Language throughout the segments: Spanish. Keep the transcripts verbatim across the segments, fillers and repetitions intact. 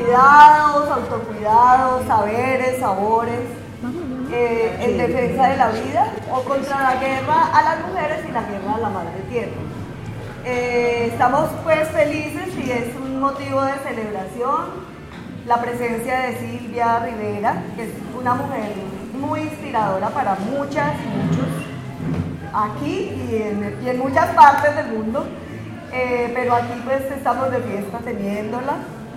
cuidados, autocuidados, saberes, sabores, eh, en defensa de la vida o contra la guerra a las mujeres y la guerra a la madre tierra. Eh, estamos pues felices y es un motivo de celebración la presencia de Silvia Rivera, que es una mujer muy inspiradora para muchas y muchos aquí y en, y en muchas partes del mundo, eh, pero aquí pues estamos de fiesta teniéndola.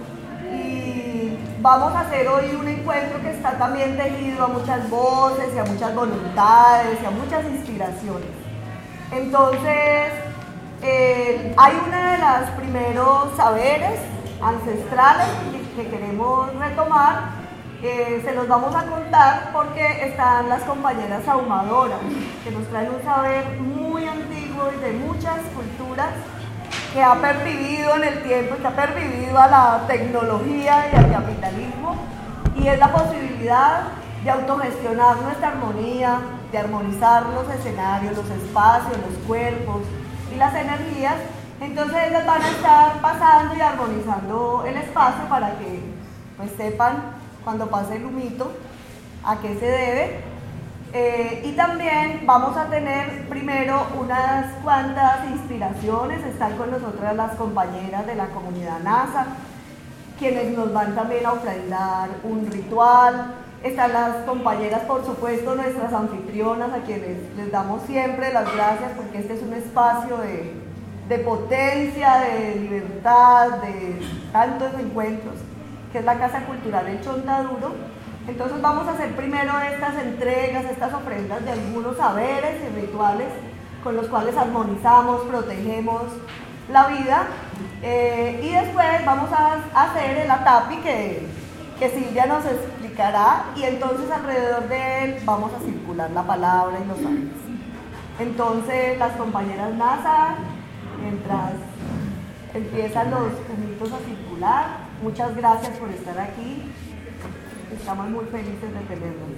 Y vamos a hacer hoy un encuentro que está también tejido a muchas voces y a muchas voluntades y a muchas inspiraciones. Entonces, eh, hay uno de los primeros saberes ancestrales que, que queremos retomar, eh, se los vamos a contar porque están las compañeras ahumadoras, que nos traen un saber muy antiguo y de muchas culturas, que ha pervivido en el tiempo y que ha pervivido a la tecnología y al capitalismo, y es la posibilidad de autogestionar nuestra armonía, de armonizar los escenarios, los espacios, los cuerpos y las energías. Entonces ellas van a estar pasando y armonizando el espacio para que pues sepan cuando pase el humito a qué se debe. Eh, y también vamos a tener primero unas cuantas inspiraciones. Están con nosotras las compañeras de la comunidad NASA, quienes nos van también a ofrendar un ritual. Están las compañeras, por supuesto, nuestras anfitrionas, a quienes les damos siempre las gracias porque este es un espacio de, de potencia, de libertad, de tantos encuentros, que es la Casa Cultural El Chontaduro. Entonces vamos a hacer primero estas entregas, estas ofrendas de algunos saberes y rituales con los cuales armonizamos, protegemos la vida, eh, y después vamos a hacer el atapi que, que Silvia nos explicará, y entonces alrededor de él vamos a circular la palabra y los saberes. Entonces las compañeras NASA, mientras empiezan los humitos a circular, muchas gracias por estar aquí. Estamos muy felices de tenerlos.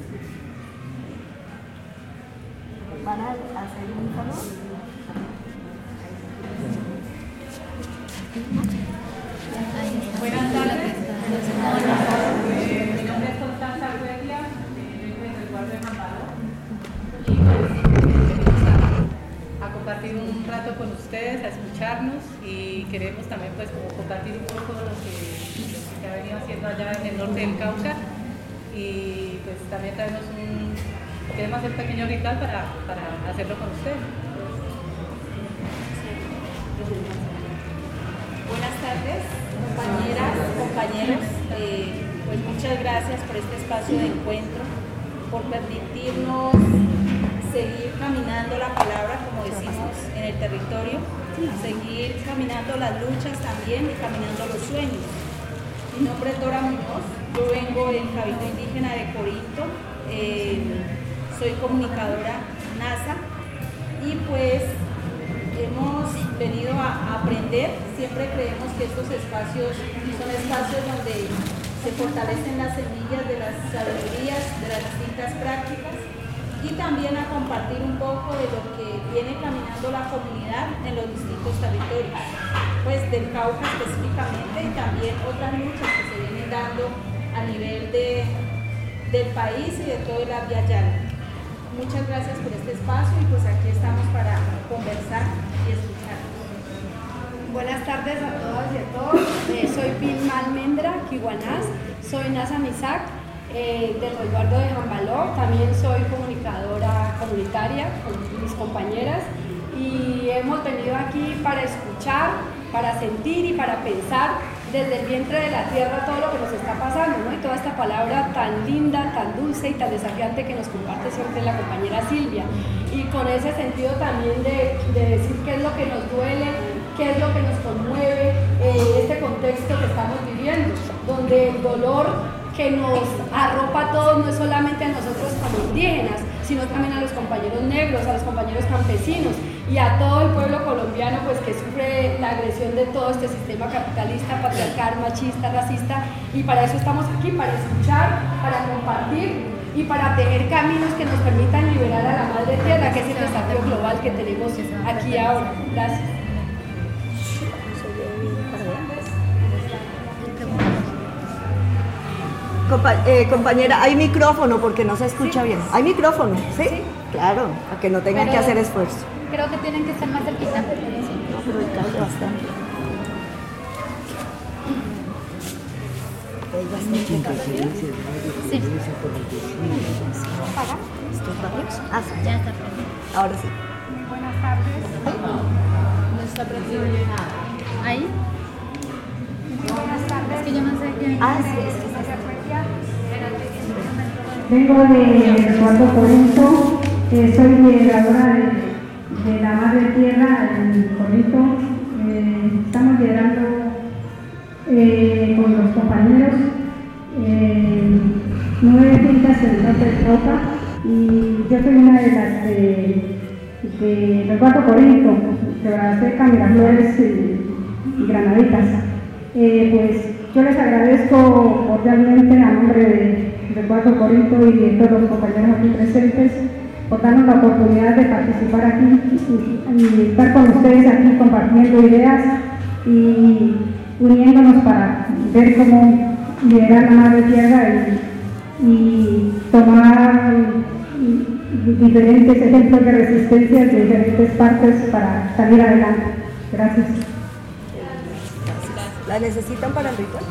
¿Van a hacer un saludo? Buenas tardes. Eh, mi nombre es Constanza Arguelia, vengo del resguardo de Jambaló. Y venimos a, a compartir un rato con ustedes, a escucharnos, y queremos también pues como compartir un poco lo que, lo que se ha venido haciendo allá en el norte del Cauca. Y pues también traemos un, queremos hacer un pequeño ritual para, para hacerlo con ustedes. Buenas tardes, compañeras, compañeros. Eh, pues muchas gracias por este espacio de encuentro, por permitirnos seguir caminando la palabra, como decimos, en el territorio, seguir caminando las luchas también y caminando los sueños. Mi nombre es Dora Muñoz, yo vengo del Cabildo Indígena de Corinto, eh, soy comunicadora NASA y pues hemos venido a aprender. Siempre creemos que estos espacios son espacios donde se fortalecen las semillas de las sabidurías, de las distintas prácticas, y también a compartir un poco de lo que viene caminando la comunidad en los distintos territorios, pues del Cauca específicamente, y también otras luchas que se vienen dando a nivel de, del país y de todo el Abya Yala. Muchas gracias por este espacio y pues aquí estamos para conversar y escuchar. Buenas tardes a todas y a todos. Eh, soy Vilma Almendra Kiwanás, soy Nasa Misak, eh, del resguardo de Jambaló. También soy comunicadora comunitaria con mis compañeras y hemos venido aquí para escuchar, para sentir y para pensar desde el vientre de la tierra todo lo que nos está pasando, ¿no? Y toda esta palabra tan linda, tan dulce y tan desafiante que nos comparte siempre la compañera Silvia. Y con ese sentido también de, de decir qué es lo que nos duele, qué es lo que nos conmueve, eh, este contexto que estamos viviendo, donde el dolor que nos arropa a todos no es solamente a nosotros como indígenas, sino también a los compañeros negros, a los compañeros campesinos y a todo el pueblo colombiano, pues que sufre la agresión de todo este sistema capitalista, patriarcal, machista, racista, y para eso estamos aquí, para escuchar, para compartir y para tejer caminos que nos permitan liberar a la madre tierra, que es el desafío global que tenemos aquí ahora. Gracias. Compa eh, compañera, hay micrófono porque no se escucha ¿Sí? bien. ¿Hay micrófono? ¿Sí? Sí. Claro, para que no tengan Pero que hacer esfuerzo. Creo que tienen que estar más cerquita. No, pero el cable bastante. Sí. ¿Apaga? ¿Estos varios? Ah, sí. Ya está prendido. Ahora sí. Buenas tardes. No está prendido. ¿Ahí? Muy buenas tardes. Es que yo no sé qué. Ah, sí, Eh, es que María Fuertia. Vengo de Eduardo Corinto, eh, soy lideradora de, de la Madre Tierra en Corinto. Eh, estamos liderando eh, con los compañeros eh, nueve fincas en el norte de Europa y yo soy una de las de, de Eduardo Corinto, Quebraseca, Miraflores y, y Granaditas. Eh, pues yo les agradezco cordialmente a nombre de de Cuatro Corinto y de todos los compañeros aquí presentes por darnos la oportunidad de participar aquí y, y estar con ustedes aquí compartiendo ideas y uniéndonos para ver cómo liderar la Madre Tierra y, y tomar y, y diferentes ejemplos de resistencia de diferentes partes para salir adelante. Gracias. ¿La necesitan para el ritual?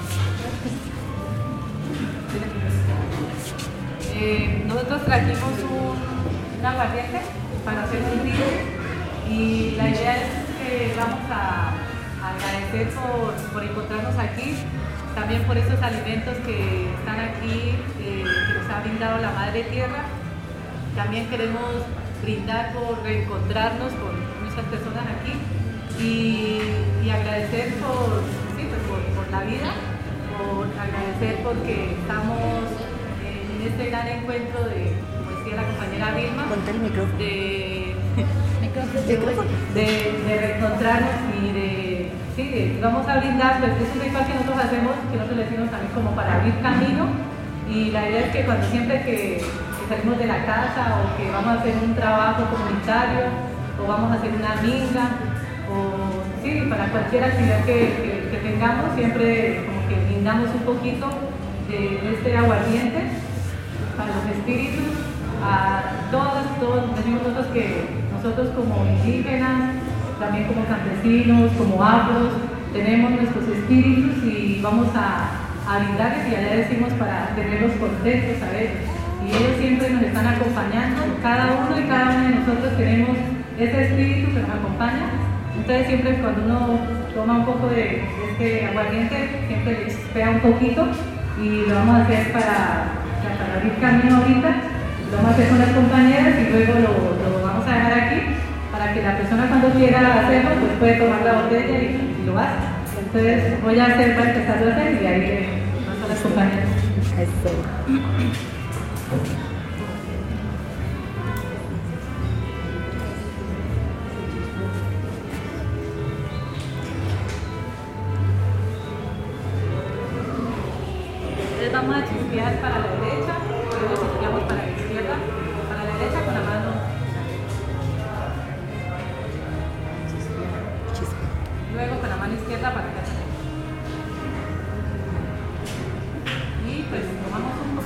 Eh, nosotros trajimos un, un aguardiente para hacer un rito y la idea es que vamos a, a agradecer por, por encontrarnos aquí, también por esos alimentos que están aquí, eh, que nos ha brindado la Madre Tierra. También queremos brindar por reencontrarnos con muchas personas aquí y, y agradecer por, sí, pues por, por la vida, por agradecer porque estamos en este gran encuentro de, como decía la compañera Vilma, Ponte el micrófono. de, ¿Micrófono? de, de reencontrarnos y de, sí, de, vamos a brindar, pues es un ritual que nosotros hacemos, que nosotros le decimos también como para abrir camino, y la idea es que cuando siempre que, que salimos de la casa o que vamos a hacer un trabajo comunitario o vamos a hacer una minga o sí, para cualquier actividad que, que, que tengamos, siempre como que brindamos un poquito de, de este aguardiente para los espíritus, a todos, todos, decimos nosotros que nosotros como indígenas, también como campesinos, como afros, tenemos nuestros espíritus y vamos a, a brindarles y allá decimos para tenerlos contentos a ellos. Y ellos siempre nos están acompañando, cada uno y cada una de nosotros tenemos ese espíritu que nos acompaña. Entonces siempre cuando uno toma un poco de, de este aguardiente, siempre le chispea un poquito y lo vamos a hacer para para abrir camino ahorita, lo vamos a hacer con las compañeras y luego lo, lo vamos a dejar aquí para que la persona cuando quiera hacerlo pues puede tomar la botella y, y lo hace. Entonces voy a hacer para empezarlo a hacer y ahí le paso a las compañeras. Eso. Entonces vamos a chispear para la derecha, luego chispeamos para la izquierda, para la derecha con la mano. Luego con la mano izquierda para acá. Y pues tomamos un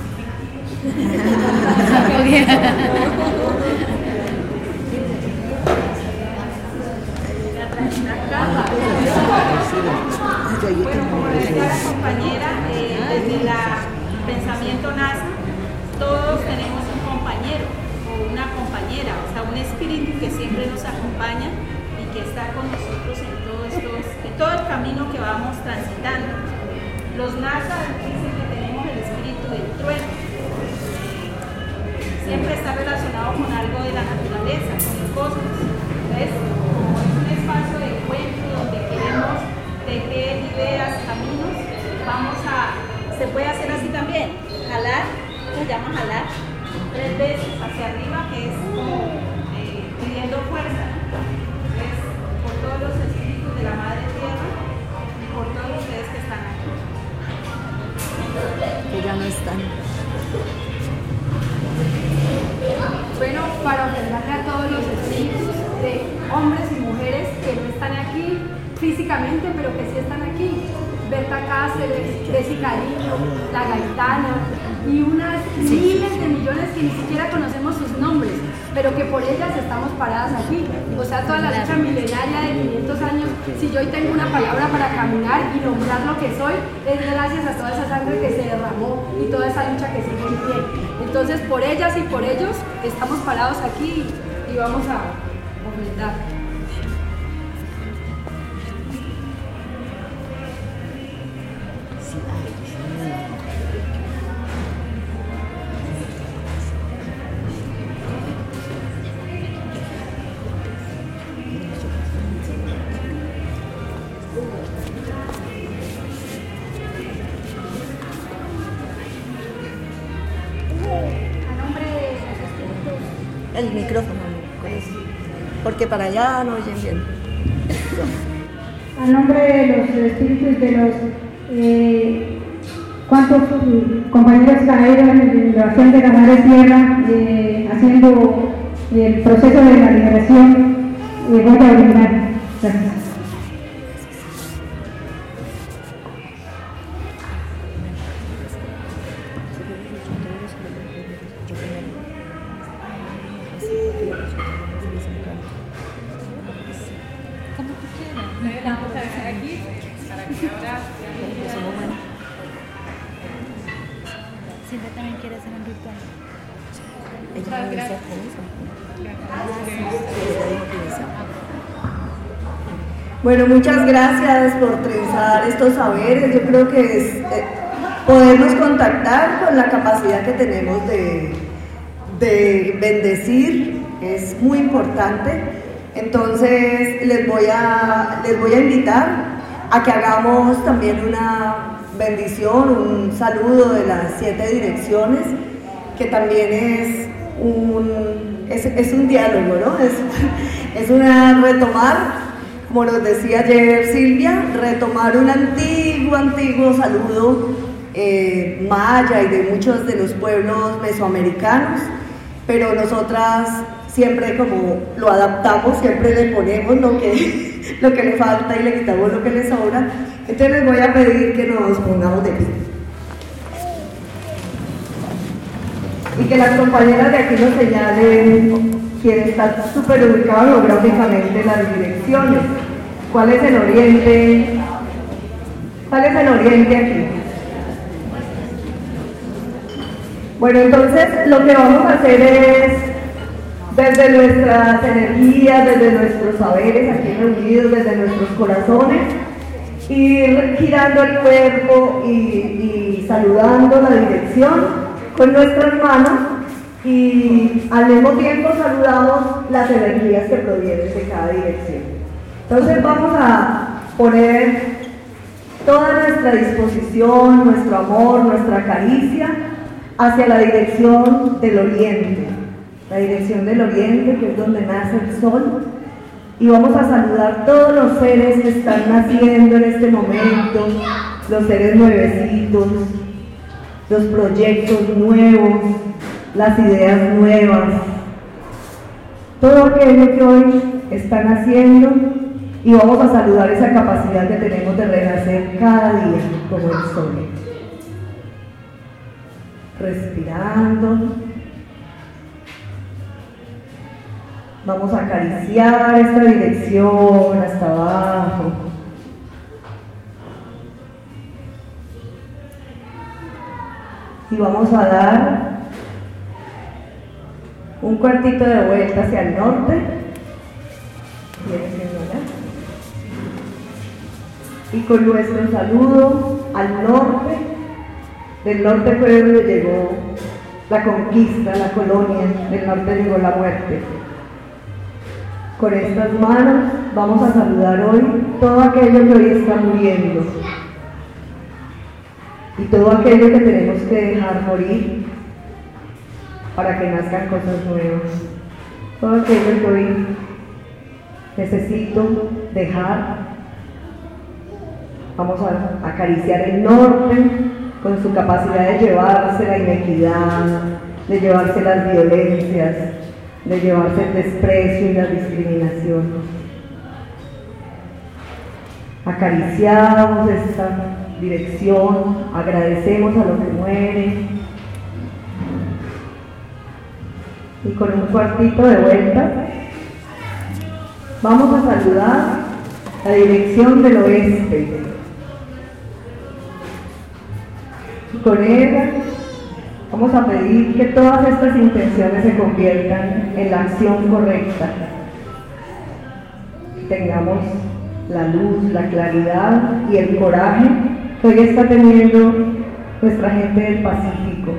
Bueno, como decía la compañera, eh, desde el pensamiento NASA, todos tenemos un compañero o una compañera, o sea, un espíritu que siempre nos acompaña y que está con nosotros en todo, estos, en todo el camino que vamos transitando. Los NASA dicen que tenemos el espíritu del trueno. Siempre está relacionado con algo de la naturaleza, con el cosmos. Entonces, como es un espacio de encuentro donde queremos tejer ideas, caminos, vamos a, se puede hacer así también, jalar, se llama jalar, tres veces hacia arriba, que es como eh, pidiendo fuerza. Entonces, por todos los espíritus de la Madre Tierra y por todos ustedes que están aquí. Que ya no están. Bueno, para ofrendarle a todos los espíritus de hombres y mujeres que no están aquí físicamente, pero que sí están aquí, Berta Cáceres, Desi Cariño, La Gaitana y unas miles de millones que ni siquiera conocemos sus nombres, pero que por ellas estamos paradas aquí. O sea, toda la lucha milenaria de quinientos años, si yo hoy tengo una palabra para caminar y nombrar lo que soy, es gracias a toda esa sangre que se derramó y toda esa lucha que sigue en pie. Entonces, por ellas y por ellos, estamos parados aquí y vamos a ofrendar. El micrófono, porque para allá no oyen bien. A nombre de los espíritus de los eh, cuantos compañeros caídos en la liberación de la madre tierra, eh, haciendo el proceso de la liberación, eh, voy a brindar. Gracias. Entonces la vamos a dejar aquí para que ahora... Silvia también quiere hacer un ritual. Muchas gracias. Bueno, muchas gracias por trenzar estos saberes. Yo creo que es eh, podernos contactar con la capacidad que tenemos de, de bendecir, es muy importante. Entonces les voy a, les voy a invitar a que hagamos también una bendición, un saludo de las siete direcciones, que también es un, es, es un diálogo, ¿no? Es, es una retomar, como nos decía ayer Silvia, retomar un antiguo, antiguo saludo eh, maya y de muchos de los pueblos mesoamericanos, pero nosotras siempre como lo adaptamos, siempre le ponemos lo que, lo que le falta y le quitamos lo que le sobra. Entonces les voy a pedir que nos pongamos de pie. Y que las compañeras de aquí nos señalen quién está súper ubicado geográficamente en las direcciones. ¿Cuál es el oriente? ¿Cuál es el oriente aquí? Bueno, entonces lo que vamos a hacer es, desde nuestras energías, desde nuestros saberes aquí reunidos, desde nuestros corazones, ir girando el cuerpo y, y saludando la dirección con nuestras manos, y al mismo tiempo saludamos las energías que provienen de cada dirección. Entonces vamos a poner toda nuestra disposición, nuestro amor, nuestra caricia hacia la dirección del oriente, la dirección del oriente, que es donde nace el sol, y vamos a saludar todos los seres que están naciendo en este momento, los seres nuevecitos, los proyectos nuevos, las ideas nuevas, todo aquello que hoy están haciendo, y vamos a saludar esa capacidad que tenemos de renacer cada día como el sol. Respirando. Vamos a acariciar esta dirección hasta abajo. Y vamos a dar un cuartito de vuelta hacia el norte. Bien, señora. Y con nuestro saludo al norte, del norte fue donde llegó la conquista, la colonia, del norte llegó la muerte. Con estas manos vamos a saludar hoy todo aquello que hoy está muriendo y todo aquello que tenemos que dejar morir para que nazcan cosas nuevas. Todo aquello que hoy necesito dejar. Vamos a acariciar el norte con su capacidad de llevarse la inequidad, de llevarse las violencias, de llevarse el desprecio y la discriminación. acariciamos esta dirección, agradecemos a los que mueren. Y con un cuartito de vuelta vamos a saludar la dirección del oeste. Y con ella vamos a pedir que todas estas intenciones se conviertan en la acción correcta. Tengamos la luz, la claridad y el coraje que hoy está teniendo nuestra gente del Pacífico,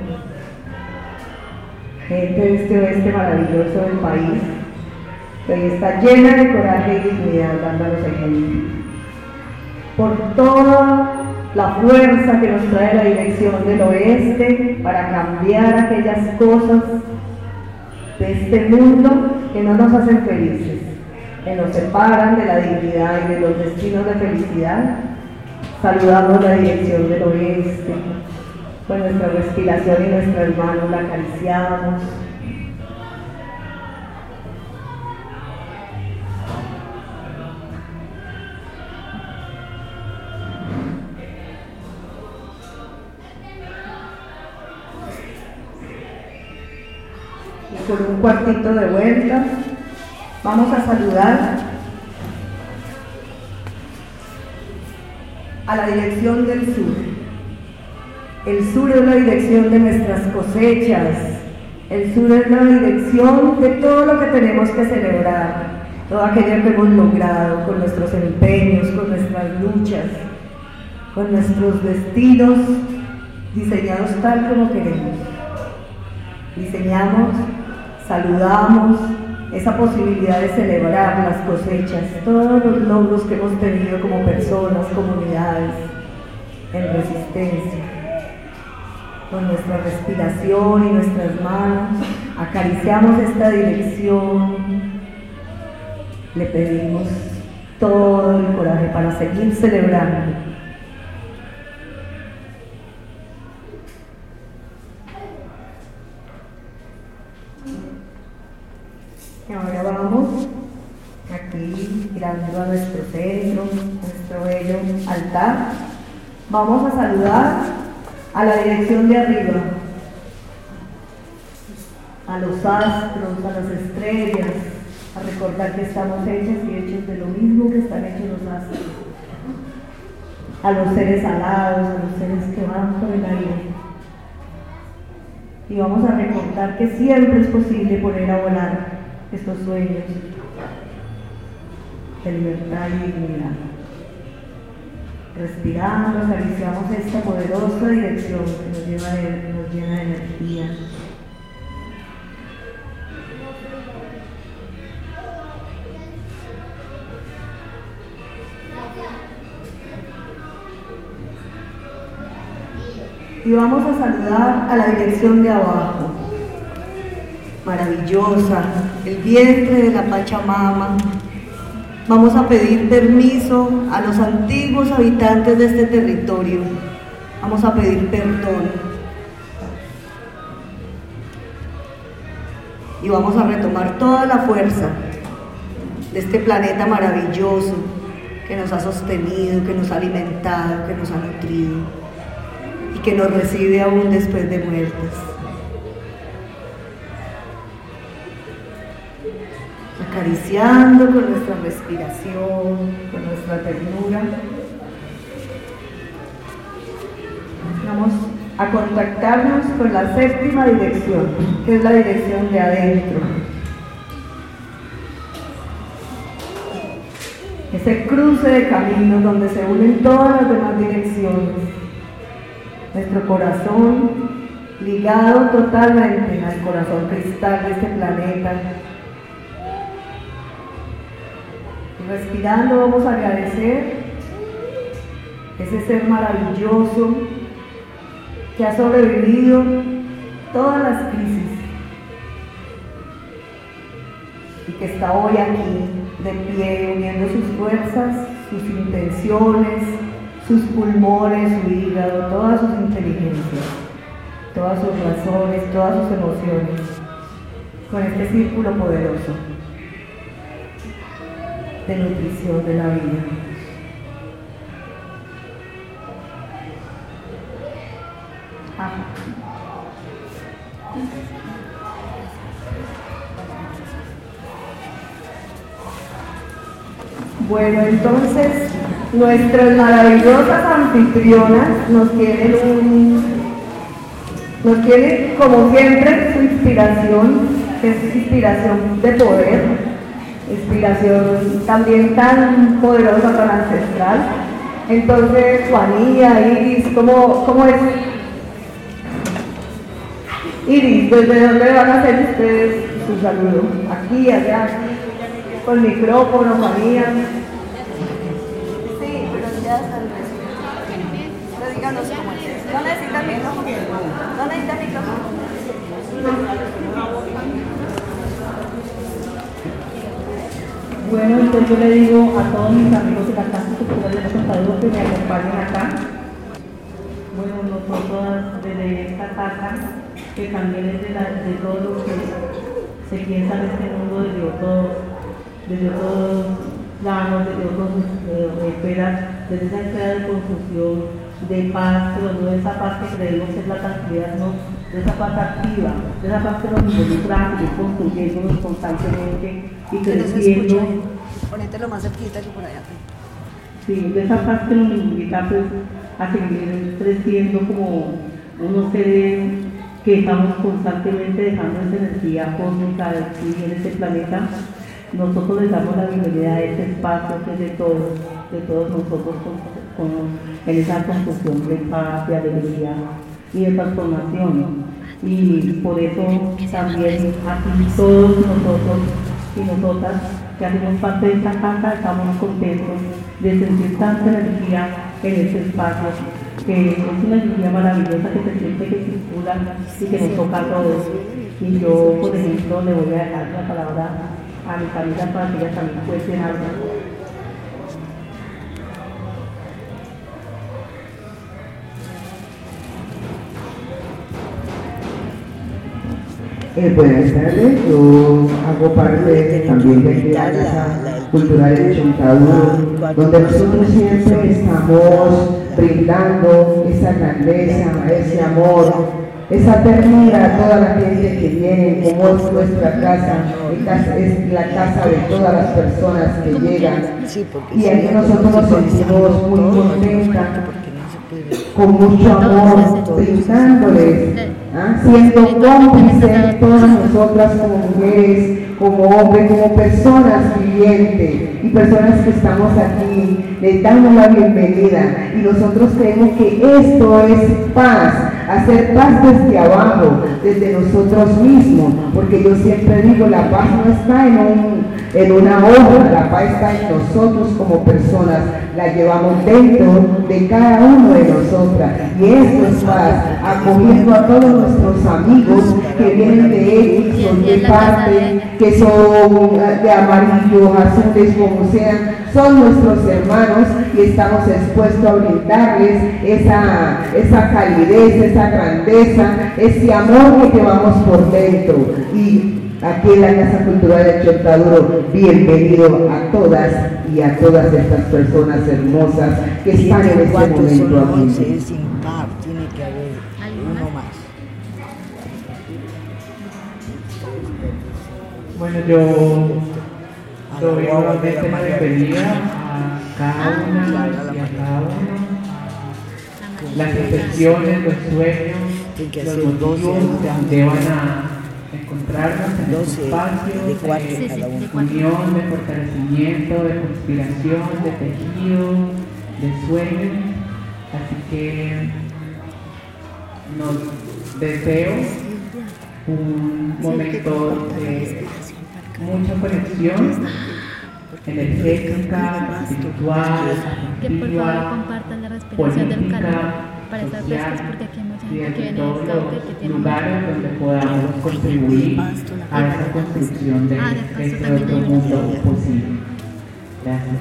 gente de este oeste maravilloso del país, que hoy está llena de coraje y dignidad dándonos ejemplo. Por toda la fuerza que nos trae la dirección del oeste para cambiar aquellas cosas de este mundo que no nos hacen felices, que nos separan de la dignidad y de los destinos de felicidad. Saludamos la dirección del oeste, con nuestra respiración y nuestras manos la acariciamos. Y con un cuartito de vuelta vamos a saludar a la dirección del sur. El sur es la dirección de nuestras cosechas, el sur es la dirección de todo lo que tenemos que celebrar, todo aquello que hemos logrado con nuestros empeños, con nuestras luchas, con nuestros destinos diseñados tal como queremos. Diseñamos, saludamos esa posibilidad de celebrar las cosechas, todos los logros que hemos tenido como personas, comunidades, en resistencia. Con nuestra respiración y nuestras manos, acariciamos esta dirección, le pedimos todo el coraje para seguir celebrando. Y ahora vamos aquí girando a nuestro centro, nuestro bello altar. Vamos a saludar a la dirección de arriba, a los astros, a las estrellas, a recordar que estamos hechas y hechos de lo mismo que están hechos los astros, a los seres alados, a los seres que van por el aire. Y vamos a recordar que siempre es posible poner a volar estos sueños de libertad y dignidad. Respirando, acariciamos esta poderosa dirección que nos llena de, nos llena de energía. Y vamos a saludar a la dirección de abajo, maravillosa, el vientre de la Pachamama. Vamos a pedir permiso a los antiguos habitantes de este territorio. Vamos a pedir perdón. Y vamos a retomar toda la fuerza de este planeta maravilloso que nos ha sostenido, que nos ha alimentado, que nos ha nutrido y que nos recibe aún después de muertos. Acariciando con nuestra respiración, con nuestra ternura. Vamos a contactarnos con la séptima dirección, que es la dirección de adentro. Ese cruce de caminos donde se unen todas las demás direcciones. Nuestro corazón ligado totalmente al corazón cristal de este planeta. Respirando vamos a agradecer ese ser maravilloso que ha sobrevivido todas las crisis y que está hoy aquí de pie, uniendo sus fuerzas, sus intenciones, sus pulmones, su hígado, todas sus inteligencias, todas sus razones, todas sus emociones, con este círculo poderoso de nutrición de la vida. Ajá. Bueno, entonces nuestras maravillosas anfitrionas nos tienen un, nos tienen como siempre su inspiración, que es inspiración de poder, inspiración también tan poderosa, tan ancestral. Entonces, Juanía, Iris, ¿cómo, cómo es? Iris, ¿desde dónde van a hacer ustedes su saludo? Aquí, allá, con micrófono, Juanía. Sí, pero ya está el resto. Pero díganos cómo es. No necesitan micrófono. No necesitan micrófono. Bueno, entonces yo le digo a todos mis amigos de la Casa Cultural de los Contadores que me acompañen acá. Bueno, nosotros desde esta casa, que también es de, la, de todo lo que se piensa en este mundo, desde otros, desde otros planos, desde otras eh, esferas, desde esa esfera de construcción, de paz, pero no de esa paz que creemos que es la tranquilidad, no, de esa paz activa, de esa paz que nos involucra, que construyéndonos constantemente y creciendo. Ponételo más cerquita que por allá. Sí, de esa paz que nos invita pues, a seguir creciendo como unos seres que estamos constantemente dejando esa energía cósmica aquí en este planeta. Nosotros les damos la bienvenida a este espacio que es de todos, de todos nosotros con, con, en esa construcción de paz, de alegría y de transformación. Y por eso también aquí todos nosotros y nosotras que hacemos parte de esta casa estamos contentos de sentir tanta energía en este espacio, que es una energía maravillosa que se siente que circula y que nos toca a todos. Y yo, por ejemplo, le voy a dejar la palabra a mi amiga para que ella también cuente algo. Eh, buenas tardes, yo hago parte también de la Casa Cultural de Chontaduro, donde nosotros siempre estamos brindando esa grandeza, ese amor, esa ternura a toda la gente que viene, como es nuestra casa, es la casa de todas las personas que llegan, y aquí nosotros nos sentimos muy contentas, con mucho amor, brindándoles, ¿ah? siendo cómplices todas nosotras como mujeres, como hombres, como personas vivientes y personas que estamos aquí, les damos la bienvenida y nosotros creemos que esto es paz, hacer paz desde abajo, desde nosotros mismos, porque yo siempre digo, la paz no está en, un, en una obra, la paz está en nosotros como personas, la llevamos dentro de cada uno de nosotras y esto es paz, acogiendo a todos nuestros amigos que vienen de X o de parte, que son de amarillo, azules, como sean, son nuestros hermanos y estamos dispuestos a brindarles esa, esa calidez, esa grandeza, ese amor que llevamos por dentro. Y aquí en la Casa Cultural de Chontaduro, bienvenido a todas y a todas estas personas hermosas que están en este momento aquí. Es impar, tiene que haber uno más. Bueno, yo doy nuevamente la bienvenida a cada una y a cada uno. Las intenciones, los sueños, los motivos donde van a encontrarnos en este espacio de unión, de fortalecimiento, de conspiración, de tejido, de sueños. Así que nos deseo un momento de mucha conexión energética, espiritual, Que por favor afectiva, compartan la respiración del calor política, para estar social, frescos porque aquí hay mucha y gente que en viene todos de Cauca y que los tiene lugares donde podamos contribuir a esa construcción de Ah, de paso este también otro hay una mundo idea. posible. Gracias.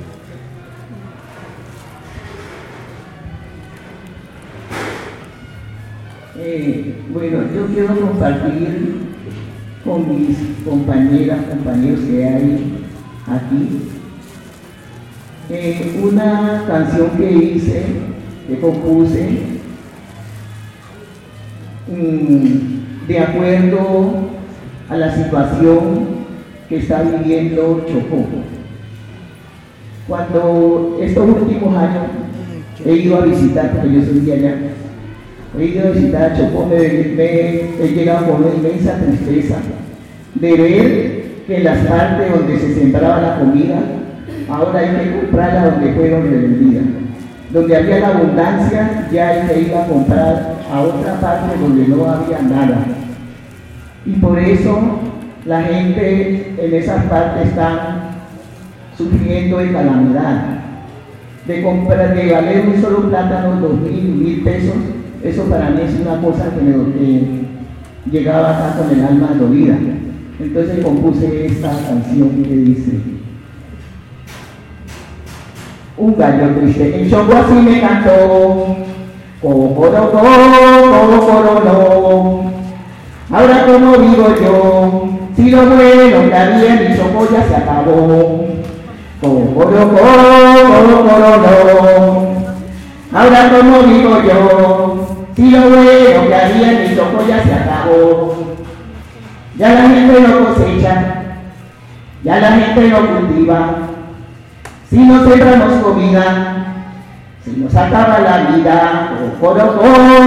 Eh, bueno, yo quiero compartir con mis compañeras, compañeros que hay aquí, eh, una canción que hice, que compuse, mmm, de acuerdo a la situación que está viviendo Chocó. Cuando estos últimos años he ido a visitar, porque yo soy de allá, he ido a visitar a Chocó, me, me he llegado con una inmensa tristeza de ver que en las partes donde se sembraba la comida, ahora hay que comprarla donde fueron revendidas. Donde había la abundancia, ya hay que ir a comprar a otra parte donde no había nada. Y por eso la gente en esas partes está sufriendo de calamidad. De comprar, de valer un solo plátano, dos mil, mil pesos, eso para mí es una cosa que me eh, llegaba acá con el alma dolida. Entonces compuse esta canción que dice: un gallo triste en Chocó así me cantó, cocorocó, cocorocó. Ahora como digo yo, si lo bueno que había en mi Chocó ya se acabó, cocorocó, cocorocó. Ahora como digo yo, si lo bueno que había en mi Chocó ya se acabó. Ya la gente no cosecha, ya la gente no cultiva. Si no sembramos comida, si nos acaba la vida, cocorocó,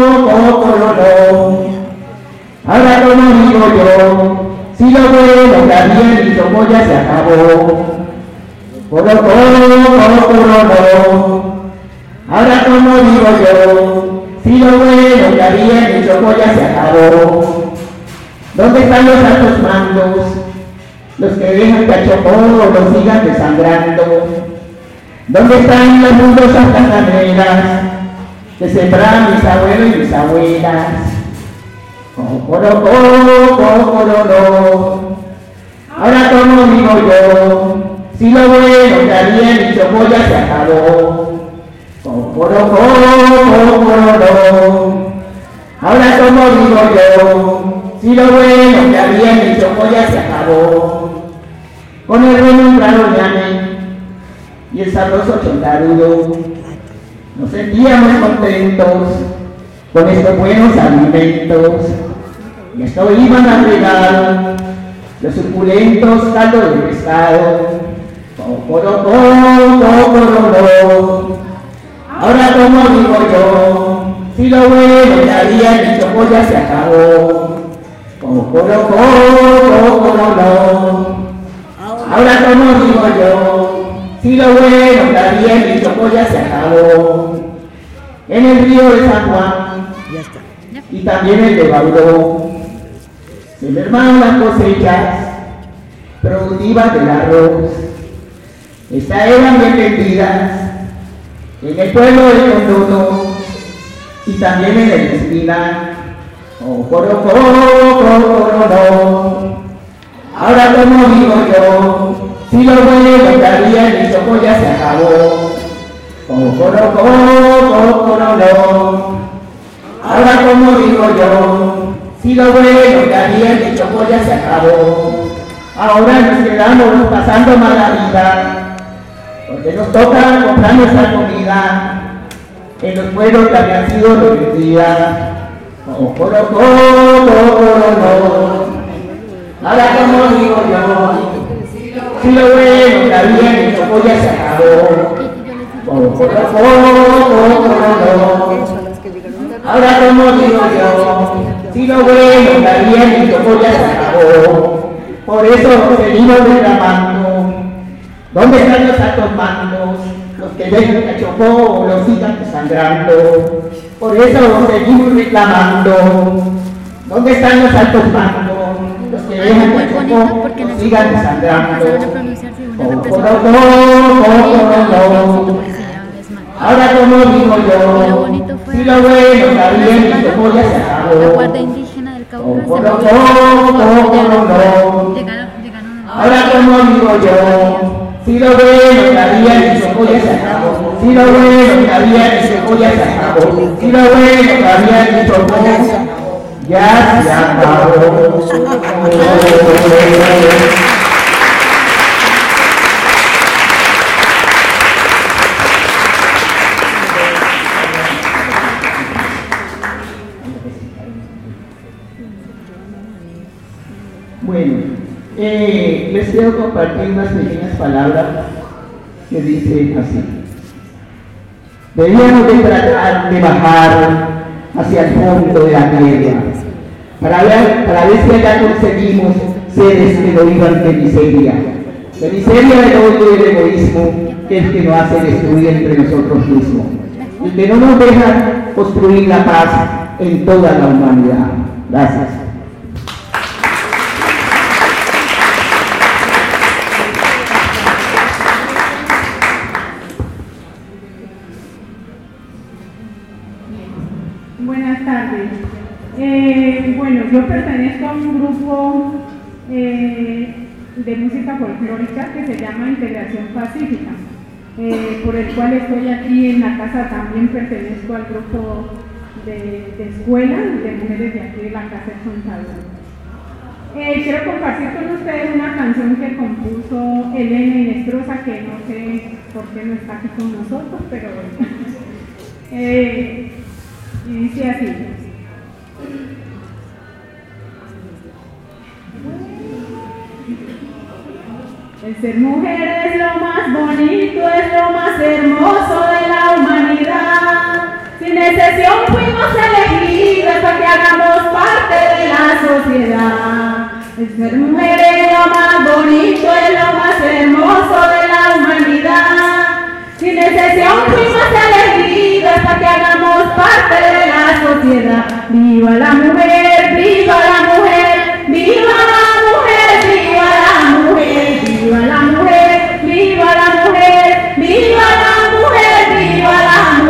cocorocó. Ahora como digo yo, si lo bueno que había en mi Chocó ya se acabó, cocorocó, cocorocó. Ahora como digo yo, si lo bueno que había en mi Chocó ya se acabó. ¿Dónde están los altos mandos? Los que dejan que a Chocó los sigan desangrando. ¿Dónde están las bondosas castaneras que sembraban mis abuelos y mis abuelas? Cocorocó, cocorocó. Ahora como digo yo, si lo bueno que había en mi Chocó ya se acabó, cocorocó, cocorocó. Ahora como digo yo, si lo bueno que había en mi Chocó ya se acabó. Con el renombrado llame y el sabroso chontarudo, nos sentíamos contentos con estos buenos alimentos, y esto iban a regar los suculentos caldos de pescado, cocorocó, cocorocó. Ahora como digo yo, si lo bueno que había en mi Chocó ya se acabó, cocorocó, cocorocó. Ahora como digo yo, si lo bueno que había en mi Chocó ya se acabó. En el río de San Juan y también el de Baudó se mermaron las cosechas productivas del arroz. Estas eran bien vendidas en el pueblo de Condono y también en el Espina. Cocorocó, cocorocó. Ahora como digo yo, si lo bueno que había en mi Chocó ya se acabó, cocorocó, cocorocó. Ahora como digo yo, si lo bueno que había en mi Chocó ya se acabó. Ahora nos quedamos pasando mala vida, porque nos toca comprar nuestra comida en los pueblos que habían sido revendidas. Cocorocó, cocorocó. Ahora como digo yo, si lo bueno que había en mi Chocó ya se acabó, cocorocó, cocorocó. Ahora como digo yo, si lo bueno que había en mi Chocó ya se acabó. Por eso seguimos reclamando. ¿Dónde están los altos mandos? Los que dejan que a Chocó los sigan desangrando. Por eso seguimos reclamando. ¿Dónde están los altos mandos? Los que dejan que a Chocó los sigan desangrando. Cocorocó, cocorocó. Ahora como digo yo, si lo bueno que había en mi Chocó ya se acabó. La Guardia Indígena del Cauca se Cocorocó, cocorocó. Ahora como digo yo, si lo bueno que había en mi Chocó ya se acabó. Si lo bueno que había en mi Chocó ya se acabó. Si lo bueno que había en mi Chocó ya se acabó. Bueno, eh, les quiero compartir unas pequeñas palabras que dicen así. Debíamos de tratar de bajar hacia el fondo de la tierra, para ver, para ver si allá conseguimos seres que no vivan de miseria, de miseria del odio y del egoísmo, que es el que nos hace destruir entre nosotros mismos, y que no nos deja construir la paz en toda la humanidad. Gracias. Buenas tardes. Eh, bueno, yo pertenezco a un grupo eh, de música folclórica que se llama Integración Pacífica, eh, por el cual estoy aquí en la casa. También pertenezco al grupo de, de escuela de mujeres de aquí de la casa de Chontaduro. Eh, quiero compartir con ustedes una canción que compuso Elena Inestrosa, que no sé por qué no está aquí con nosotros, pero bueno. Eh, y dice así. El ser mujer es lo más bonito, es lo más hermoso de la humanidad. Sin excepción fuimos elegidos para que hagamos parte de la sociedad. El ser mujer es lo más bonito, es lo más hermoso de la humanidad. Sin excepción fuimos elegidos para que hagamos parte de la sociedad. ¡Viva la mujer! ¡Viva la mujer! ¡Viva la mujer! ¡Viva la mujer! ¡Viva la mujer! ¡Viva la mujer! ¡Viva la mujer! ¡Viva la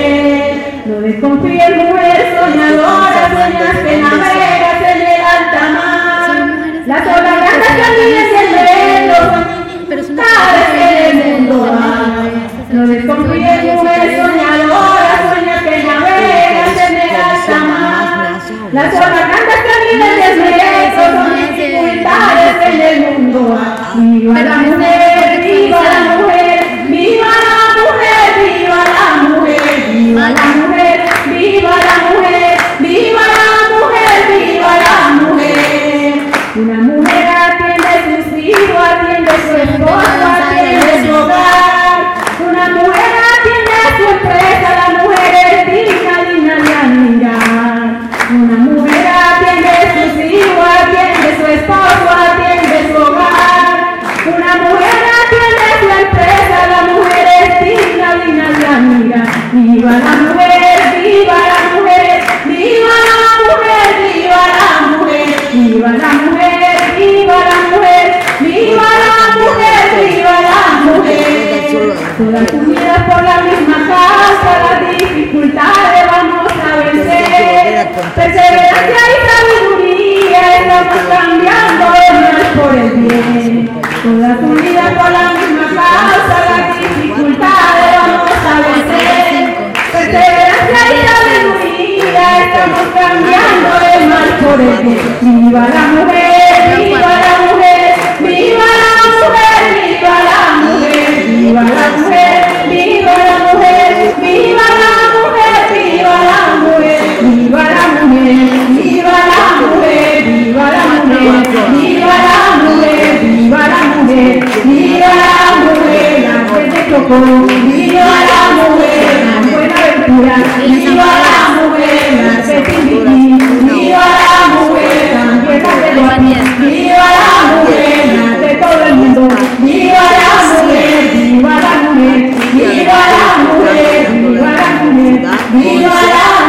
mujer! No desconfíes, mujer soñadora, sueñas que navegas en el alta mar. Las olas grandes caminan el velo, sabes que en el mundo hay. No desconfíes, mujer soñadora, sueñas que navegas en el alta mar. Las olas grandes caminan el velo, son dificultades en el mundo hay. ¡Viva la mujer! ¡Viva la mujer! ¡Viva la mujer! ¡Viva la mujer! ¡Viva la mujer! ¡Viva la mujer! ¡Viva la mujer! ¡Viva la mujer! Una mujer atiende sus hijos, atiende su esposo, atiende su hogar. Una mujer atiende su empresa, la mujer es digna, digna de admirar. Una mujer atiende sus hijos, atiende su esposo, atiende su hogar. Una mujer atiende su empresa, la mujer es digna, digna de admirar. ¡Viva la mujer! ¡Viva la mujer! ¡Viva la mujer! ¡Viva la mujer! ¡Viva la mujer! ¡Viva la mujer! ¡Viva la mujer! ¡Viva la mujer! Todas unidas por la misma causa, las dificultades vamos a vencer. Perseverancia y sabiduría, estamos cambiando el mal por el bien. Todas unidas por la misma causa, las dificultades vamos a vencer. Perseverancia y sabiduría, estamos cambiando el mal por el bien. ¡Viva la mujer! ¡Viva la mujer! ¡Viva la mujer! ¡Viva la mujer! ¡Viva la mujer! ¡Viva la mujer! ¡Viva la mujer! ¡Viva la mujer! ¡Viva la mujer! ¡Viva la mujer! ¡Viva la mujer! ¡Viva la mujer! ¡Viva la mujer! ¡Viva la mujer! ¡La mujer de Chocó! ¡Viva la mujer! ¡La Buenaventura! ¡Viva la mujer! ¡La Petindí! ¡Viva la mujer! ¡También la de Guapiés! ¡Viva la mujer! ¡La de todo el mundo! ¡Viva la mujer! ¡Viva la mujer! ¡Viva la mujer! ¡Viva la mujer! ¡Viva la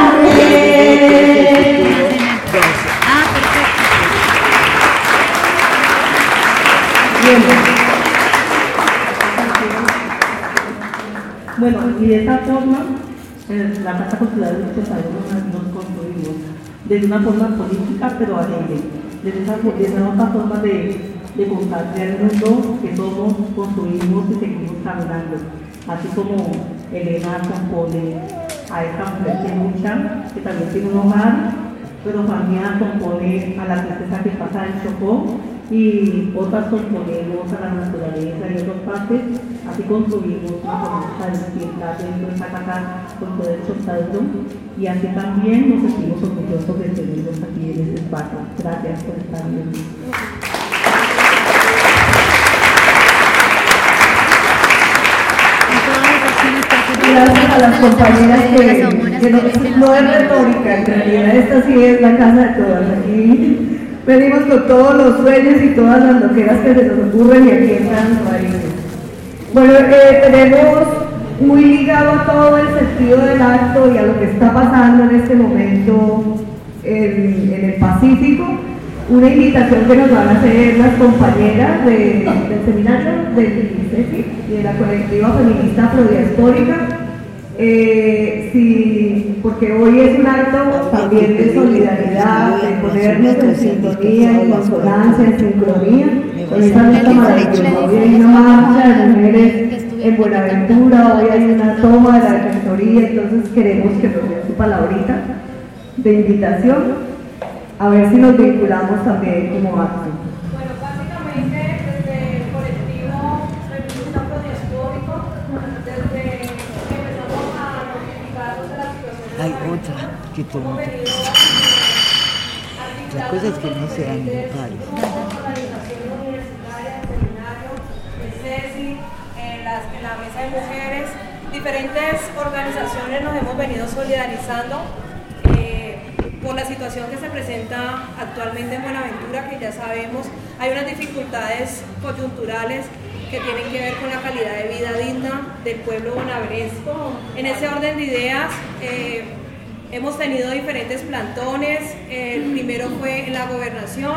mujer! Bien. Bueno, y de esta forma, en la Casa Cultural de Chontaduro nos construimos desde una forma política pero alegre, desde esa, desde otra forma de, de contarle al mundo que todos construimos y seguimos caminando, así como Elena compone a esta mujer que lucha, que también tiene un hogar, pero también compone a la tristeza que pasa en Chocó, y otras componemos a la naturaleza y otras partes, así construimos una política distinta dentro de esta casa con todo el Chontaduro, y así también nos sentimos orgullosos de tenerlos aquí en este espacio. Gracias por estar bien. Gracias a las compañeras que, que no, no es retórica, en realidad esta sí es la casa de todas. Aquí venimos con todos los sueños y todas las loqueras que se nos ocurren y aquí están los raíces. Bueno, eh, tenemos muy ligado a todo el sentido del acto y a lo que está pasando en este momento en, en el Pacífico, una invitación que nos van a hacer las compañeras de, del seminario del CECI y de la colectiva feminista afrodiaspórica, eh, sí, porque hoy es un acto también de solidaridad, de ponernos en sintonía, en consonancia, en sincronía con esa lucha maravillosa. Hoy hay una marcha de mujeres en Buenaventura, hoy hay una toma de la defensoría, entonces queremos que nos den su palabrita de invitación, a ver si nos vinculamos también como acto. Bueno, básicamente desde el colectivo feminista afrodiaspórico, desde que empezamos a notificarnos de la situación de Hay la otra que tú no te... La cosa es que no sean locales. Organizaciones universitarias, el seminario, el CECI, en, las, en la mesa de mujeres, diferentes organizaciones nos hemos venido solidarizando por la situación que se presenta actualmente en Buenaventura, que ya sabemos, hay unas dificultades coyunturales que tienen que ver con la calidad de vida digna del pueblo bonaerense. En ese orden de ideas, eh, hemos tenido diferentes plantones. El primero fue en la gobernación,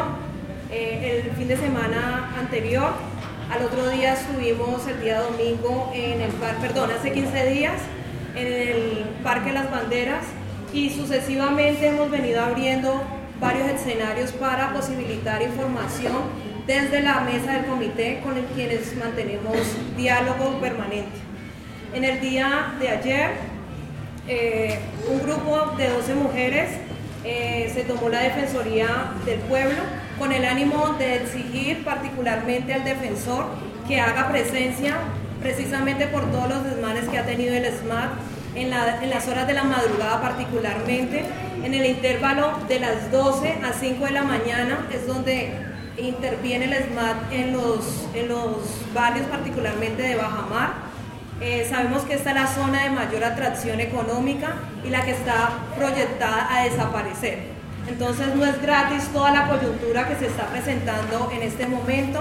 eh, el fin de semana anterior. Al otro día estuvimos el día domingo en el parque, perdón, hace quince días, en el Parque Las Banderas. Y sucesivamente hemos venido abriendo varios escenarios para posibilitar información desde la mesa del comité con el quienes mantenemos diálogo permanente. En el día de ayer, eh, un grupo de doce mujeres eh, se tomó la Defensoría del Pueblo con el ánimo de exigir particularmente al defensor que haga presencia precisamente por todos los desmanes que ha tenido el SMAT En, la, en las horas de la madrugada, particularmente en el intervalo de las doce a cinco de la mañana es donde interviene el SMAT en los, en los barrios, particularmente de Bajamar. Eh, sabemos que esta es la zona de mayor atracción económica y la que está proyectada a desaparecer. Entonces no es gratis toda la coyuntura que se está presentando en este momento,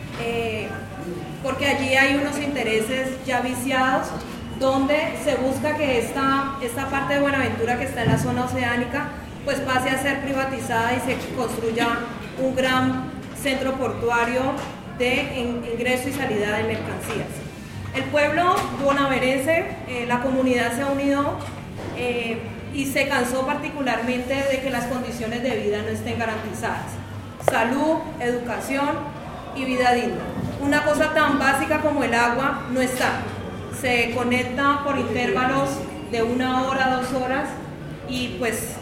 eh, porque allí hay unos intereses ya viciados, donde se busca que esta, esta parte de Buenaventura que está en la zona oceánica pues pase a ser privatizada y se construya un gran centro portuario de ingreso y salida de mercancías. El pueblo bonaerense, eh, la comunidad se ha unido eh, y se cansó particularmente de que las condiciones de vida no estén garantizadas. Salud, educación y vida digna. Una cosa tan básica como el agua no está. Se conecta por intervalos de una hora, dos horas y pues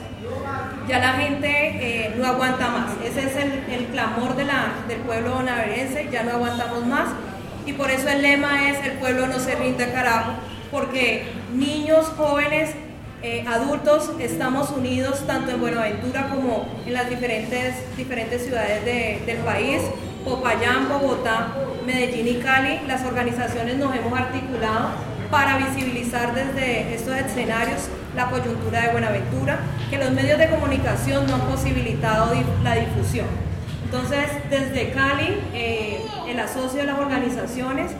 ya la gente eh, no aguanta más. Ese es el, el clamor de la, del pueblo bonaerense, ya no aguantamos más y por eso el lema es el pueblo no se rinde carajo, porque niños, jóvenes, eh, adultos estamos unidos tanto en Buenaventura como en las diferentes, diferentes ciudades de, del país. Popayán, Bogotá, Medellín y Cali, las organizaciones nos hemos articulado para visibilizar desde estos escenarios la coyuntura de Buenaventura, que los medios de comunicación no han posibilitado la difusión. Entonces, desde Cali, eh, el asocio de las organizaciones,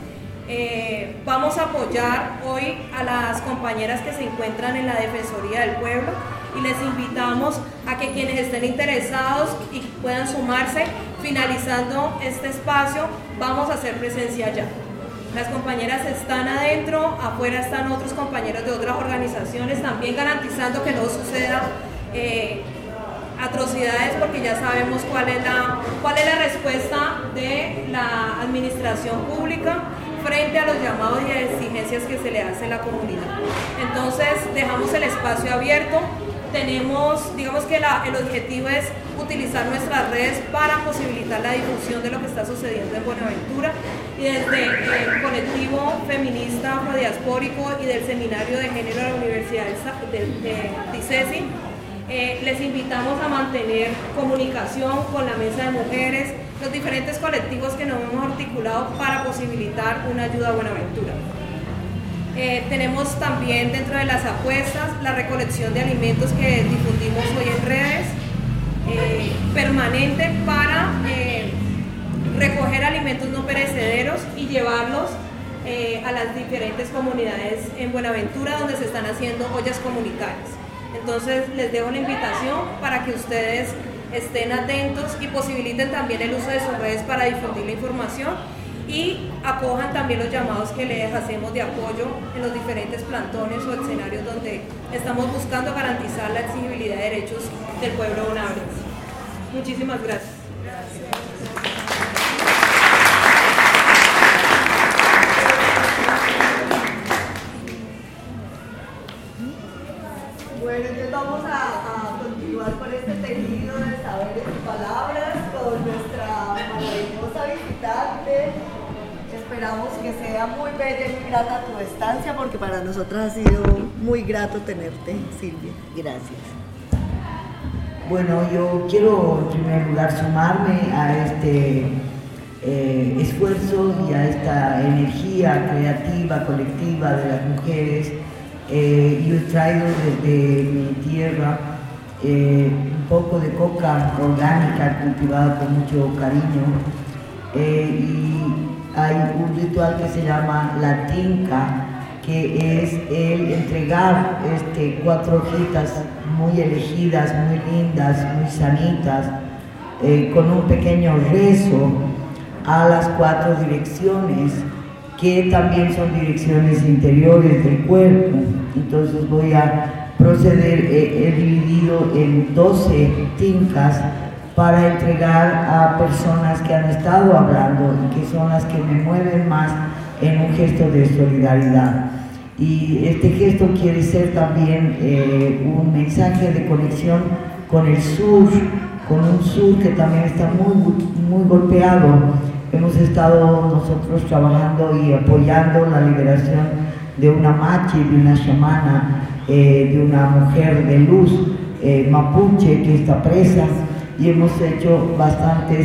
eh, vamos a apoyar hoy a las compañeras que se encuentran en la Defensoría del Pueblo y les invitamos a que quienes estén interesados y puedan sumarse, finalizando este espacio, vamos a hacer presencia allá. Las compañeras están adentro, afuera están otros compañeros de otras organizaciones, también garantizando que no suceda eh, atrocidades, porque ya sabemos cuál es, la, cuál es la respuesta de la administración pública frente a los llamados y a exigencias que se le hace a la comunidad. Entonces dejamos el espacio abierto. Tenemos, digamos que la, el objetivo es utilizar nuestras redes para posibilitar la difusión de lo que está sucediendo en Buenaventura, y desde el colectivo feminista afrodiaspórico y del seminario de género de la Universidad de, de, de, de I C E S I Eh, les invitamos a mantener comunicación con la mesa de mujeres, los diferentes colectivos que nos hemos articulado para posibilitar una ayuda a Buenaventura. Eh, tenemos también dentro de las apuestas la recolección de alimentos que difundimos hoy en redes, eh, permanente para eh, recoger alimentos no perecederos y llevarlos eh, a las diferentes comunidades en Buenaventura donde se están haciendo ollas comunitarias. Entonces les dejo la invitación para que ustedes estén atentos y posibiliten también el uso de sus redes para difundir la información y acojan también los llamados que les hacemos de apoyo en los diferentes plantones o escenarios donde estamos buscando garantizar la exigibilidad de derechos del pueblo bonaerense. Muchísimas gracias. Bueno, entonces vamos a, a continuar con este tejido de saberes y palabras con nuestra maravillosa visitante. Esperamos que sea muy bella y muy grata tu estancia, porque para nosotras ha sido muy grato tenerte, Silvia. Gracias. Bueno, yo quiero en primer lugar sumarme a este eh, esfuerzo y a esta energía creativa, colectiva de las mujeres. Eh, yo he traído desde mi tierra eh, un poco de coca orgánica cultivada con mucho cariño eh, y hay un ritual que se llama la tinca, que es el entregar este, cuatro hojitas muy elegidas, muy lindas, muy sanitas, eh, con un pequeño rezo a las cuatro direcciones, que también son direcciones interiores del cuerpo. Entonces voy a proceder, he, he dividido en doce tincas para entregar a personas que han estado hablando y que son las que me mueven más en un gesto de solidaridad. Y este gesto quiere ser también eh, un mensaje de conexión con el sur, con un sur que también está muy, muy golpeado. Hemos estado nosotros trabajando y apoyando la liberación de una machi, de una chamana, eh, de una mujer de luz eh, mapuche que está presa, y hemos hecho bastantes,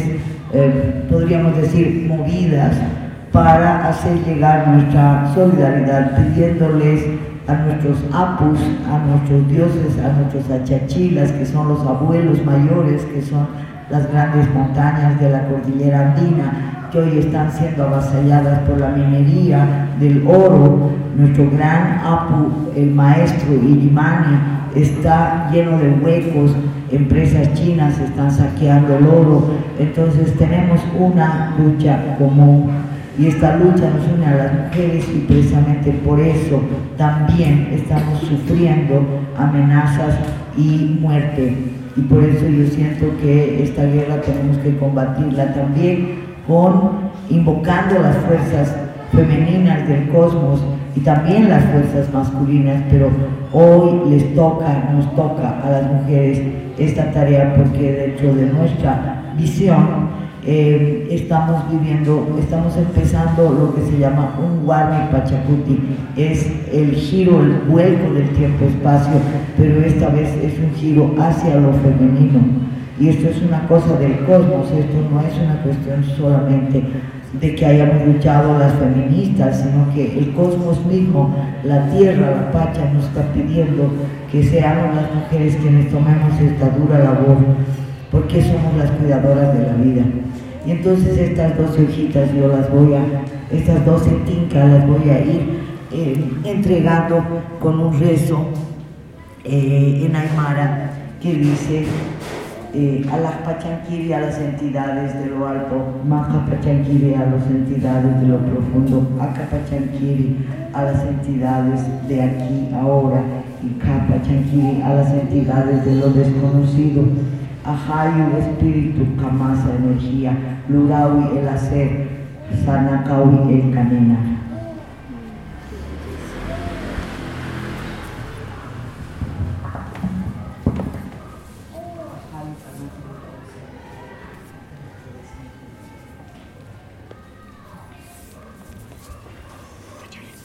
eh, podríamos decir, movidas para hacer llegar nuestra solidaridad, pidiéndoles a nuestros apus, a nuestros dioses, a nuestros achachilas, que son los abuelos mayores, que son las grandes montañas de la cordillera andina, que hoy están siendo avasalladas por la minería del oro. Nuestro gran apu, el maestro Illimani, está lleno de huecos, empresas chinas están saqueando el oro. Entonces tenemos una lucha común y esta lucha nos une a las mujeres, y precisamente por eso también estamos sufriendo amenazas y muerte. Y por eso yo siento que esta guerra tenemos que combatirla también con invocando las fuerzas femeninas del cosmos y también las fuerzas masculinas, pero hoy les toca, nos toca a las mujeres esta tarea, porque dentro de nuestra visión eh, estamos viviendo, estamos empezando lo que se llama un Warmi Pachacuti, es el giro, el vuelco del tiempo-espacio, pero esta vez es un giro hacia lo femenino. Y esto es una cosa del cosmos, esto no es una cuestión solamente de que hayamos luchado las feministas, sino que el cosmos mismo, la tierra, la pacha, nos está pidiendo que seamos las mujeres quienes tomemos esta dura labor, porque somos las cuidadoras de la vida. Y entonces estas doce hojitas yo las voy a, estas doce tincas las voy a ir eh, entregando con un rezo eh, en Aymara que dice: Eh, a las Pachanquiri, a las entidades de lo alto, Maja Pachanquiri, a las entidades de lo profundo, Aca Pachanquiri, a las entidades de aquí, ahora, y Ka Pachanquiri, a las entidades de lo desconocido, Ahayu, espíritu, Kamasa, energía, Lurawi, el hacer, Sanakawi, el caminar.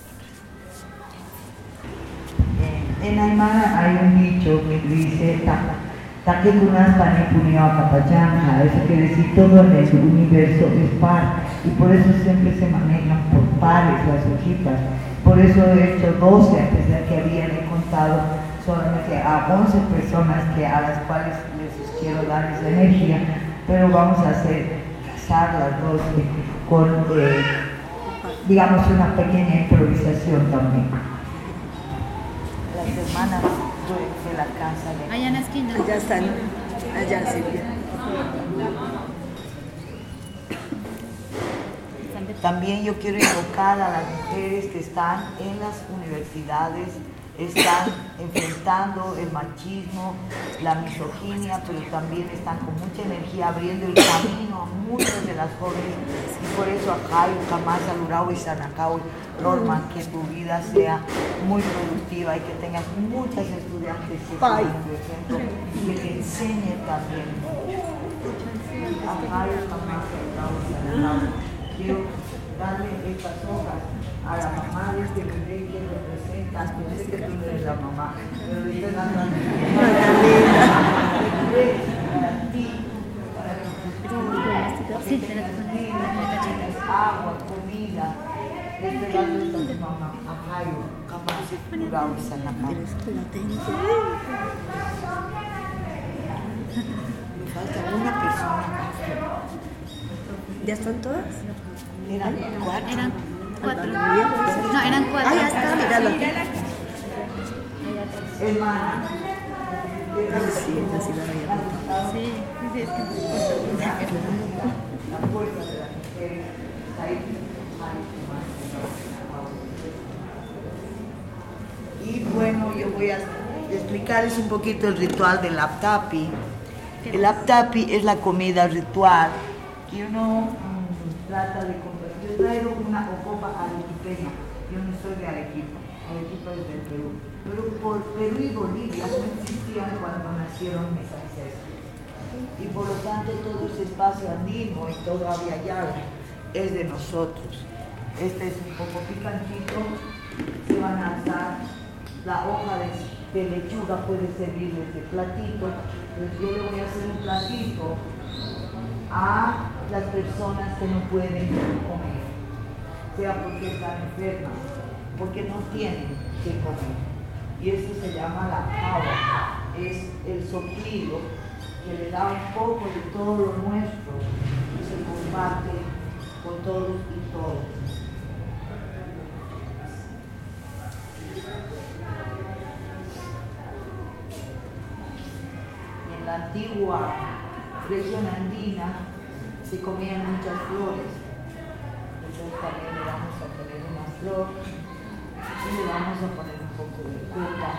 En Aymara hay un dicho que dice: Take Kunas Pane Punio Akapayanja, eso quiere decir todo en el universo es par, y por eso siempre se manejan por pares las hojitas. Por eso he hecho doce, a pesar que había he contado solamente a once personas que, a las cuales les quiero dar esa energía, pero vamos a hacer casar las doce con, eh, digamos, una pequeña improvisación también. Las hermanas de la casa de... Allá en la esquina. Allá están, allá sí. También yo quiero invocar a las mujeres que están en las universidades, están enfrentando el machismo, la misoginia, pero también están con mucha energía abriendo el camino a muchas de las jóvenes, y por eso acá y jamás alurao y sanacao, Norma, que tu vida sea muy productiva y que tengas muchas estudiantes que por ejemplo, que te enseñen también. Acá y jamás alurao y sanacao. Quiero darle estas hojas a la mamá de este bebé que representa, que sé que tú no eres la mamá, pero le estoy dando a ti. Para ti, para que tú tengas agua, comida, le estoy dando esto a tu mamá, a Jairo, capaz de curar y sanar. Me falta una persona más. ¿Ya están todas? Eran cuatro. Eran cuatro. No, eran cuatro. Ah, ya está, míralo. Hermana. Sí, así lo había contado. Sí, sí, es que... La fuerza de las mujeres ahí. Y bueno, yo voy a explicarles un poquito el ritual del aptapi. El aptapi es la comida ritual que uno mmm, trata de comer. Yo traigo una ocopa arequipeña. Yo no soy de Arequipa, Arequipa es del Perú. Pero por Perú y Bolivia no existían cuando nacieron mis ancestros. Y por lo tanto todo ese espacio andino y todo Aviala es de nosotros. Este es un poco picantito, se van a alzar la hoja de, de lechuga, puede servir este platito. Entonces yo le voy a hacer un platito a las personas que no pueden comer, sea porque están enfermas, porque no tienen que comer. Y esto se llama la java, es el soplido que le da un poco de todo lo nuestro y se comparte con todos y todos. En la antigua región andina se comían muchas flores, entonces también le vamos a poner una flor y le vamos a poner un poco de coca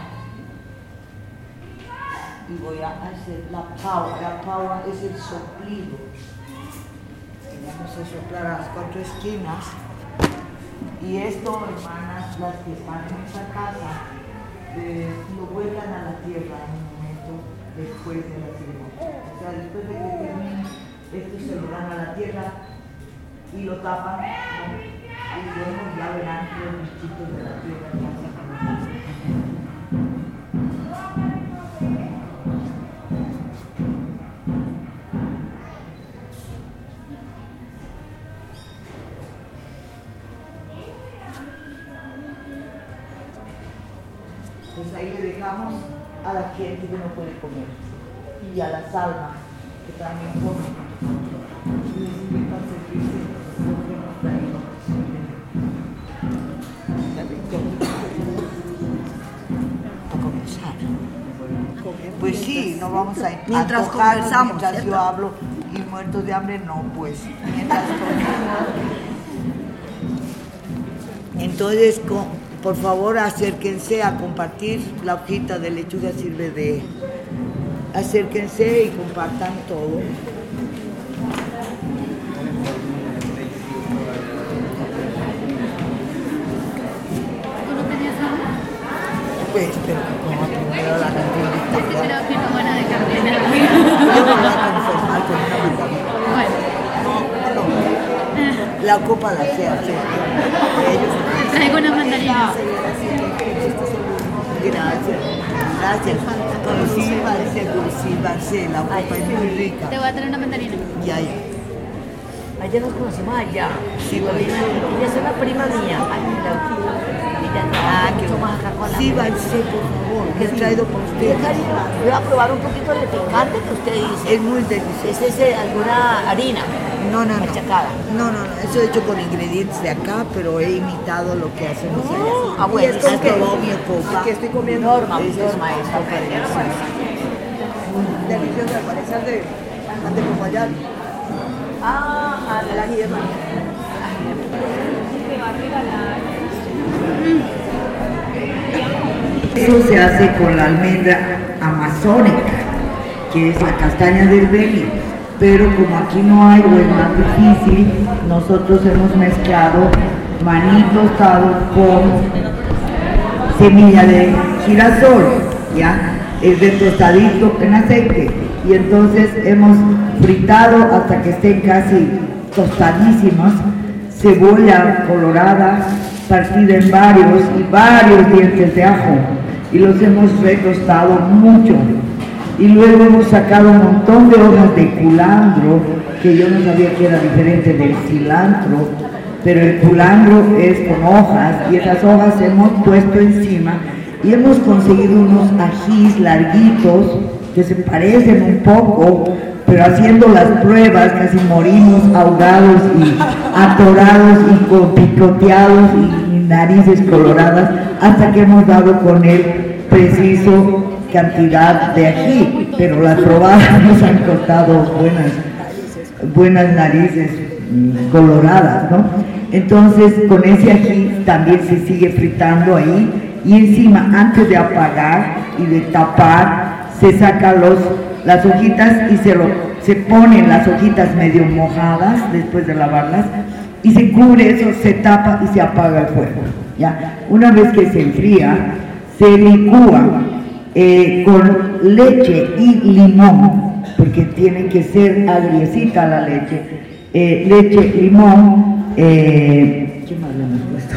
y voy a hacer la paua. La paua es el soplido. Vamos a soplar a las cuatro esquinas y esto, hermanas, las que están en esta casa, eh, lo vuelcan a la tierra en un momento después de la ceremonia. O sea, después de que termine, esto se lo dan a la tierra y lo tapan, ¿no? Y luego ya verán los bichitos de la tierra que hacen con los Pues ahí le dejamos a la gente que no puede comer y a las almas que también comen. Y les invito a servirse lo que hemos traído. A comenzar. Pues sí, no vamos a Mientras antojar conversamos, mientras ¿cierto? yo hablo y muertos de hambre, no, pues. Mientras comemos. Entonces, con, por favor, acérquense a compartir. La hojita de lechuga sirve de... Acérquense y compartan todo. ¿Tú no tenías hambre? Pues, pero que coma primero la cantinita. Sí, pero que no buena de carne. Yo me voy a conformar con una vitamina. Bueno. No, no. La copa la sé hacer. Te traigo una mandarina. Gracias. gracias. Consívanse, consívanse, la copa es muy rica. Te voy a traer una mandarina. Ya, ya. Ayer nos conocimos allá. Sí, bueno. Ella es una prima mía. Ay, la ella Ah, mucho que más acá con la sí, váyanse, por favor. Que he traído por Qué ustedes. cariño. Voy a probar un poquito de picante que usted dice. Es muy delicioso. ¿Es ese alguna harina? No, no, no. Machacada. No, no, no. Eso he hecho con ingredientes de acá, pero he imitado lo que hacemos allá. Ah, bueno. Y esto es probado mi copa. Aquí estoy comiendo. Norma, Esa es Norma, una esta copa deliciosa. Deliciosa, parece de, de Popayán. Ah, De la hierba. Eso se hace con la almendra amazónica, que es la castaña del Beni. Pero como aquí no hay o es más difícil, nosotros hemos mezclado maní tostado con semilla de girasol, ¿ya? Es de tostadito en aceite. Y entonces hemos fritado hasta que estén casi tostadísimas, cebolla colorada, partida en varios y varios dientes de ajo. Y los hemos retostado mucho. Y luego hemos sacado un montón de hojas de culantro, que yo no sabía que era diferente del cilantro, pero el culantro es con hojas, y esas hojas hemos puesto encima, y hemos conseguido unos ajís larguitos, que se parecen un poco, pero haciendo las pruebas casi morimos ahogados y atorados y con picoteados y, y narices coloradas, hasta que hemos dado con el preciso cantidad de ají, pero las probadas nos han costado buenas, buenas narices mm, coloradas, ¿no? Entonces con ese ají también se sigue fritando ahí, y encima antes de apagar y de tapar se sacan los, las hojitas y se, lo, se ponen las hojitas medio mojadas después de lavarlas, y se cubre eso, se tapa y se apaga el fuego, ¿ya? Una vez que se enfría, se licúa Eh, con leche y limón, porque tiene que ser agriecita la leche, eh, leche, limón, eh, ¿qué más le hemos puesto?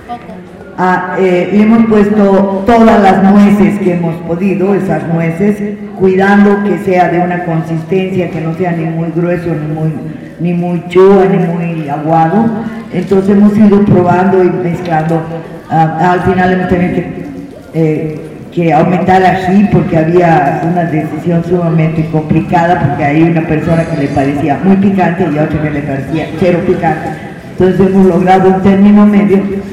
Ah, eh, le hemos puesto todas las nueces que hemos podido, esas nueces, cuidando que sea de una consistencia que no sea ni muy grueso, ni muy, ni muy chua, ni muy aguado. Entonces hemos ido probando y mezclando. Ah, al final hemos tenido que eh, que aumentar ají porque había una decisión sumamente complicada, porque hay una persona que le parecía muy picante y otra que le parecía cero picante. Entonces hemos logrado un término medio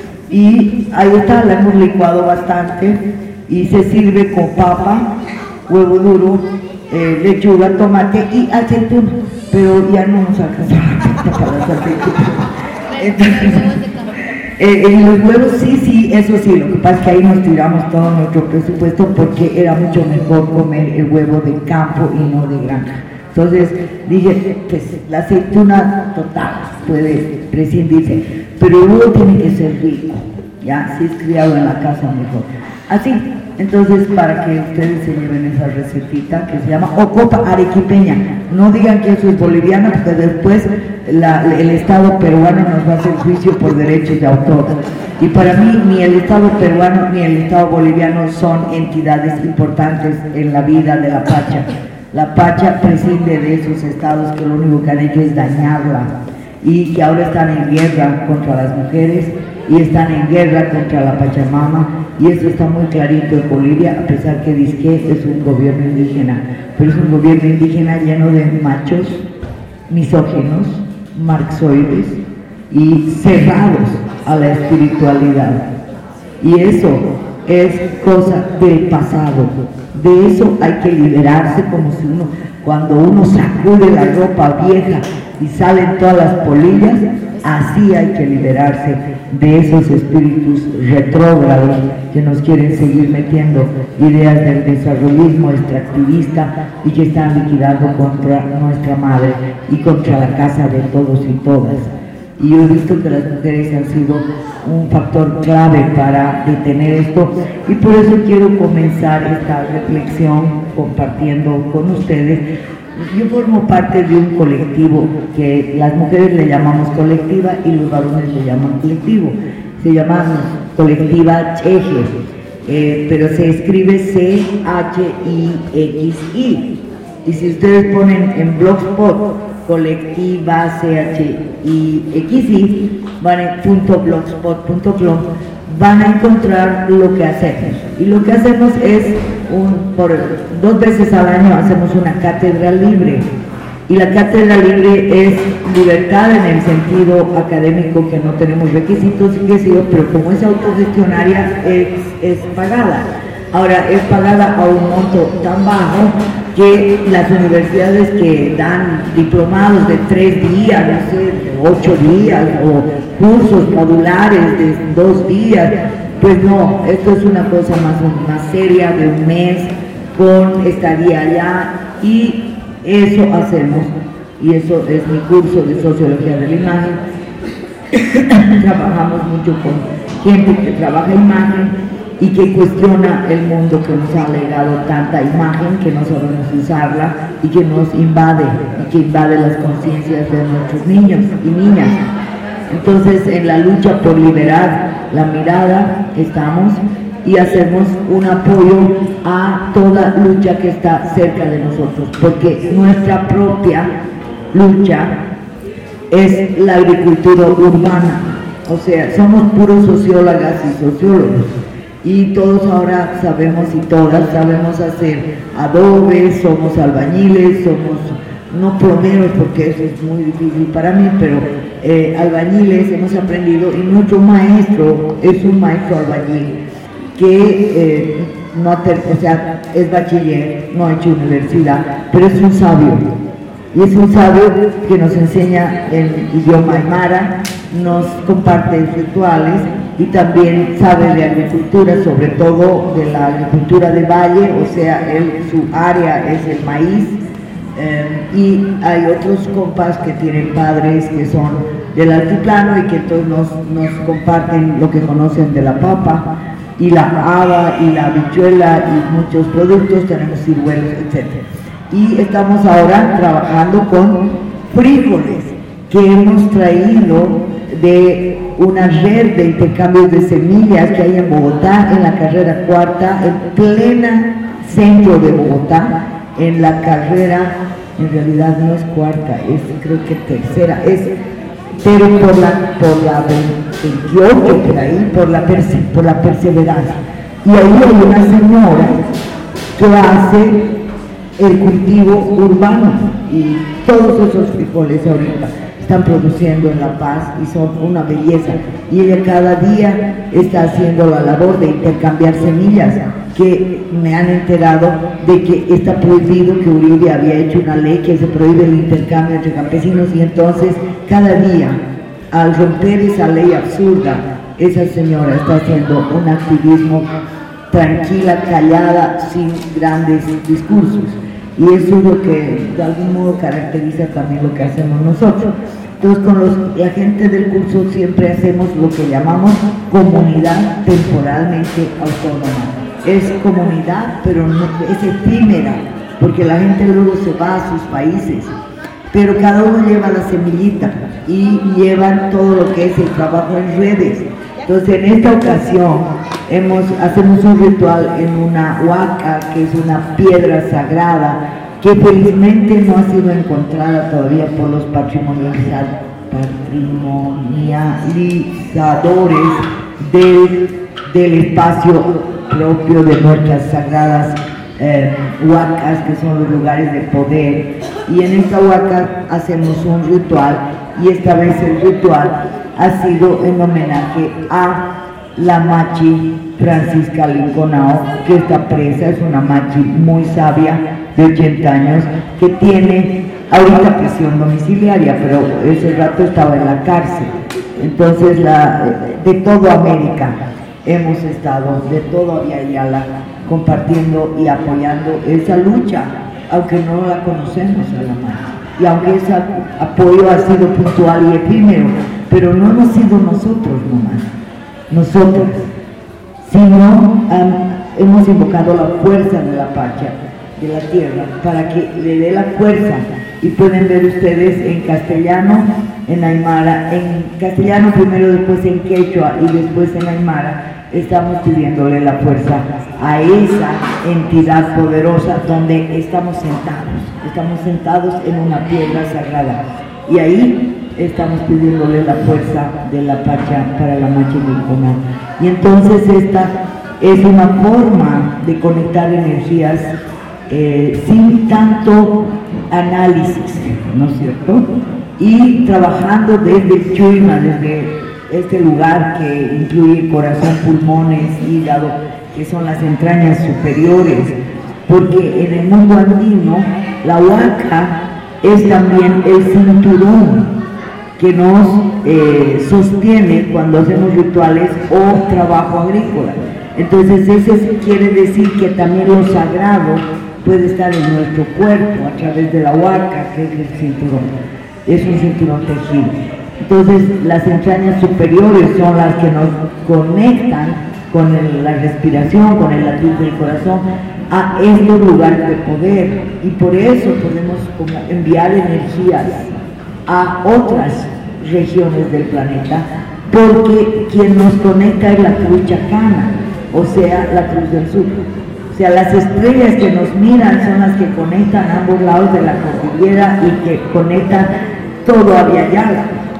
y ahí está, la hemos licuado bastante y se sirve con papa, huevo duro, eh, lechuga, tomate y aceituna, pero ya no nos alcanza para las aceitunas. Entonces, Eh, en los huevos sí, sí, eso sí, lo que pasa es que ahí nos tiramos todo nuestro presupuesto porque era mucho mejor comer el huevo de campo y no de granja. Entonces dije, pues la aceituna total puede prescindirse, pero el huevo tiene que ser rico, ya, si es criado en la casa mejor. Así, entonces para que ustedes se lleven esa recetita que se llama ocopa arequipeña, no digan que eso es boliviano porque después la, el Estado peruano nos va a hacer juicio por derechos de autor. Y para mí ni el Estado peruano ni el Estado boliviano son entidades importantes en la vida de la Pacha. La Pacha prescinde de esos estados que lo único que han hecho es dañarla y que ahora están en guerra contra las mujeres y están en guerra contra la Pachamama, y eso está muy clarito en Bolivia, a pesar que dizque es un gobierno indígena, pero es un gobierno indígena lleno de machos misóginos, marxoides y cerrados a la espiritualidad, y eso es cosa del pasado. De eso hay que liberarse, como si uno, cuando uno sacude la ropa vieja y salen todas las polillas, así hay que liberarse de esos espíritus retrógrados que nos quieren seguir metiendo ideas del desarrollismo extractivista y que están liquidando contra nuestra madre y contra la casa de todos y todas. Y yo he visto que las mujeres han sido un factor clave para detener esto, y por eso quiero comenzar esta reflexión compartiendo con ustedes. Yo formo parte de un colectivo que las mujeres le llamamos colectiva y los varones le llaman colectivo. Se llama colectiva Cheje. eh, pero se escribe C H I X I. Y si ustedes ponen en Blogspot colectiva C H I X I, van a punto blogspot punto com, van a encontrar lo que hacemos. Y lo que hacemos es, un, por dos veces al año hacemos una cátedra libre. Y la cátedra libre es libertad en el sentido académico, que no tenemos requisitos y qué sé yo, pero como es autogestionaria es, es pagada. Ahora, es pagada a un monto tan bajo que las universidades que dan diplomados de tres días, no sé, de ocho días, o cursos modulares de dos días, pues no, esto es una cosa más, más seria, de un mes, con estadía allá, y eso hacemos, y eso es mi curso de Sociología de la Imagen. Trabajamos mucho con gente que trabaja imagen y que cuestiona el mundo que nos ha legado tanta imagen, que no sabemos usarla y que nos invade, y que invade las conciencias de nuestros niños y niñas. Entonces, en la lucha por liberar la mirada estamos, y hacemos un apoyo a toda lucha que está cerca de nosotros, porque nuestra propia lucha es la agricultura urbana, o sea, somos puros sociólogas y sociólogos. Y todos ahora sabemos, y todas sabemos hacer adobes, somos albañiles, somos, no plomeros porque eso es muy difícil para mí, pero eh, albañiles hemos aprendido, y nuestro maestro es un maestro albañil que eh, no o sea, es bachiller, no ha hecho universidad, pero es un sabio. Y es un sabio que nos enseña el idioma aymara, nos comparte rituales, y también sabe de agricultura, sobre todo de la agricultura de valle, o sea, él, su área es el maíz, eh, y hay otros compas que tienen padres que son del altiplano y que entonces nos, nos comparten lo que conocen de la papa, y la haba, y la habichuela, y muchos productos, tenemos ciruelos, etcétera. Y estamos ahora trabajando con frijoles que hemos traído de una red de intercambios de semillas que hay en Bogotá, en la carrera cuarta, en plena centro de Bogotá, en la carrera, en realidad no es cuarta, es creo que tercera, es, pero por la, por la veintiocho, por ahí, por la, perse, por la perseverancia. Y ahí hay una señora que hace el cultivo urbano, y todos esos frijoles ahorita están produciendo en La Paz y son una belleza, y ella cada día está haciendo la labor de intercambiar semillas, que me han enterado de que está prohibido, que Uribe había hecho una ley que se prohíbe el intercambio entre campesinos, y entonces cada día, al romper esa ley absurda, esa señora está haciendo un activismo tranquila, callada, sin grandes discursos. Y eso es lo que de algún modo caracteriza también lo que hacemos nosotros. Entonces, con los, la gente del curso siempre hacemos lo que llamamos comunidad temporalmente autónoma. Es comunidad, pero no, es efímera, porque la gente luego se va a sus países, pero cada uno lleva la semillita y llevan todo lo que es el trabajo en redes. Entonces, en esta ocasión hemos, hacemos un ritual en una huaca, que es una piedra sagrada, que felizmente no ha sido encontrada todavía por los patrimonializadores del, del espacio propio de nuestras sagradas eh, huacas, que son los lugares de poder. Y en esta huaca hacemos un ritual, y esta vez el ritual ha sido en homenaje a la machi Francisca Linconao, que está presa, es una machi muy sabia de ochenta años, que tiene ahorita prisión domiciliaria, pero ese rato estaba en la cárcel. Entonces, la, de toda América hemos estado, de todo Ayala, compartiendo y apoyando esa lucha, aunque no la conocemos a la machi, y aunque ese apoyo ha sido puntual y efímero, pero no hemos sido nosotros nomás, nosotros, sino um, hemos invocado la fuerza de la Pacha, de la tierra, para que le dé la fuerza y pueden ver ustedes en castellano, en aymara, en castellano primero, después en quechua y después en aymara, estamos pidiéndole la fuerza a esa entidad poderosa donde estamos sentados, estamos sentados en una piedra sagrada y ahí estamos pidiéndole la fuerza de la Pacha para la Machi Milcona. Y entonces esta es una forma de conectar energías eh, sin tanto análisis, ¿no es cierto? Y trabajando desde el Chuyma, desde este lugar que incluye corazón, pulmones, hígado, que son las entrañas superiores, porque en el mundo andino la huaca es también el cinturón que nos eh, sostiene cuando hacemos rituales o trabajo agrícola. Entonces ese quiere decir que también lo sagrado puede estar en nuestro cuerpo a través de la huaca, que es el cinturón, es un cinturón tejido. Entonces las entrañas superiores son las que nos conectan con el, la respiración, con el latido del corazón, a estos lugares de poder, y por eso podemos como enviar energías a otras regiones del planeta, porque quien nos conecta es la cruz chacana, o sea, la cruz del sur. O sea, las estrellas que nos miran son las que conectan ambos lados de la cordillera y que conectan todo Abya-Yala.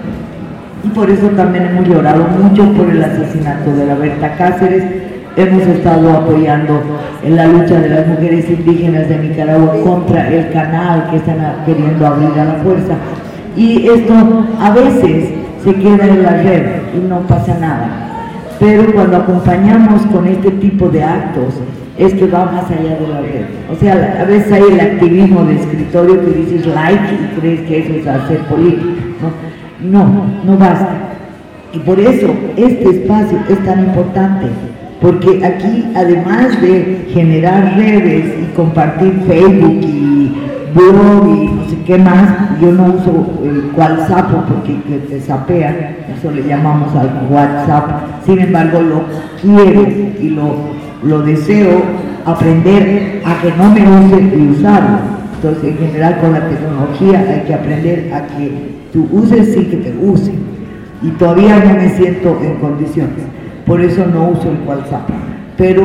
Y por eso también hemos llorado mucho por el asesinato de la Berta Cáceres. Hemos estado apoyando en la lucha de las mujeres indígenas de Nicaragua contra el canal que están queriendo abrir a la fuerza. Y esto a veces se queda en la red y no pasa nada. Pero cuando acompañamos con este tipo de actos, es que va más allá de la red. O sea, a veces hay el activismo de escritorio que dices like y crees que eso es hacer política. No, no, no basta. Y por eso este espacio es tan importante, porque aquí, además de generar redes y compartir Facebook y blog y no sé qué más, yo no uso el WhatsApp porque que te sapea, eso le llamamos al WhatsApp. Sin embargo, lo quiero y lo, lo deseo aprender a que no me use y usarlo. Entonces, en general, con la tecnología hay que aprender a que tú uses sin que te use. Y todavía no me siento en condiciones, por eso no uso el WhatsApp. Pero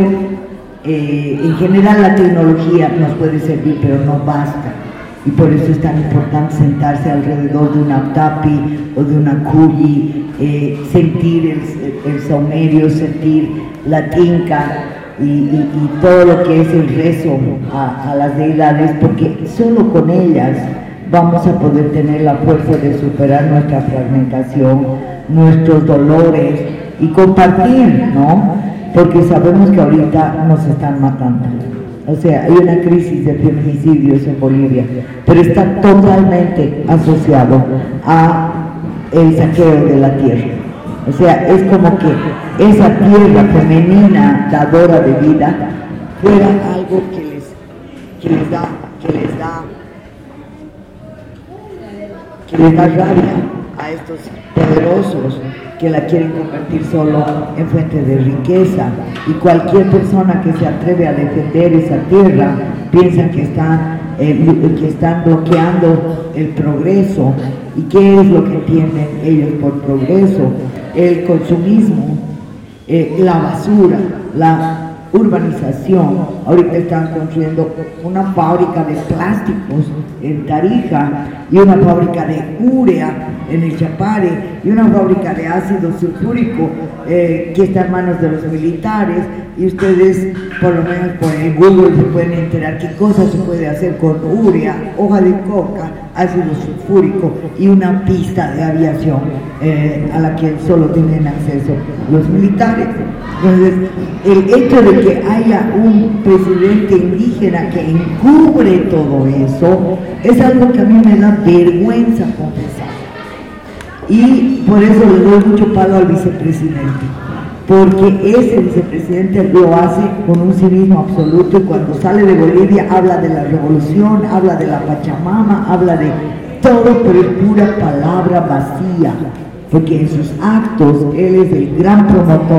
eh, en general la tecnología nos puede servir, pero no basta. Y por eso es tan importante sentarse alrededor de una tapi o de una cuyi, eh, sentir el, el saumerio, sentir la tinca y, y, y todo lo que es el rezo a, a las deidades, porque solo con ellas vamos a poder tener la fuerza de superar nuestra fragmentación, nuestros dolores y compartir, ¿no? Porque sabemos que ahorita nos están matando. O sea, hay una crisis de feminicidios en Bolivia, pero está totalmente asociado a el saqueo de la tierra. O sea, es como que esa tierra femenina, dadora de vida, fuera algo que les, que les da, que les da, que les da rabia a estos poderosos que la quieren convertir solo en fuente de riqueza, y cualquier persona que se atreve a defender esa tierra piensa que están, eh, que están bloqueando el progreso. ¿Y qué es lo que entienden ellos por progreso? El consumismo, eh, la basura, la urbanización. Ahorita están construyendo una fábrica de plásticos en Tarija y una fábrica de urea en el Chapare y una fábrica de ácido sulfúrico eh, que está en manos de los militares, y ustedes por lo menos por el Google se pueden enterar qué cosas se puede hacer con urea, hoja de coca, ácido sulfúrico y una pista de aviación eh, a la que solo tienen acceso los militares. Entonces, el hecho de que haya un presidente indígena que encubre todo eso es algo que a mí me da vergüenza confesar. Y por eso le doy mucho palo al vicepresidente, porque ese vicepresidente lo hace con un civismo absoluto, y cuando sale de Bolivia habla de la revolución, habla de la Pachamama, habla de todo, pero es pura palabra vacía, porque en sus actos él es el gran promotor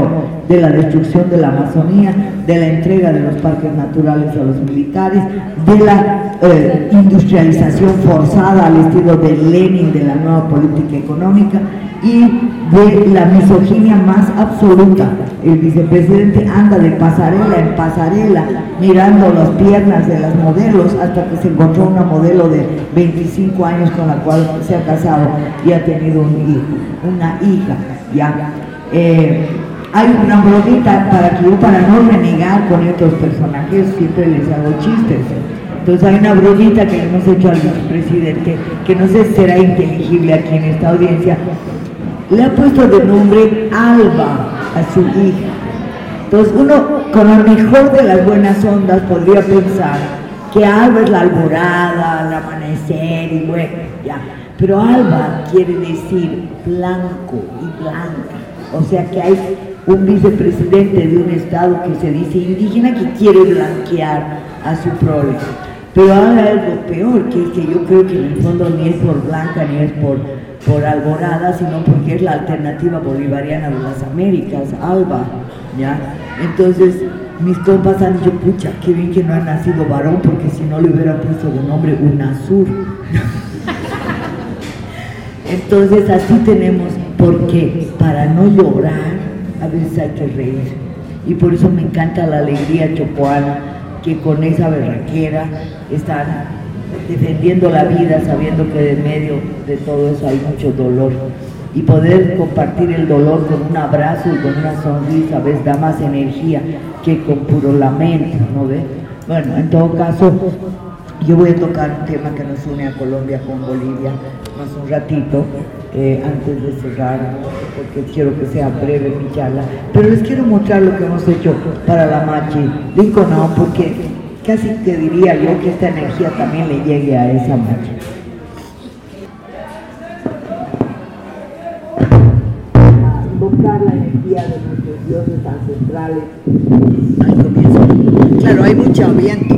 de la destrucción de la Amazonía, de la entrega de los parques naturales a los militares, de la eh, industrialización forzada al estilo de Lenin de la nueva política económica y de la misoginia más absoluta. El vicepresidente anda de pasarela en pasarela mirando las piernas de las modelos hasta que se encontró una modelo de veinticinco años con la cual se ha casado y ha tenido un hijo, una hija, ¿ya? Eh, hay una bromita para que yo, para no renegar con estos personajes, siempre les hago chistes. Entonces hay una bromita que le hemos hecho al vicepresidente, que no sé si será inteligible aquí en esta audiencia. Le ha puesto de nombre Alba a su hija. Entonces uno, con la mejor de las buenas ondas, podría pensar que Alba es la alborada, el amanecer y bueno, ya. Pero Alba quiere decir blanco y blanca. O sea que hay un vicepresidente de un estado que se dice indígena que quiere blanquear a su prole. Pero ahora algo peor, que es que yo creo que en el fondo ni es por blanca ni es por, por alborada, sino porque es la alternativa bolivariana de las Américas, Alba, ¿ya? Entonces mis compas han dicho, pucha, qué bien que no ha nacido varón, porque si no le hubieran puesto de nombre UNASUR. Entonces así tenemos, porque para no llorar a veces hay que reír, y por eso me encanta la alegría chopoana, que con esa berraquera están defendiendo la vida, sabiendo que de medio de todo eso hay mucho dolor, y poder compartir el dolor con un abrazo y con una sonrisa a veces da más energía que con puro lamento, ¿no ve? Bueno, en todo caso, yo voy a tocar un tema que nos une a Colombia con Bolivia más un ratito, eh, antes de cerrar, porque quiero que sea breve mi charla, pero les quiero mostrar lo que hemos hecho para la Machi. Digo no, porque casi te diría yo que esta energía también le llegue a esa Machi. Invocar la energía de nuestros dioses ancestrales. Ahí comienza. Claro, hay mucho viento.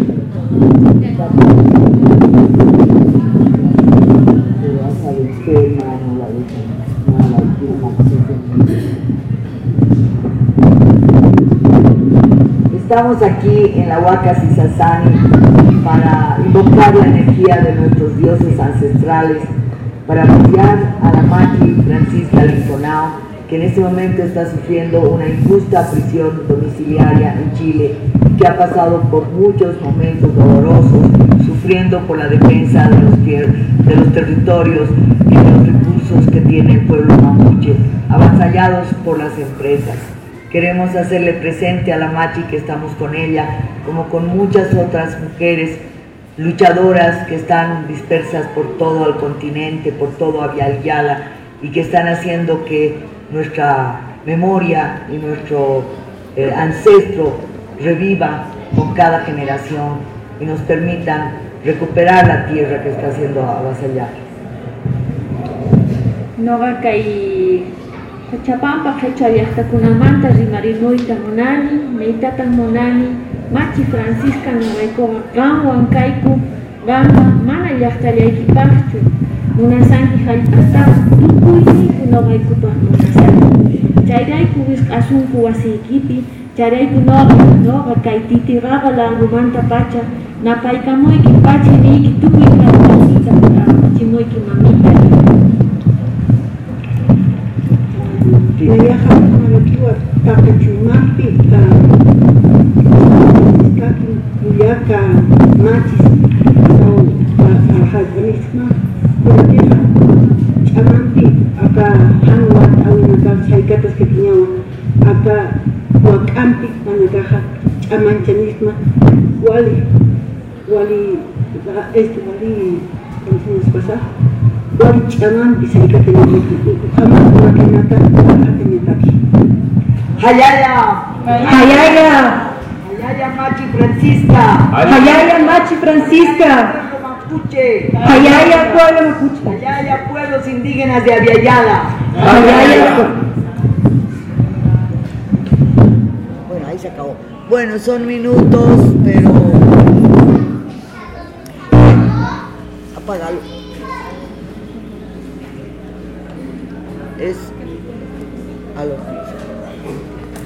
Estamos aquí en la Huaca Sisasani para invocar la energía de nuestros dioses ancestrales, para apoyar a la Machi Francisca Linconao, que en este momento está sufriendo una injusta prisión domiciliaria en Chile, que ha pasado por muchos momentos dolorosos, sufriendo por la defensa de los, de los territorios y de los recursos que tiene el pueblo mapuche, avasallados por las empresas. Queremos hacerle presente a la Machi que estamos con ella, como con muchas otras mujeres luchadoras que están dispersas por todo el continente, por todo Aviala, y que están haciendo que nuestra memoria y nuestro eh, ancestro reviva con cada generación y nos permitan recuperar la tierra que está siendo avasallada. Noga kai Cachapampa fecha hasta kunamanta rimarinuyta monani, meitata monani, Machi Francisca Noveco, Gamwan Kaiku, Gamba, Mana Yachtayaikipachtu, Munasanki Halpasta, Tukuyi, Novaikupa Munasanki. Chairaiku Wisk Asunku Wasikipi, Chairaiku Noga, Noga Kaititi Raga la Rumanta Pacha, Napaikamoiki Pachi Niki, Tukuyi Kalpasita, Chimoiki Mamita. Me viajamos con el equipo Pacachumapi, Kaki, Uyaca, Machis, a Jalisma, con vieja Chamampi, acá Hanwat, a una chaicatas que teníamos, acá Huacampi, cuando caja Chamanchanisma, Wali, Wali, este Wali, ¿cómo se nos pasa? Wali Chamampi, chaicatas que jamás no que nata. Hayaya, Hayaya, Hayaya Machi Francisca, Hayaya Machi Francisca, Hayaya Pueblo Mapuche, Hayaya Pueblos Indígenas de Aviala. Hayaya. Bueno, ahí se acabó. Bueno, son minutos, pero apágalo. Es a lo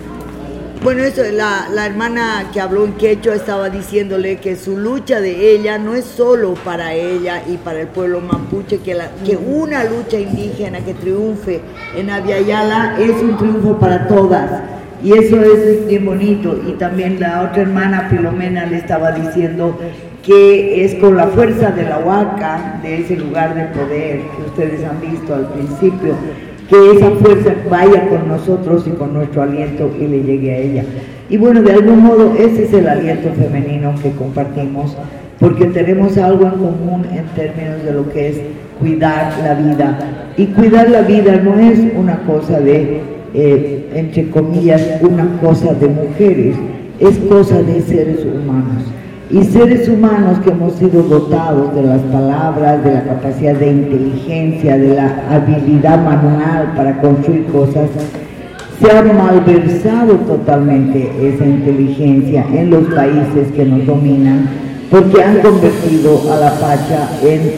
Bueno, eso, la, la hermana que habló en quechua estaba diciéndole que su lucha de ella no es solo para ella y para el pueblo mapuche, que, la, que una lucha indígena que triunfe en Abya Yala es un triunfo para todas, y eso es bien bonito. Y también la otra hermana Filomena le estaba diciendo que es con la fuerza de la huaca, de ese lugar de poder que ustedes han visto al principio, que esa fuerza vaya con nosotros y con nuestro aliento y le llegue a ella. Y bueno, de algún modo ese es el aliento femenino que compartimos, porque tenemos algo en común en términos de lo que es cuidar la vida. Y cuidar la vida no es una cosa de, eh, entre comillas, una cosa de mujeres, es cosa de seres humanos. Y seres humanos que hemos sido dotados de las palabras, de la capacidad de inteligencia, de la habilidad manual para construir cosas, se ha malversado totalmente esa inteligencia en los países que nos dominan, porque han convertido a la Pacha en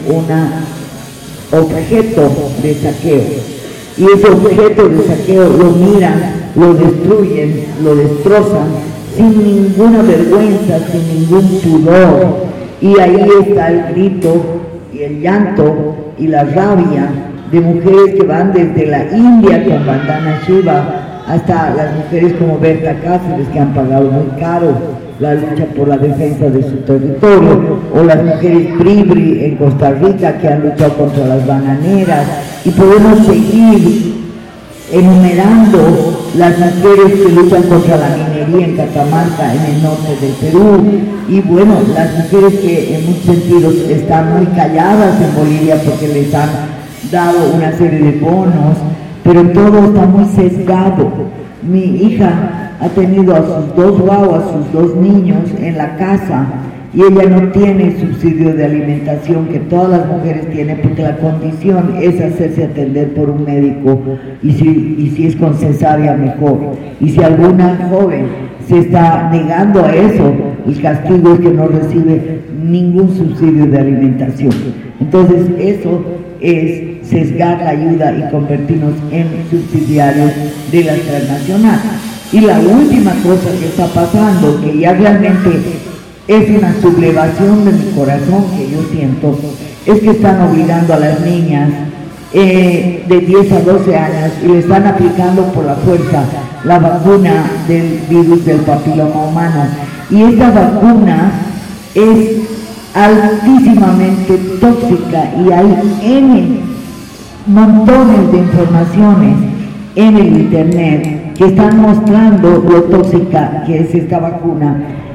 un objeto de saqueo. Y ese objeto de saqueo lo miran, lo destruyen, lo destrozan, sin ninguna vergüenza, sin ningún pudor. Y ahí está el grito y el llanto y la rabia de mujeres que van desde la India con Vandana Shiva hasta las mujeres como Berta Cáceres, que han pagado muy caro la lucha por la defensa de su territorio, o las mujeres Bribri en Costa Rica, que han luchado contra las bananeras, y podemos seguir enumerando las mujeres que luchan contra la minería en Catamarca, en el norte del Perú, y bueno, las mujeres que en muchos sentidos están muy calladas en Bolivia porque les han dado una serie de bonos, pero todo está muy sesgado. Mi hija ha tenido a sus dos guaguas, sus dos niños en la casa, y ella no tiene subsidio de alimentación que todas las mujeres tienen, porque la condición es hacerse atender por un médico, y si, y si es con cesárea mejor. Y si alguna joven se está negando a eso, el castigo es que no recibe ningún subsidio de alimentación. Entonces eso es sesgar la ayuda y convertirnos en subsidiarios de las transnacionales. Y la última cosa que está pasando, que ya realmente es una sublevación de mi corazón que yo siento, es que están obligando a las niñas eh, de diez a doce años y le están aplicando por la fuerza la vacuna del virus del papiloma humano. Y esta vacuna es altísimamente tóxica y hay N montones de informaciones en el internet que están mostrando lo tóxica que es esta vacuna.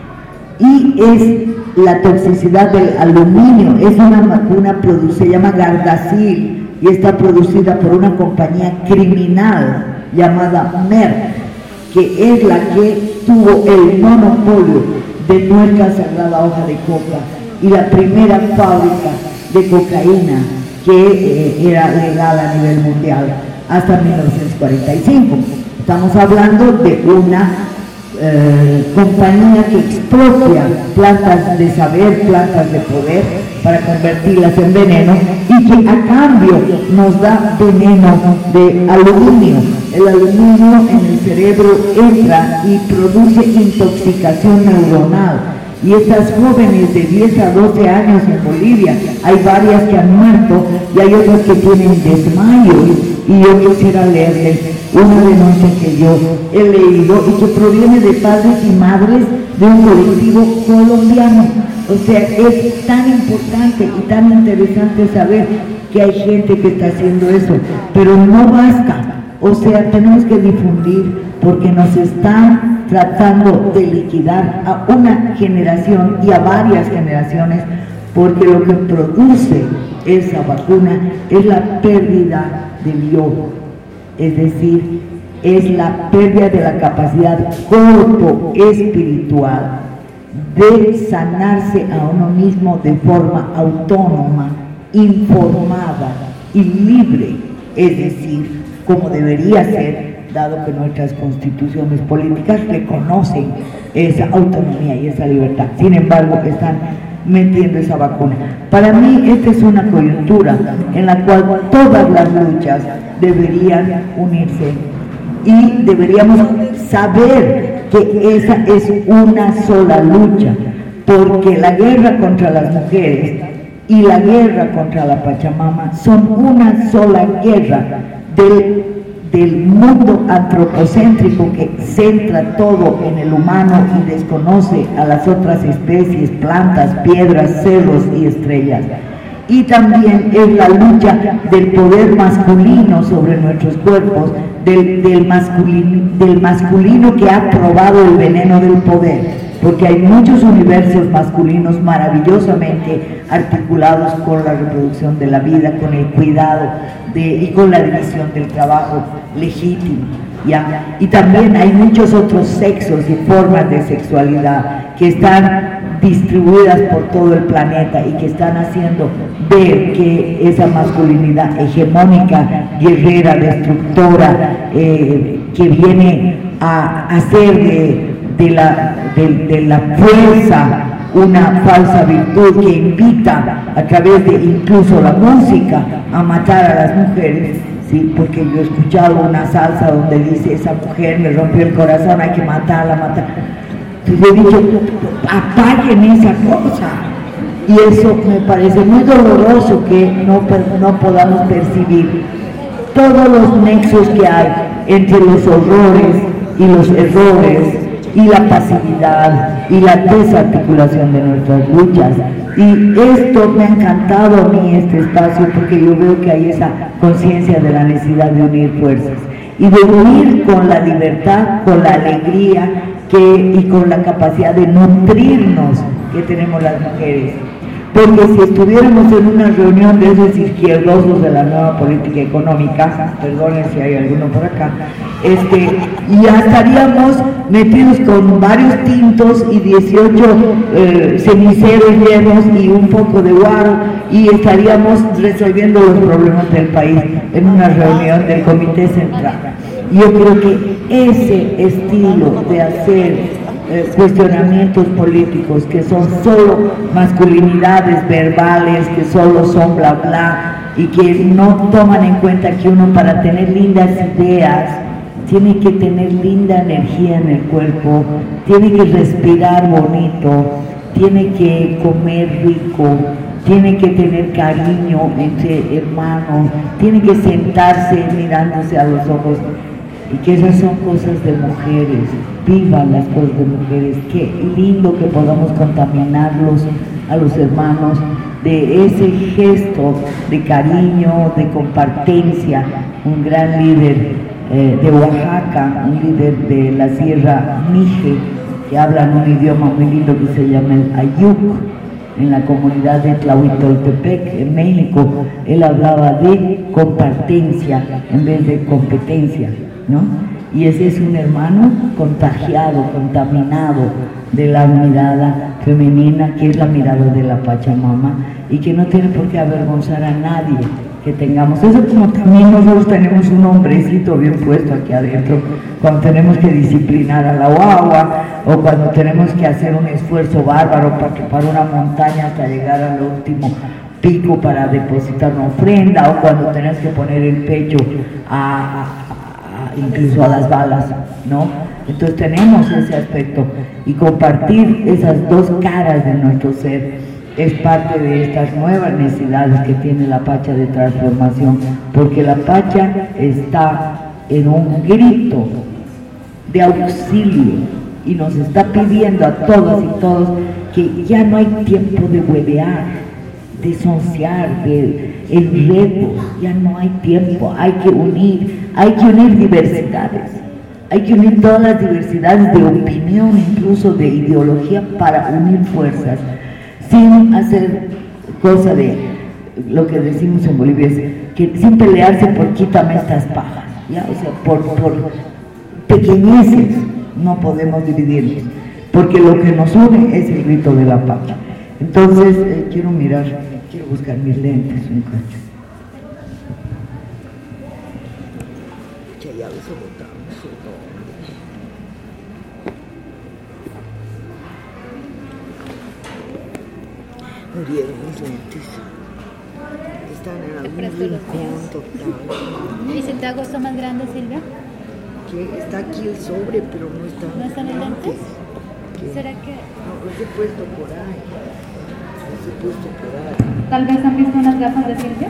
Y es la toxicidad del aluminio. Es una vacuna producida, se llama Gardasil, y está producida por una compañía criminal llamada Merck, que es la que tuvo el monopolio de nuestra sagrada hoja de coca y la primera fábrica de cocaína que eh, era legal a nivel mundial hasta mil novecientos cuarenta y cinco. Estamos hablando de una Eh, compañía que expropia plantas de saber, plantas de poder, para convertirlas en veneno, y que a cambio nos da veneno de aluminio. El aluminio en el cerebro entra y produce intoxicación neuronal. Y estas jóvenes de diez a doce años en Bolivia, hay varias que han muerto y hay otras que tienen desmayos, y yo quisiera leerles una denuncia que yo he leído y que proviene de padres y madres de un colectivo colombiano. O sea, es tan importante y tan interesante saber que hay gente que está haciendo eso, pero no basta. O sea, tenemos que difundir, porque nos están tratando de liquidar a una generación y a varias generaciones, porque lo que produce esa vacuna es la pérdida del yo, es decir, es la pérdida de la capacidad corpo espiritual de sanarse a uno mismo de forma autónoma, informada y libre, es decir, como debería ser, dado que nuestras constituciones políticas reconocen esa autonomía y esa libertad. Sin embargo, están metiendo esa vacuna. Para mí, esta es una coyuntura en la cual todas las luchas deberían unirse y deberíamos saber que esa es una sola lucha, porque la guerra contra las mujeres y la guerra contra la Pachamama son una sola guerra del, del mundo antropocéntrico que centra todo en el humano y desconoce a las otras especies, plantas, piedras, cerros y estrellas. Y también es la lucha del poder masculino sobre nuestros cuerpos, del, del, masculino, del masculino que ha probado el veneno del poder, porque hay muchos universos masculinos maravillosamente articulados con la reproducción de la vida, con el cuidado de, y con la división del trabajo legítimo, ¿ya? Y también hay muchos otros sexos y formas de sexualidad que están distribuidas por todo el planeta y que están haciendo ver que esa masculinidad hegemónica, guerrera, destructora, eh, que viene a hacer de, de, la, de, de la fuerza una falsa virtud, que invita a través de incluso la música a matar a las mujeres. Sí, porque yo he escuchado una salsa donde dice: esa mujer me rompió el corazón, hay que matarla, matar. Entonces he dicho: apaguen esa cosa. Y eso me parece muy doloroso, que no, no podamos percibir todos los nexos que hay entre los horrores y los errores y la pasividad y la desarticulación de nuestras luchas. Y esto me ha encantado a mí, este espacio, porque yo veo que hay esa conciencia de la necesidad de unir fuerzas y de unir con la libertad, con la alegría que, y con la capacidad de nutrirnos que tenemos las mujeres. Porque si estuviéramos en una reunión de esos izquierdosos de la nueva política económica, perdonen si hay alguno por acá, este, ya estaríamos metidos con varios tintos y dieciocho eh, ceniceros llenos y un poco de guaro, y estaríamos resolviendo los problemas del país en una reunión del Comité Central. Yo creo que ese estilo de hacer Eh, cuestionamientos políticos que son solo masculinidades verbales, que solo son bla bla, y que no toman en cuenta que uno, para tener lindas ideas, tiene que tener linda energía en el cuerpo, tiene que respirar bonito, tiene que comer rico, tiene que tener cariño entre hermanos, tiene que sentarse mirándose a los ojos. Y que esas son cosas de mujeres. Vivan las cosas de mujeres. Qué lindo que podamos contaminarlos a los hermanos de ese gesto de cariño, de compartencia. Un gran líder eh, de Oaxaca, un líder de la Sierra Mije, que hablan un idioma muy lindo que se llama el Ayuk, en la comunidad de Tlahuitoltepec, en México. Él hablaba de compartencia en vez de competencia, ¿no? Y ese es un hermano contagiado, contaminado de la mirada femenina, que es la mirada de la Pachamama, y que no tiene por qué avergonzar a nadie que tengamos. Eso, como también nosotros tenemos un hombrecito bien puesto aquí adentro, cuando tenemos que disciplinar a la guagua, o cuando tenemos que hacer un esfuerzo bárbaro para trepar una montaña hasta llegar al último pico para depositar una ofrenda, o cuando tenemos que poner el pecho a, a incluso a las balas, ¿no? Entonces tenemos ese aspecto, y compartir esas dos caras de nuestro ser es parte de estas nuevas necesidades que tiene la Pacha de transformación, porque la Pacha está en un grito de auxilio y nos está pidiendo a todas y todos que ya no hay tiempo de huevear, de sonciar, de enredos, ya no hay tiempo, hay que unir, hay que unir diversidades, hay que unir todas las diversidades de opinión, incluso de ideología, para unir fuerzas, sin hacer cosa de lo que decimos en Bolivia, es que sin pelearse por quítame estas pajas, ¿ya? O sea, por, por pequeñeces no podemos dividirnos, porque lo que nos une es el grito de la Pacha. Entonces, eh, quiero mirar, quiero buscar mis lentes un cacho. Ya los botamos, murieron mis lentes. Están en algún rincón total. ¿Y se te ha gustado más grande, Silvia? ¿Qué? Está aquí el sobre, pero no está. ¿No están en lentes? ¿Qué? ¿Será que...? No, los he puesto por ahí. Los he puesto por ahí. Tal vez han visto unas gafas de Silvia.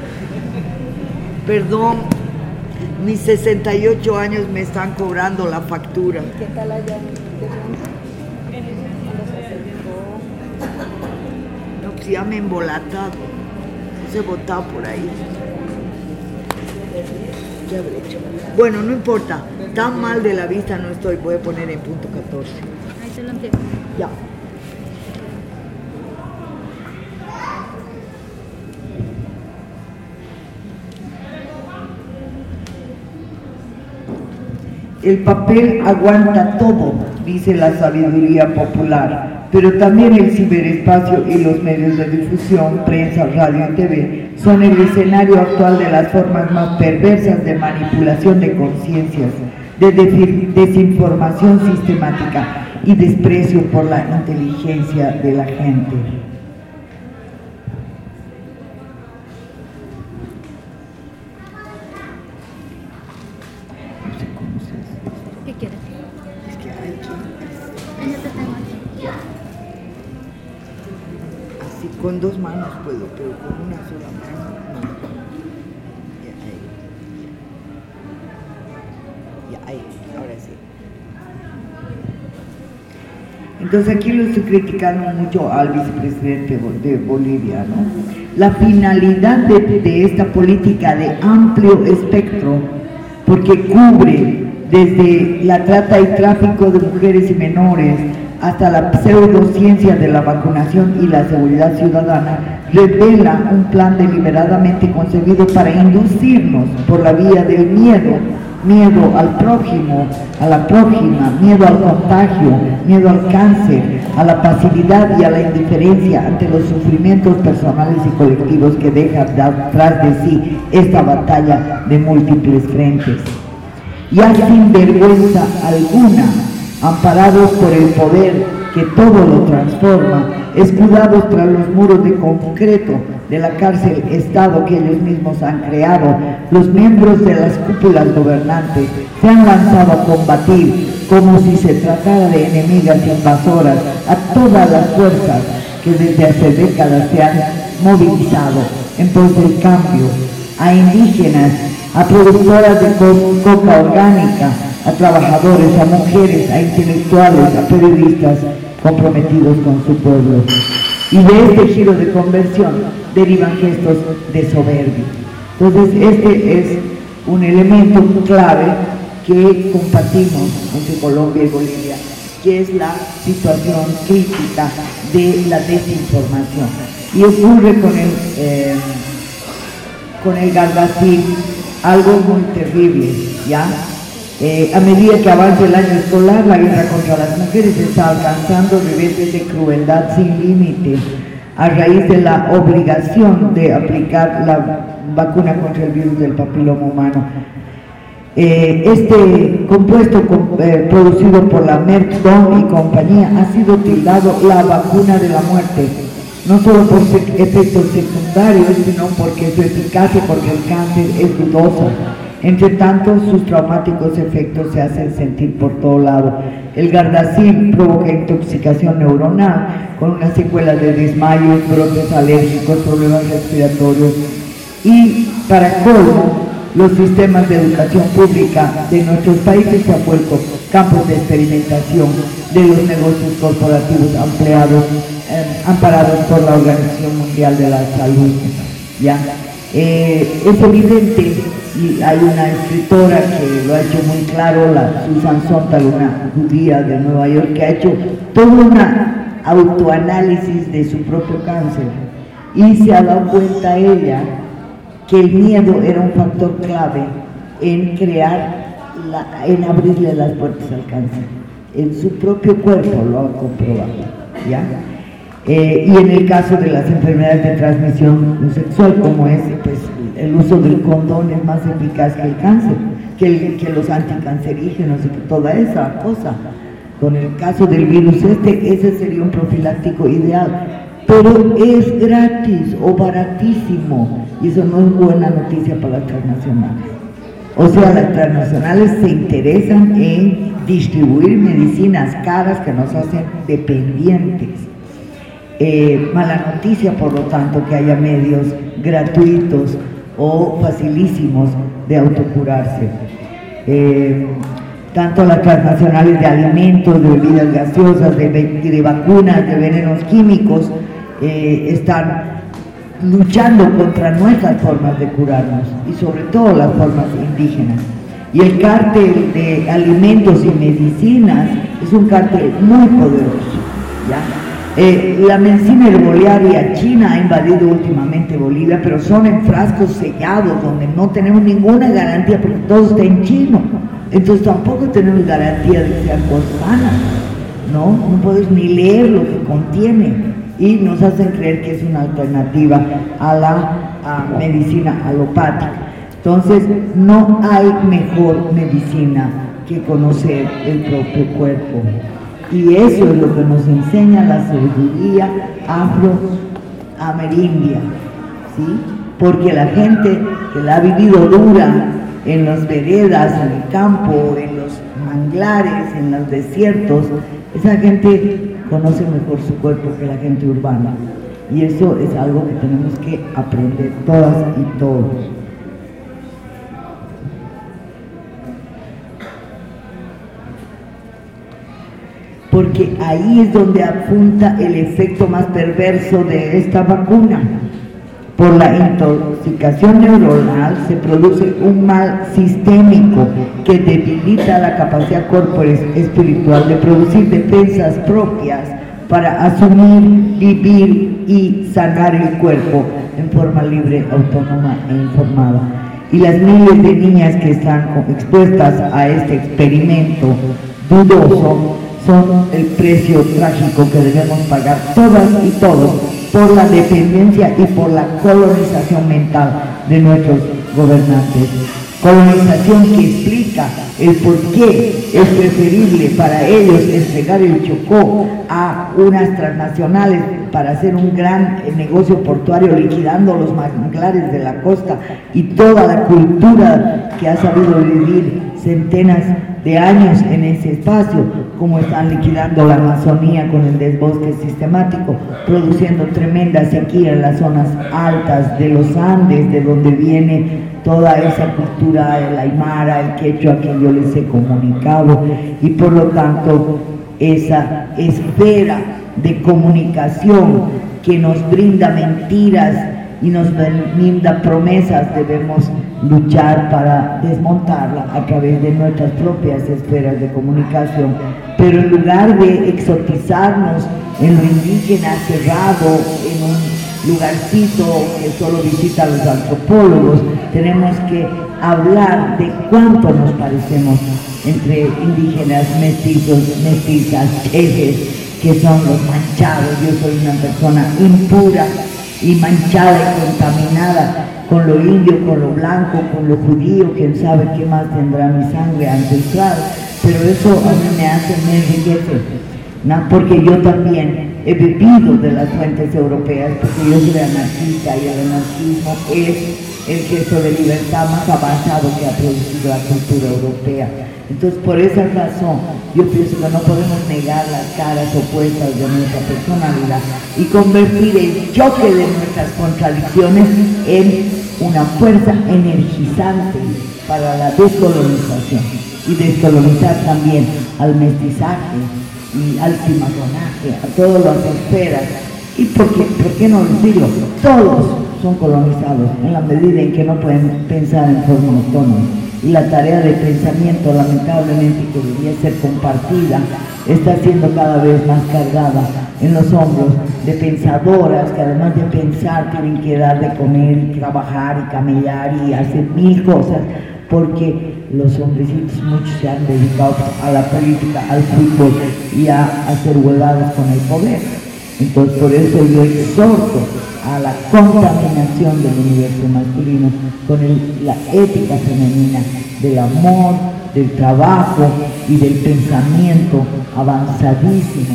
Perdón, mis sesenta y ocho años me están cobrando la factura. ¿Qué tal allá? No, pues ya me he embolatado. Se he botado por ahí. ¿Qué habré hecho? Bueno, no importa. Tan mal de la vista no estoy. Voy a poner en punto catorce. Ahí te lo entiendo. Ya. El papel aguanta todo, dice la sabiduría popular, pero también el ciberespacio y los medios de difusión, prensa, radio y T V, son el escenario actual de las formas más perversas de manipulación de conciencias, de desinformación sistemática y desprecio por la inteligencia de la gente. ¿Qué quieres? Es que hay que... Yo te tengo aquí. Así con dos manos puedo, pero con una sola mano no. Ya, ahí. Ya, ahí. Ahora sí. Entonces aquí lo estoy criticando mucho al vicepresidente de Bolivia, ¿no? La finalidad de, de esta política de amplio espectro, porque cubre desde la trata y tráfico de mujeres y menores hasta la pseudociencia de la vacunación y la seguridad ciudadana, revela un plan deliberadamente concebido para inducirnos por la vía del miedo, miedo al prójimo, a la prójima, miedo al contagio, miedo al cáncer, a la pasividad y a la indiferencia ante los sufrimientos personales y colectivos que deja atrás de sí esta batalla de múltiples frentes. Ya sin vergüenza alguna, amparados por el poder que todo lo transforma, escudados tras los muros de concreto de la cárcel Estado que ellos mismos han creado, los miembros de las cúpulas gobernantes se han lanzado a combatir, como si se tratara de enemigas invasoras, a todas las fuerzas que desde hace décadas se han movilizado en pos del cambio, a indígenas, a productoras de co coca orgánica, a trabajadores, a mujeres, a intelectuales, a periodistas comprometidos con su pueblo. Y de este giro de conversión derivan gestos de soberbia. Entonces este es un elemento clave que compartimos entre Colombia y Bolivia, que es la situación crítica de la desinformación. Y ocurre con el, eh, con el Gardasil algo muy terrible, ¿ya? Eh, a medida que avanza el año escolar, la guerra contra las mujeres está alcanzando niveles de crueldad sin límite a raíz de la obligación de aplicar la vacuna contra el virus del papiloma humano. Eh, este compuesto eh, producido por la Merck y compañía ha sido tildado la vacuna de la muerte, no solo por efectos secundarios, sino porque su eficacia contra el cáncer es dudosa. Entre tanto, sus traumáticos efectos se hacen sentir por todo lado. El Gardasil provoca intoxicación neuronal, con una secuela de desmayos, brotes alérgicos, problemas respiratorios. Y, para colmo, los sistemas de educación pública de nuestros países se han vuelto campos de experimentación de los negocios corporativos ampliados, eh, amparados por la Organización Mundial de la Salud. ¿Ya? Eh, es evidente, y hay una escritora que lo ha hecho muy claro, la Susan Sontag, una judía de Nueva York, que ha hecho todo un autoanálisis de su propio cáncer y se ha dado cuenta ella que el miedo era un factor clave en crear, la, en abrirle las puertas al cáncer. En su propio cuerpo lo ha comprobado, ¿ya? Eh, y en el caso de las enfermedades de transmisión sexual, como es, pues, el uso del condón es más eficaz que el cáncer, que, el, que los anticancerígenos y que toda esa cosa. Con el caso del virus este, ese sería un profiláctico ideal, pero es gratis o baratísimo, y eso no es buena noticia para las transnacionales. O sea, las transnacionales se interesan en distribuir medicinas caras que nos hacen dependientes. Eh, mala noticia, por lo tanto, que haya medios gratuitos o facilísimos de autocurarse. Eh, tanto las transnacionales de alimentos, de bebidas gaseosas, de, de vacunas, de venenos químicos, eh, están luchando contra nuestras formas de curarnos y sobre todo las formas indígenas. Y el cártel de alimentos y medicinas es un cártel muy poderoso, ¿ya? Eh, la medicina herbolaria china ha invadido últimamente Bolivia, pero son en frascos sellados donde no tenemos ninguna garantía porque todo está en chino. Entonces tampoco tenemos garantía de que sean cosas sanas, ¿no? No puedes ni leer lo que contiene y nos hacen creer que es una alternativa a la a medicina alopática. Entonces no hay mejor medicina que conocer el propio cuerpo. Y eso es lo que nos enseña la sabiduría afroamerindia, ¿sí? Porque la gente que la ha vivido dura en las veredas, en el campo, en los manglares, en los desiertos, esa gente conoce mejor su cuerpo que la gente urbana. Y eso es algo que tenemos que aprender todas y todos. Porque ahí es donde apunta el efecto más perverso de esta vacuna. Por la intoxicación neuronal se produce un mal sistémico que debilita la capacidad corporal espiritual de producir defensas propias para asumir, vivir y sanar el cuerpo en forma libre, autónoma e informada. Y las miles de niñas que están expuestas a este experimento dudoso son el precio trágico que debemos pagar todas y todos por la dependencia y por la colonización mental de nuestros gobernantes. Colonización que explica el por qué es preferible para ellos entregar el Chocó a unas transnacionales para hacer un gran negocio portuario liquidando los manglares de la costa y toda la cultura que ha sabido vivir centenas de años en ese espacio, como están liquidando la Amazonía con el desbosque sistemático, produciendo tremenda sequía en las zonas altas de los Andes, de donde viene toda esa cultura, el aymara, el quechua que yo les he comunicado, y por lo tanto esa esfera de comunicación que nos brinda mentiras y nos brinda promesas, debemos luchar para desmontarla a través de nuestras propias esferas de comunicación. Pero en lugar de exotizarnos en lo indígena cerrado, en un lugarcito que solo visita a los antropólogos, tenemos que hablar de cuánto nos parecemos entre indígenas, mestizos, mestizas, ejes, que son los manchados. Yo soy una persona impura y manchada y contaminada con lo indio, con lo blanco, con lo judío, quién sabe qué más tendrá mi sangre ancestral, pero eso a mí me hace, me enriquece, ¿no? Porque yo también he bebido de las fuentes europeas, porque yo soy anarquista y el anarquismo es el gesto de libertad más avanzado que ha producido la cultura europea. Entonces, por esa razón, yo pienso que no podemos negar las caras opuestas de nuestra personalidad y convertir el choque de nuestras contradicciones en una fuerza energizante para la descolonización y descolonizar también al mestizaje y al cimarronaje, a todas las esferas. Y porque, ¿por qué no decirlo? Todos son colonizados en la medida en que no pueden pensar en forma autónoma. Y la tarea de pensamiento, lamentablemente, que debería ser compartida, está siendo cada vez más cargada en los hombros de pensadoras que además de pensar tienen que dar de comer y trabajar y camellar y hacer mil cosas, porque los hombrecitos muchos se han dedicado a la política, al fútbol y a hacer huevadas con el poder. Entonces, por eso yo exhorto a la contaminación del universo masculino con el, la ética femenina del amor, del trabajo y del pensamiento avanzadísimo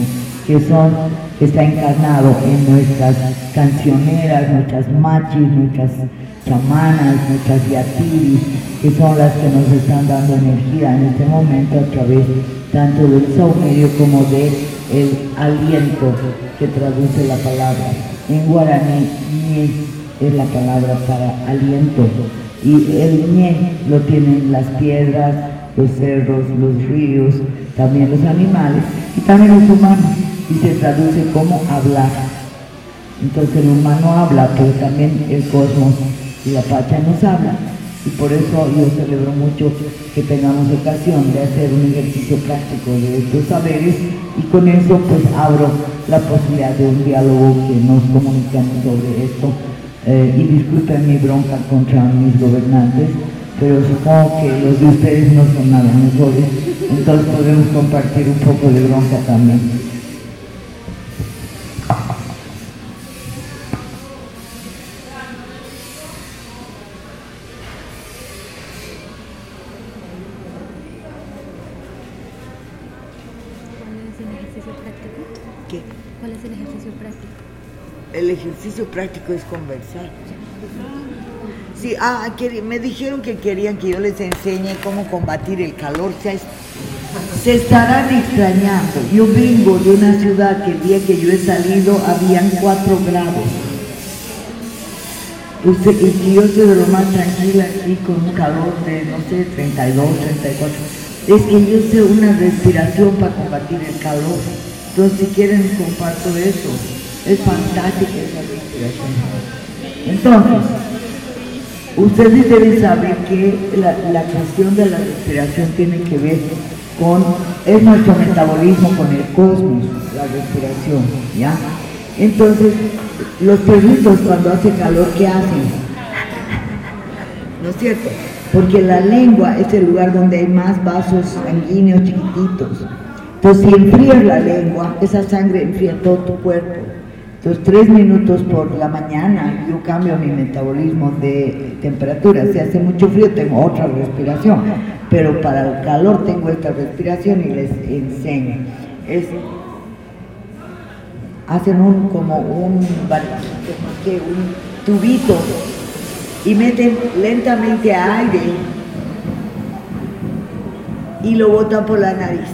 que son, que está encarnado en nuestras cancioneras, nuestras machis, nuestras chamanas, nuestras yatiris, que son las que nos están dando energía en este momento a través tanto del saumerio como del aliento que traduce la palabra. En guaraní, ñe es la palabra para aliento, y el ñe lo tienen las piedras, los cerros, los ríos, también los animales y también los humanos, y se traduce como hablar. Entonces el humano habla, pero también el cosmos y la Pacha nos habla, y por eso yo celebro mucho que tengamos ocasión de hacer un ejercicio práctico de estos saberes, y con eso pues abro la posibilidad de un diálogo que nos comunicamos sobre esto. Eh, y disculpen mi bronca contra mis gobernantes, pero supongo que los de ustedes no son nada mejores, entonces podemos compartir un poco de bronca también. ¿Qué? ¿Cuál es el ejercicio práctico? El ejercicio práctico es conversar. Sí, ah, que, me dijeron que querían que yo les enseñe cómo combatir el calor. Se, se estarán extrañando. Yo vengo de una ciudad que el día que yo he salido habían cuatro grados. Usted, y yo soy de lo más tranquila aquí con un calor de, no sé, treinta y dos, treinta y cuatro. Es que yo sé una respiración para combatir el calor. Entonces, si quieren, comparto eso. Es fantástica esa respiración. Entonces, ustedes deben saber que la, la cuestión de la respiración tiene que ver con, es nuestro metabolismo con el cosmos, la respiración, ¿ya? Entonces, los perritos cuando hace calor, ¿qué hacen? ¿No es cierto? Porque la lengua es el lugar donde hay más vasos sanguíneos chiquititos. Entonces, si enfrías la lengua, esa sangre enfría todo tu cuerpo. Entonces, tres minutos por la mañana, yo cambio mi metabolismo de temperatura. Si hace mucho frío, tengo otra respiración, pero para el calor tengo esta respiración y les enseño. Es, hacen un, como un, un tubito y meten lentamente aire y lo botan por la nariz.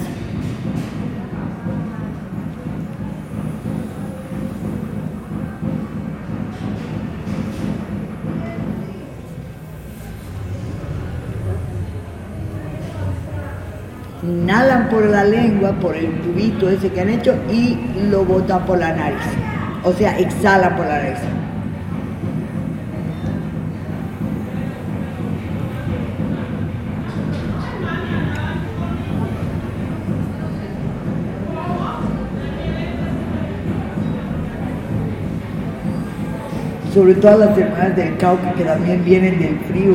Inhalan por la lengua, por el tubito ese que han hecho, y lo botan por la nariz. O sea, exhalan por la nariz. Sobre todo las hermanas del Cauca, que también vienen del frío.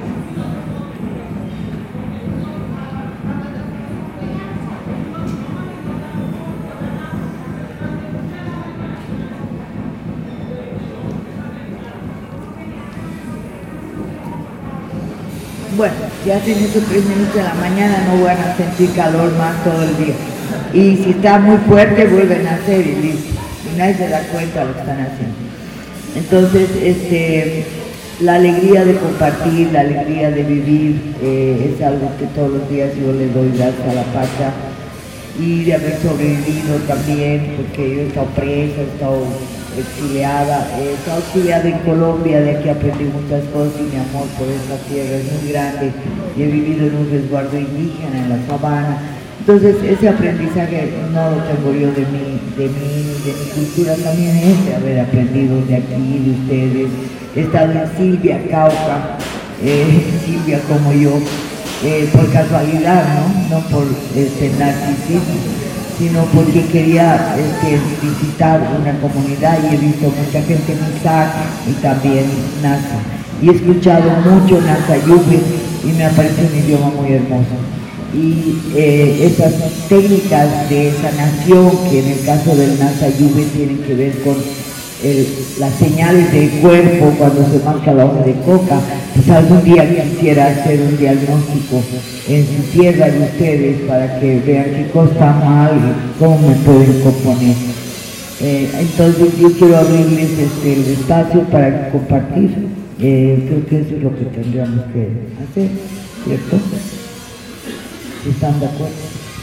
Bueno, si hacen eso tres minutos de la mañana no van a sentir calor más todo el día. Y si está muy fuerte vuelven a hacer y listo. Y nadie se da cuenta de lo que están haciendo. Entonces, este, la alegría de compartir, la alegría de vivir, eh, es algo que todos los días yo le doy gracias a la Pacha. Y de haber sobrevivido también, porque yo he estado presa, he estado exiliada, he estado exiliada en Colombia, de aquí aprendí muchas cosas y mi amor por esta tierra es muy grande, y he vivido en un resguardo indígena en la sabana. Entonces ese aprendizaje no lo tengo yo de mí, de mí, de mi cultura, también es de haber aprendido de aquí, de ustedes. He estado en Silvia, Cauca, eh, Silvia como yo, eh, por casualidad, ¿no? No por este, narcisismo, sino porque quería este, visitar una comunidad y he visto mucha gente en Isaac y también Nasa. Y he escuchado mucho Nasa Yupe y me parece un idioma muy hermoso. Y eh, esas técnicas de sanación, que en el caso del Nasa Yupe tienen que ver con el, las señales del cuerpo cuando se marca la hoja de coca, pues algún día quisiera hacer un diagnóstico en su tierra de ustedes para que vean qué cosa está mal y cómo me pueden componer. Eh, entonces yo quiero abrirles este, el espacio para compartir. Eh, creo que eso es lo que tendríamos que hacer, ¿cierto? ¿Están de acuerdo?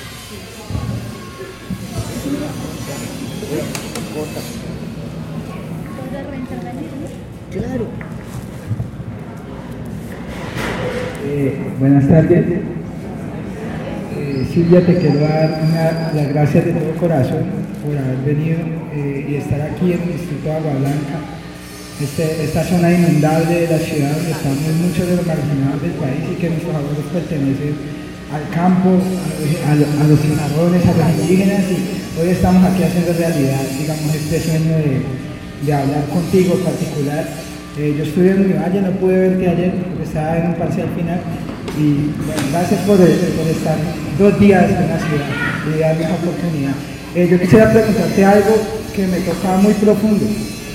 Claro. Eh, buenas tardes. Eh, Silvia, te quiero dar una, las gracias de todo corazón por haber venido eh, y estar aquí en el Distrito de Agua Blanca, este, esta zona inundable de la ciudad donde estamos muchos de los marginados del país y que nuestros abuelos pertenecen al campo, a, a, a los cimarrones, a los indígenas, y hoy estamos aquí haciendo realidad, digamos, este sueño de, de hablar contigo en particular. Eh, yo estuve en Univalle, no pude verte ayer porque estaba en un parcial final, y bueno, gracias por, por estar dos días en la ciudad y darme esa oportunidad. Eh, yo quisiera preguntarte algo que me toca muy profundo.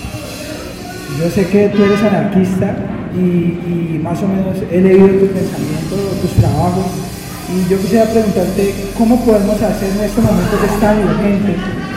Yo sé que tú eres anarquista y, y más o menos he leído tu pensamiento, tus trabajos, y yo quisiera preguntarte cómo podemos hacer en estos momentos de tan urgente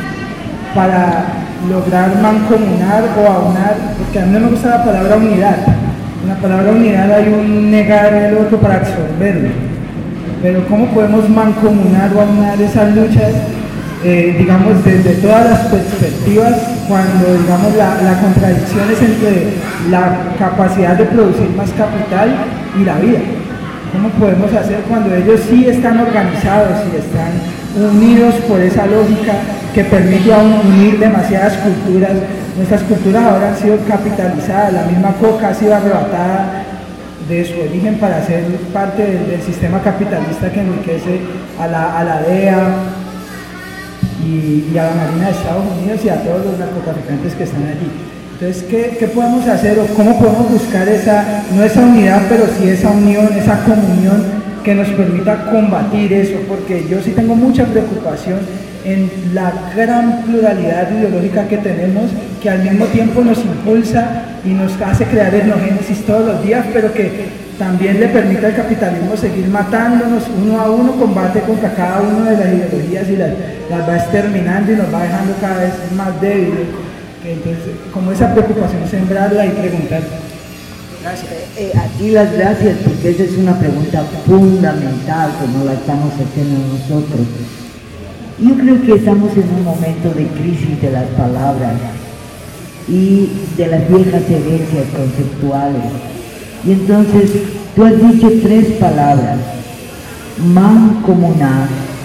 para lograr mancomunar o aunar, porque a mí no me gusta la palabra unidad. En la palabra unidad hay un negar el otro para absorberlo, pero cómo podemos mancomunar o aunar esas luchas, eh, digamos, desde todas las perspectivas, cuando, digamos, la, la contradicción es entre la capacidad de producir más capital y la vida. ¿Cómo podemos hacer cuando ellos sí están organizados y están unidos por esa lógica que permite aún unir demasiadas culturas? Nuestras culturas ahora han sido capitalizadas, la misma coca ha sido arrebatada de su origen para ser parte del, del sistema capitalista que enriquece a la, a la D E A y, y a la Marina de Estados Unidos y a todos los narcotraficantes que están allí. Entonces, ¿qué, ¿qué podemos hacer o cómo podemos buscar esa, no esa unidad, pero sí esa unión, esa comunión que nos permita combatir eso? Porque yo sí tengo mucha preocupación en la gran pluralidad ideológica que tenemos, que al mismo tiempo nos impulsa y nos hace crear etnogénesis todos los días, pero que también le permite al capitalismo seguir matándonos uno a uno, combate contra cada una de las ideologías y las, las va exterminando y nos va dejando cada vez más débiles. Entonces, como esa preocupación, sembrarla y preguntar. Gracias. Eh, a ti las gracias, porque esa es una pregunta fundamental que no la estamos haciendo nosotros. Yo creo que estamos en un momento de crisis de las palabras y de las viejas herencias conceptuales. Y entonces, tú has dicho tres palabras: mancomunar,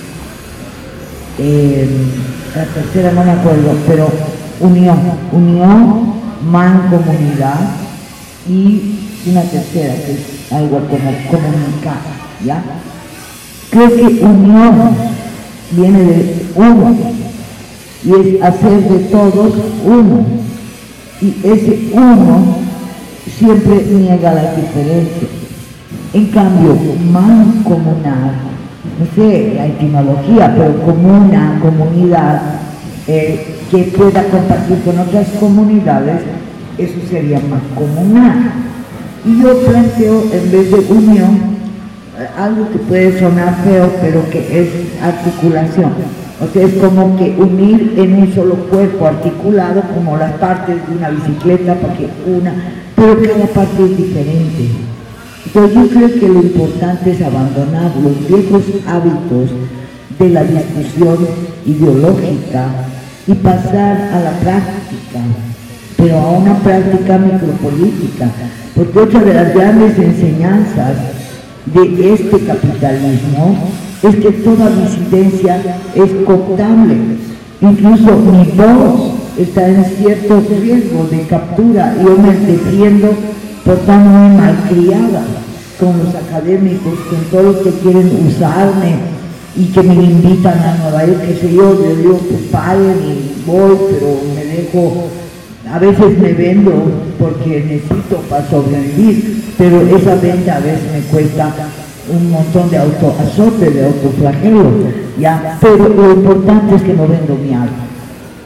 eh, la tercera no me acuerdo, pero unión, unión, mancomunidad y una tercera que es algo como comunicar, ¿ya? Creo que unión viene de uno y es hacer de todos uno, y ese uno siempre niega las diferencias. En cambio, mancomunar, no sé la etimología, pero comuna, comunidad, eh, que pueda compartir con otras comunidades, eso sería mancomunar. Y yo planteo, en vez de unión, algo que puede sonar feo, pero que es articulación. O sea, es como que unir en un solo cuerpo articulado, como las partes de una bicicleta, para que una, pero cada parte es diferente. Entonces yo creo que lo importante es abandonar los viejos hábitos de la discusión ideológica y pasar a la práctica, pero a una práctica micropolítica, porque otra de las grandes enseñanzas de este capitalismo es que toda disidencia es cooptable, incluso mi voz está en cierto riesgo de captura. Yo me defiendo por estar muy malcriada con los académicos, con todos los que quieren usarme y que me invitan a Nueva York, qué sé yo, yo digo pues paguen y voy, pero me dejo, a veces me vendo porque necesito para sobrevivir, pero esa venta a veces me cuesta un montón de autoazote, de autoflagelo, ya, pero lo importante es que no vendo mi alma.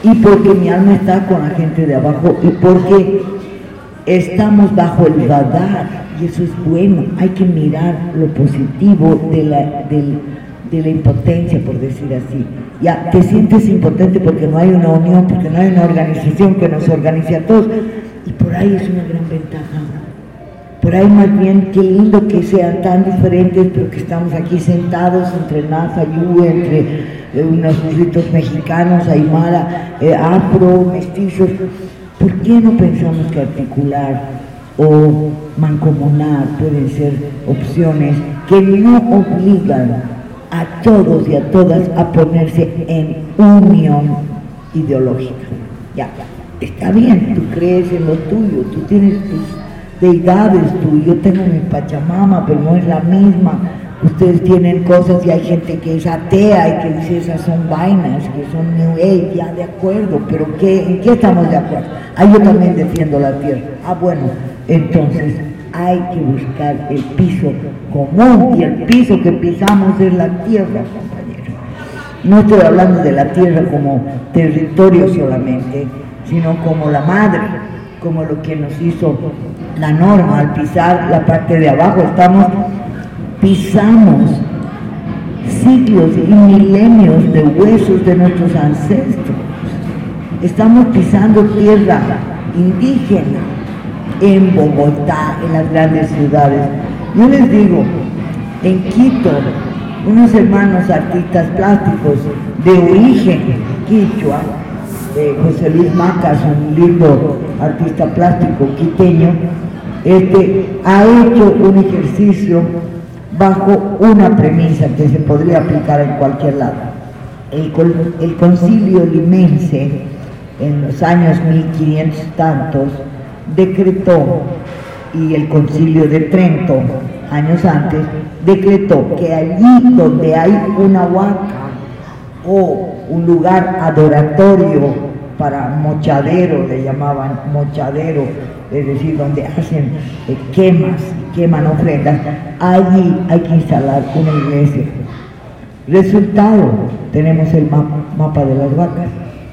y porque mi alma está con la gente de abajo y porque estamos bajo el radar y eso es bueno. Hay que mirar lo positivo de la, del, de la impotencia, por decir así. Ya te sientes impotente porque no hay una unión, porque no hay una organización que nos organice a todos, y por ahí es una gran ventaja. Por ahí más bien, qué lindo que sean tan diferentes, pero que estamos aquí sentados entre Nasa, Yu, entre eh, unos burritos mexicanos, aymara, eh, afro, mestizos. ¿Por qué no pensamos que articular o mancomunar pueden ser opciones que no obligan a todos y a todas a ponerse en unión ideológica? Ya, está bien, tú crees en lo tuyo, tú tienes tus deidades, tú, yo tengo mi Pachamama, pero no es la misma. Ustedes tienen cosas y hay gente que es atea y que dice esas son vainas, que son New Age, ya de acuerdo, pero ¿qué, ¿en qué estamos de acuerdo? Ah, yo también defiendo la tierra. Ah, bueno, entonces hay que buscar el piso común y el piso que pisamos es la tierra, compañeros. No estoy hablando de la tierra como territorio solamente, sino como la madre, como lo que nos hizo la norma al pisar la parte de abajo. Estamos, pisamos siglos y milenios de huesos de nuestros ancestros. Estamos pisando tierra indígena en Bogotá, en las grandes ciudades. Yo les digo, en Quito, unos hermanos artistas plásticos de origen quichua, de José Luis Macas, un lindo artista plástico quiteño, este, ha hecho un ejercicio bajo una premisa que se podría aplicar en cualquier lado. El, el concilio limense, en los años mil quinientos tantos, decretó, y el concilio de Trento, años antes, decretó que allí donde hay una huaca o un lugar adoratorio para mochadero, le llamaban mochadero, es decir, donde hacen eh, quemas, queman ofrendas, allí hay que instalar una iglesia. Resultado, tenemos el mapa, mapa de las vacas.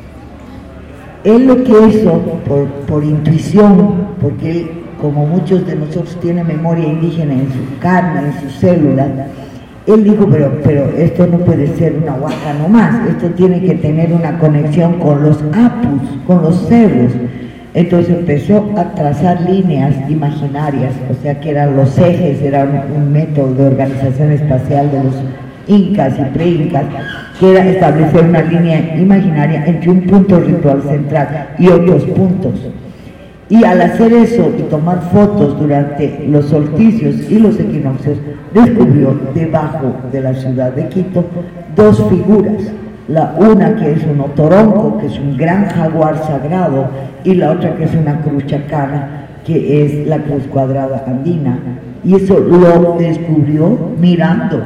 Él lo que hizo, por, por intuición, porque él, como muchos de nosotros, tiene memoria indígena en su carne, en sus células, él dijo, pero, pero esto no puede ser una huaca nomás, esto tiene que tener una conexión con los apus, con los cerros. Entonces empezó a trazar líneas imaginarias, o sea que eran los ejes, era un, un método de organización espacial de los incas y pre-incas, que era establecer una línea imaginaria entre un punto ritual central y otros puntos. Y al hacer eso y tomar fotos durante los solsticios y los equinoccios, descubrió debajo de la ciudad de Quito dos figuras. La una que es un otoronco, que es un gran jaguar sagrado, y la otra que es una cruz chacana, que es la cruz cuadrada andina. Y eso lo descubrió mirando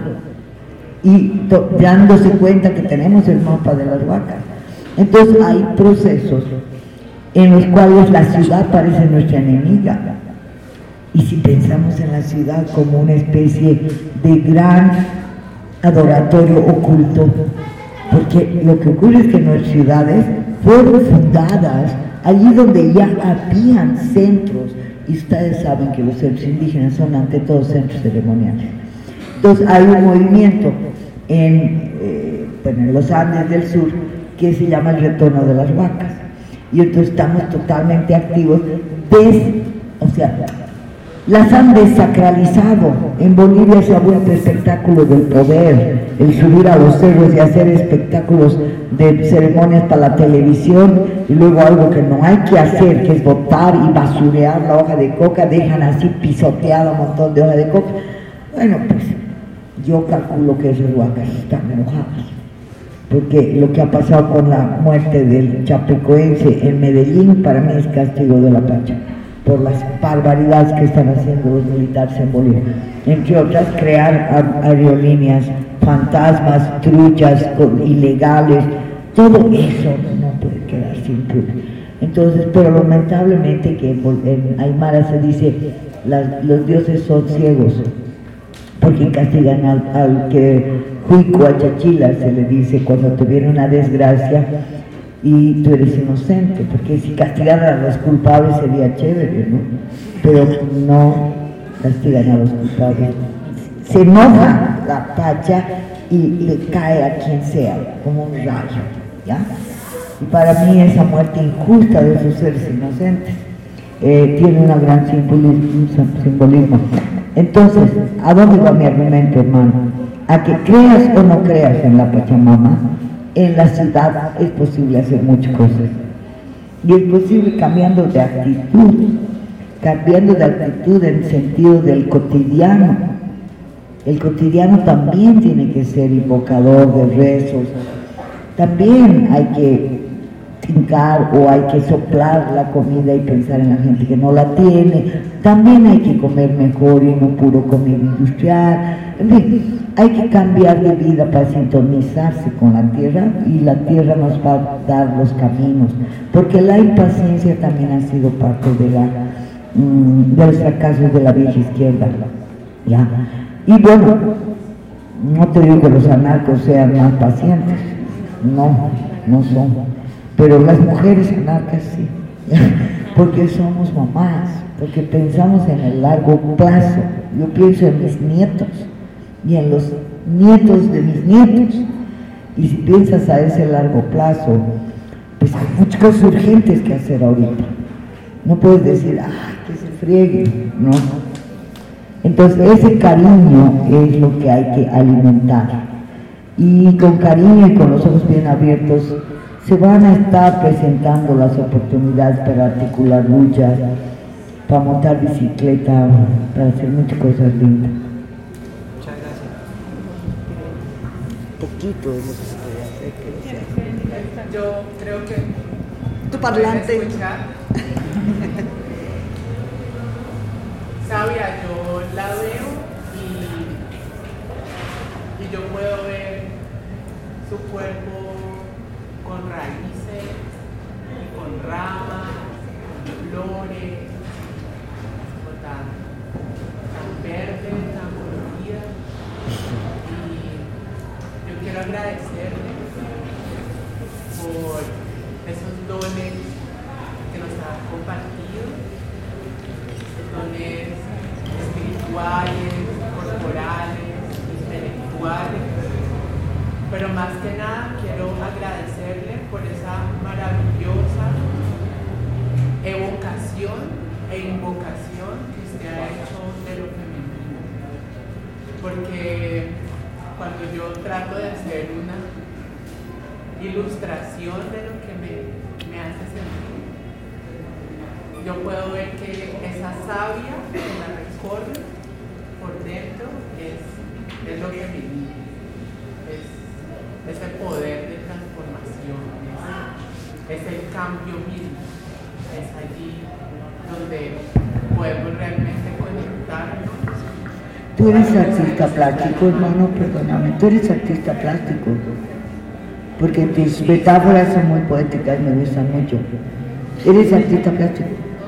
y dándose cuenta que tenemos el mapa de las vacas. Entonces hay procesos en los cuales la ciudad parece nuestra enemiga. Y si pensamos en la ciudad como una especie de gran adoratorio oculto, porque lo que ocurre es que nuestras ciudades fueron fundadas allí donde ya habían centros, y ustedes saben que los centros indígenas son ante todo centros ceremoniales. Entonces hay un movimiento en, eh, bueno, en los Andes del Sur que se llama el retorno de las vacas, y entonces estamos totalmente activos, des, o sea, las han desacralizado. En Bolivia se ha vuelto espectáculo del poder, el subir a los cerros y hacer espectáculos de ceremonias para la televisión, y luego algo que no hay que hacer, que es botar y basurear la hoja de coca, dejan así pisoteada un montón de hoja de coca. Bueno, pues yo calculo que esos huacas están enojados, porque lo que ha pasado con la muerte del chapecoense en Medellín para mí es castigo de la Pacha, por las barbaridades que están haciendo los militares en Bolivia, entre otras crear aerolíneas fantasmas, truchas ilegales, todo eso no puede quedar sin público. Entonces, pero lamentablemente que en Aymara se dice las, los dioses son ciegos, porque castigan al, al que Juico a Chachila, se le dice, cuando tuviera una desgracia, y tú eres inocente, porque si castigaran a los culpables sería chévere, ¿no? Pero no castigan a los culpables. Se enoja la pacha y le cae a quien sea, como un rayo, ¿ya? Y para mí esa muerte injusta de esos seres inocentes eh, tiene un gran simbolismo, simbolismo. Entonces, ¿a dónde va mi argumento, hermano? A que creas o no creas en la Pachamama, en la ciudad es posible hacer muchas cosas. Y es posible cambiando de actitud, cambiando de actitud en el sentido del cotidiano. El cotidiano también tiene que ser invocador de rezos. También hay que tincar o hay que soplar la comida y pensar en la gente que no la tiene. También hay que comer mejor y no puro comida industrial. En fin, hay que cambiar de vida para sintonizarse con la tierra, y la tierra nos va a dar los caminos, porque la impaciencia también ha sido parte de, la, mm, de los fracasos de la vieja izquierda, ¿ya? Y bueno, no te digo que los anarcos sean más pacientes, no, no son, pero las mujeres anarcas sí, porque somos mamás, porque pensamos en el largo plazo. Yo pienso en mis nietos y en los nietos de mis nietos, y si piensas a ese largo plazo, pues hay muchas cosas urgentes que hacer ahorita. No puedes decir, ah, que se friegue, no. Entonces ese cariño es lo que hay que alimentar, y con cariño y con los ojos bien abiertos se van a estar presentando las oportunidades para articular luchas, para montar bicicleta, para hacer muchas cosas lindas. Muchas gracias. Poquito de lo que se puede hacer, que sea. Yo creo que tu parlante. Sabia, yo la veo y, y yo puedo ver su cuerpo con raíces, con ramas, con flores, con tan, tan verde, tan colorida. Y yo quiero agradecerle por esos dones que nos ha compartido, dones espirituales, corporales, intelectuales, pero más que nada quiero agradecerle por esa maravillosa evocación e invocación que usted ha hecho de lo femenino, porque cuando yo trato de hacer una ilustración de lo que me, me hace sentir, yo puedo ver que esa savia que la recorre por dentro es, es lo que me guía, es ese poder de transformación, es, es el cambio mismo, es allí donde podemos realmente conectarnos. Tú eres artista plástico, hermano, perdóname, tú eres artista plástico, porque tus metáforas son muy poéticas, me gustan mucho. ¿Eres artista plástico?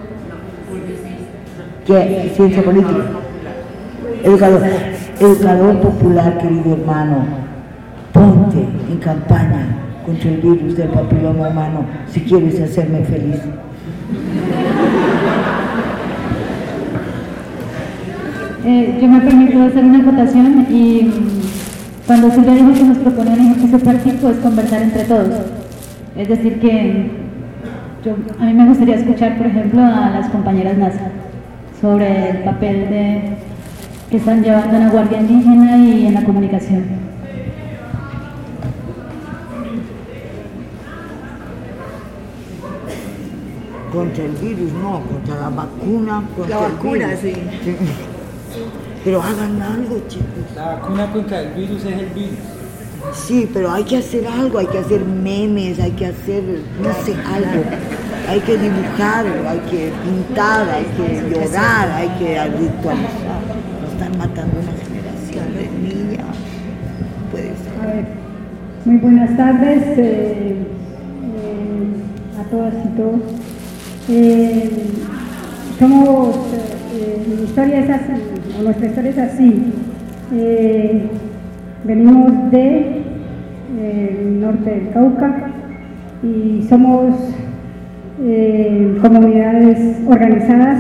¿Qué? ¿Ciencia política? Educador, educador popular, querido hermano, ponte en campaña contra el virus del papiloma humano si quieres hacerme feliz. Eh, yo me permito hacer una acotación, y cuando Silvia dijo que nos propone un ejercicio práctico es conversar entre todos. Es decir que yo, a mí me gustaría escuchar, por ejemplo, a las compañeras NASA sobre el papel de, que están llevando en la Guardia Indígena y en la comunicación. Contra el virus, no, contra la vacuna. Contra la vacuna, el virus. sí. Pero hagan algo, chicos. La vacuna contra el virus es el virus. Sí, pero hay que hacer algo, hay que hacer memes, hay que hacer, no sé, algo. Hay que dibujar, hay que pintar, hay que llorar, hay que ritualizar. Nos están matando una generación de niñas. Puede ser. A ver, muy buenas tardes eh, eh, a todas y todos. Eh, somos, eh, mi historia es así, o nuestra historia es así. Eh, venimos de eh, el norte del Cauca, y somos eh, comunidades organizadas,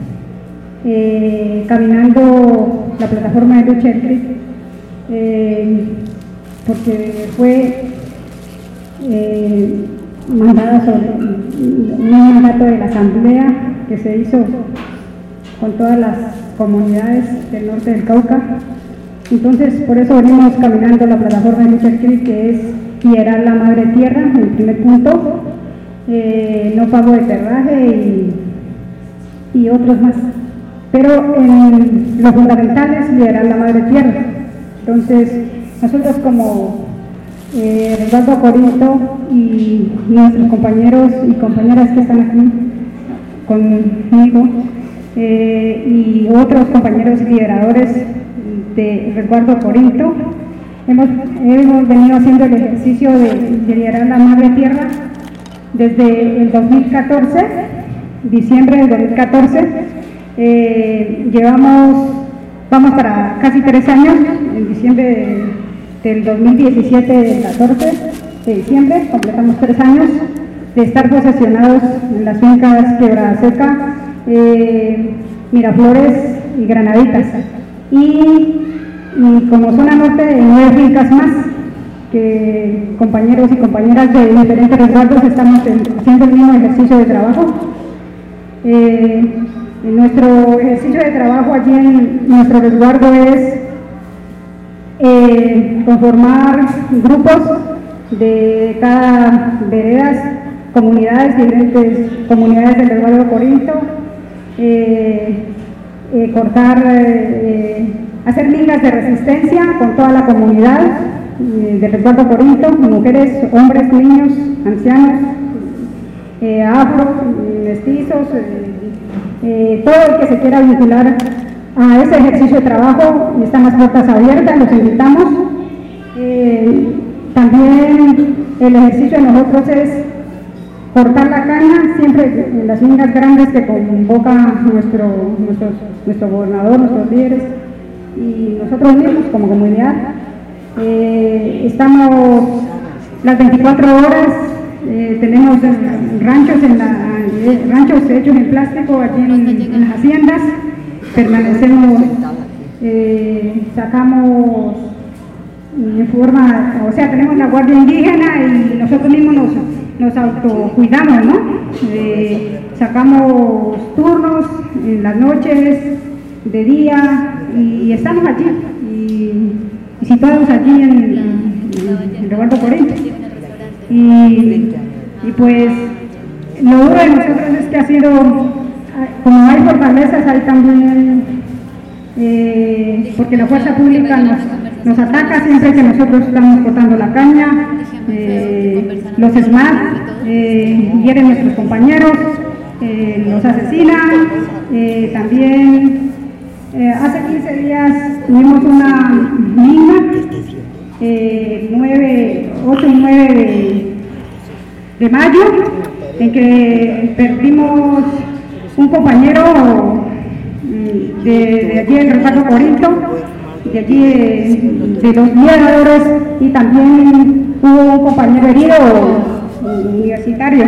eh, caminando la plataforma de lucha del C R I C, eh, porque fue eh, mandada sobre un mandato de la asamblea que se hizo con todas las comunidades del norte del Cauca. Entonces, por eso venimos caminando la plataforma de lucha del C R I C, que es Piedad la Madre Tierra, el primer punto, eh, no pago de terraje y, y otros más. Pero en lo fundamental es liderar la Madre Tierra. Entonces, nosotros como eh, Resguardo Corinto y nuestros compañeros y compañeras que están aquí conmigo, eh, y otros compañeros lideradores de Resguardo Corinto, hemos, hemos venido haciendo el ejercicio de, de liderar la Madre Tierra desde el dos mil catorce, diciembre del dos mil catorce. Eh, llevamos, vamos para casi tres años, en diciembre de, del dos mil diecisiete, el catorce de diciembre, completamos tres años de estar posesionados en las fincas Quebrada Seca, eh, Miraflores y Granaditas. Y, y como zona norte, de nueve fincas más, que compañeros y compañeras de diferentes resguardos estamos en, haciendo el mismo ejercicio de trabajo. Eh, En nuestro ejercicio de trabajo allí en nuestro resguardo es eh, conformar grupos de cada veredas, comunidades, diferentes comunidades del resguardo Corinto, eh, eh, cortar, eh, hacer mingas de resistencia con toda la comunidad eh, del resguardo Corinto, mujeres, hombres, niños, ancianos, eh, afro, mestizos, eh, Eh, todo el que se quiera vincular a ese ejercicio de trabajo, están las puertas abiertas, los invitamos. Eh, también el ejercicio de nosotros es cortar la caña, siempre en las mingas grandes que convoca nuestro, nuestro, nuestro gobernador, nuestros líderes y nosotros mismos como comunidad. Eh, estamos las veinticuatro horas. Eh, tenemos ranchos, en la, eh, ranchos hechos en plástico allí en, en las haciendas, permanecemos, eh, sacamos en forma, o sea, tenemos la guardia indígena y nosotros mismos nos, nos autocuidamos, ¿no? Eh, sacamos turnos en las noches, de día, y, y estamos allí, y, y situados allí en, en, en el Resguardo Corinto. Y, y pues lo duro de nosotros es que ha sido, como hay fortalezas, hay también, eh, porque la fuerza pública nos, nos ataca siempre que nosotros estamos cortando la caña, eh, los SMAT eh, hieren a nuestros compañeros, eh, los asesinan, eh, también eh, hace quince días tuvimos una mina, Eh, nueve, ocho y nueve de, de mayo, en que perdimos un compañero de, de allí del Resguardo Corinto, de allí de, de los miradores, y también hubo un compañero herido universitario.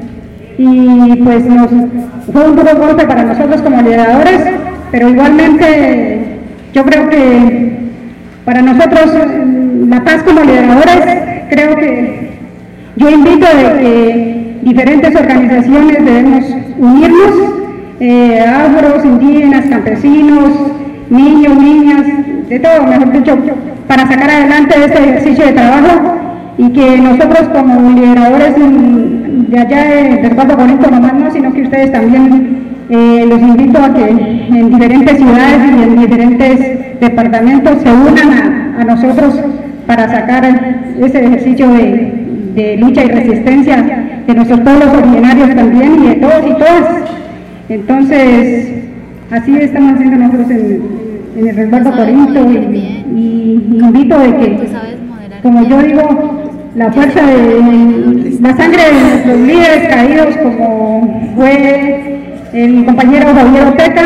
Y pues nos, fue un duro golpe para nosotros como lideradores, pero igualmente yo creo que para nosotros la paz como lideradores, creo que yo invito a que diferentes organizaciones debemos unirnos, eh, afros, indígenas, campesinos, niños, niñas, de todo, mejor dicho, para sacar adelante este ejercicio de trabajo, y que nosotros como lideradores de allá de Resguardo Corinto nomás no, sino que ustedes también, eh, los invito a que en diferentes ciudades y en diferentes departamentos se unan a, a nosotros para sacar ese ejercicio de, de lucha y resistencia de nuestros pueblos originarios también, y de todos y todas. Entonces, así estamos haciendo nosotros en, en el Resguardo Corinto, y, y invito de que, como yo digo, la fuerza de la sangre de nuestros líderes caídos, como fue el compañero Javier Oteca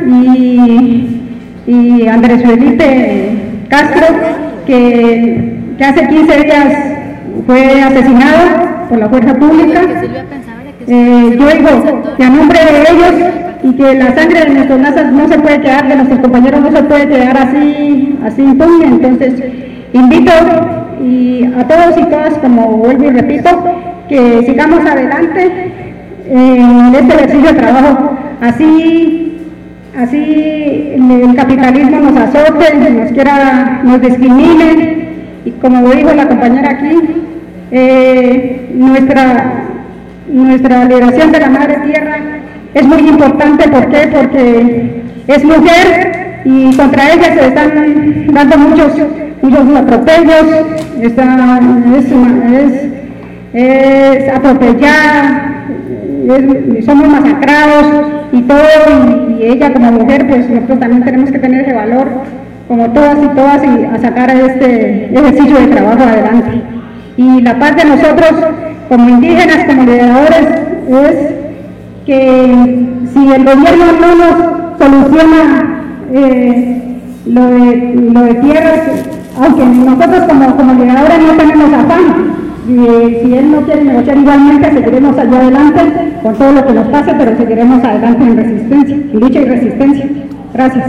y, y Andrés Felipe Castro, que, que hace quince días fue asesinado, por la fuerza pública. Eh, yo digo que a nombre de ellos y que la sangre de nuestros nazas no se puede quedar, de nuestros compañeros no se puede quedar así, así impune. Entonces, invito y a todos y todas, como vuelvo y repito, que sigamos adelante en este ejercicio de trabajo. Así, así el capitalismo nos azote, nos quiera, nos discrimine, y como dijo la compañera aquí, eh, nuestra, nuestra liberación de la madre tierra es muy importante. ¿Por qué? Porque es mujer y contra ella se están dando muchos, muchos atropellos, está, es, es, es atropellada, es, somos masacrados y todo, y, y ella como mujer, pues nosotros también tenemos que tener ese valor, como todas y todas, y a sacar este ejercicio de trabajo adelante. Y la paz de nosotros como indígenas, como lideradores, es que si el gobierno no nos soluciona eh, lo, de, lo de tierras, aunque nosotros como, como lideradores no tenemos afán, y si él no quiere negociar, igualmente seguiremos allá adelante con todo lo que nos pase, pero seguiremos adelante en resistencia, en lucha y resistencia. Gracias.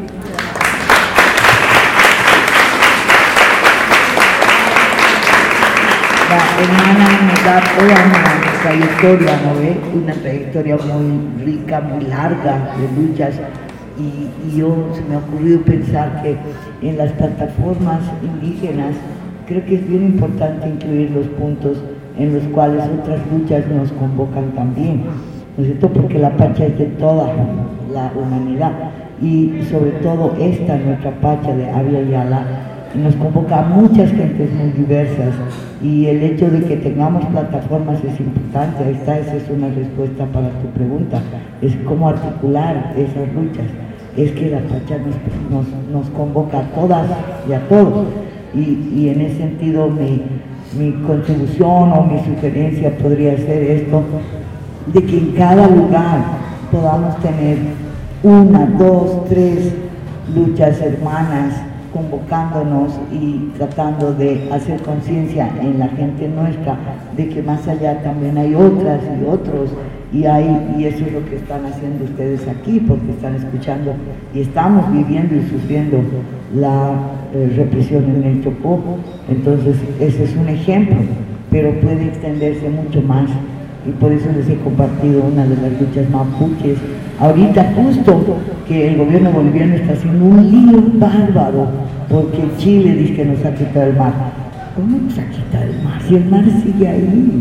La hermana nos da toda una trayectoria, ¿no ve? Una trayectoria muy rica, muy larga de luchas, y, y yo se me ha ocurrido pensar que en las plataformas indígenas creo que es bien importante incluir los puntos en los cuales otras luchas nos convocan también, ¿no es cierto? Porque la Pacha es de toda la humanidad, y sobre todo esta, nuestra Pacha de Abya Yala, nos convoca a muchas gentes muy diversas, y el hecho de que tengamos plataformas es importante. Ahí está, esa es una respuesta para tu pregunta, es cómo articular esas luchas. Es que la Pacha nos, nos, nos convoca a todas y a todos, y, y en ese sentido mi, mi contribución o mi sugerencia podría ser esto, de que en cada lugar podamos tener una, dos, tres luchas hermanas convocándonos y tratando de hacer conciencia en la gente nuestra de que más allá también hay otras y otros, y hay, y eso es lo que están haciendo ustedes aquí, porque están escuchando y estamos viviendo y sufriendo la eh, represión en el Chocó. Entonces ese es un ejemplo, pero puede extenderse mucho más, y por eso les he compartido una de las luchas mapuches. Ahorita justo que el gobierno boliviano está haciendo un lío bárbaro porque Chile dice que nos ha quitado el mar. ¿Cómo nos ha quitado el mar? Si el mar sigue ahí.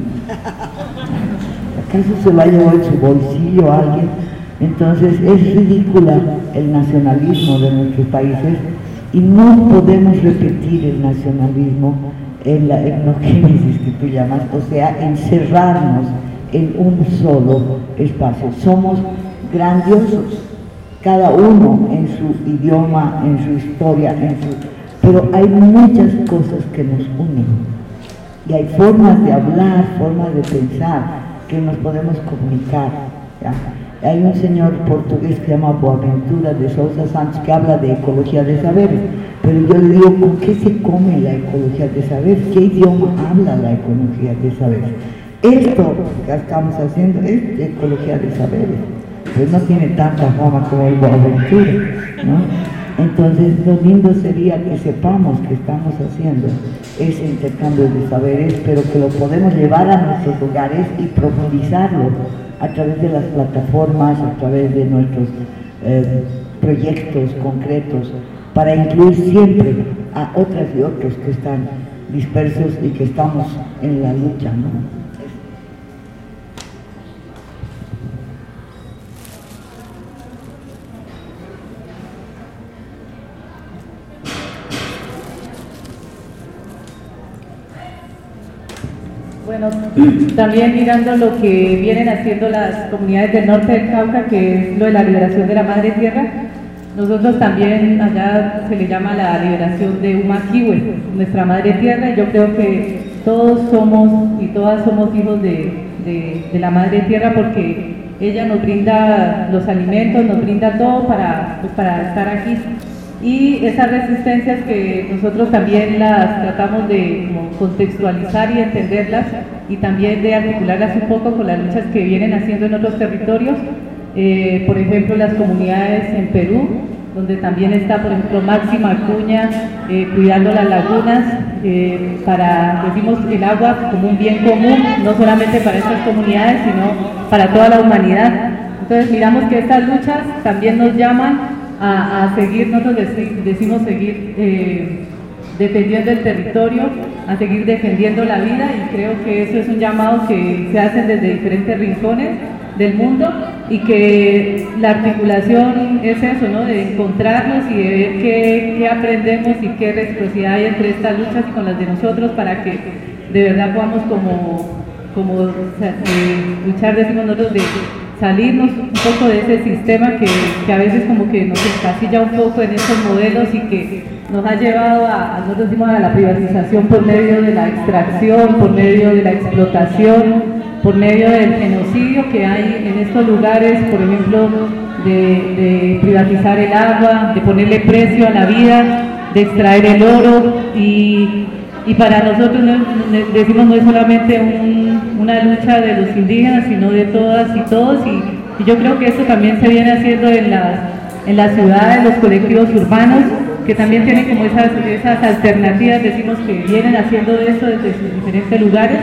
¿Acaso se lo ha llevado en su bolsillo a alguien? Entonces es ridícula el nacionalismo de nuestros países, y no podemos repetir el nacionalismo en la etnogénesis que tú llamas, o sea, encerrarnos en un solo espacio. Somos grandiosos, cada uno en su idioma, en su historia, en su... pero hay muchas cosas que nos unen, y hay formas de hablar, formas de pensar que nos podemos comunicar, ¿ya? Hay un señor portugués que se llama Boaventura de Sousa Santos que habla de ecología de saberes, pero yo le digo, ¿con qué se come la ecología de saberes? ¿Qué idioma habla la ecología de saberes? Esto que estamos haciendo es ecología de saberes, pues no tiene tanta fama como el Boaventura, ¿no? Entonces lo lindo sería que sepamos que estamos haciendo ese intercambio de saberes, pero que lo podemos llevar a nuestros lugares y profundizarlo a través de las plataformas, a través de nuestros eh, proyectos concretos, para incluir siempre a otras y otros que están dispersos y que estamos en la lucha, ¿no? Bueno, también mirando lo que vienen haciendo las comunidades del norte del Cauca, que es lo de la liberación de la madre tierra, nosotros también allá se le llama la liberación de Humaquihue, nuestra madre tierra, y yo creo que todos somos y todas somos hijos de, de, de la madre tierra, porque ella nos brinda los alimentos, nos brinda todo para, pues, para estar aquí. y esas resistencias que nosotros también las tratamos de como, contextualizar y entenderlas y también de articularlas un poco con las luchas que vienen haciendo en otros territorios, eh, por ejemplo las comunidades en Perú, donde también está por ejemplo Máxima Acuña eh, cuidando las lagunas eh, para, decimos, el agua como un bien común, no solamente para estas comunidades sino para toda la humanidad. Entonces miramos que estas luchas también nos llaman A, a seguir, nosotros dec decimos seguir eh, defendiendo el territorio, a seguir defendiendo la vida, y creo que eso es un llamado que se hace desde diferentes rincones del mundo, y que la articulación es eso, ¿no? De encontrarnos y de ver qué, qué aprendemos y qué reciprocidad hay entre estas luchas y con las de nosotros para que de verdad podamos como, como o sea, eh, luchar, decimos nosotros, de salirnos un poco de ese sistema que, que a veces como que nos encasilla un poco en estos modelos y que nos ha llevado a, a, nosotros decimos, a la privatización por medio de la extracción, por medio de la explotación, por medio del genocidio que hay en estos lugares, por ejemplo, de, de privatizar el agua, de ponerle precio a la vida, de extraer el oro, y, y para nosotros no, decimos no es solamente un, una lucha de los indígenas, sino de todas y todos, y, y yo creo que esto también se viene haciendo en las, en las ciudades, los colectivos urbanos, que también tienen como esas, esas alternativas, decimos, que vienen haciendo esto desde sus diferentes lugares.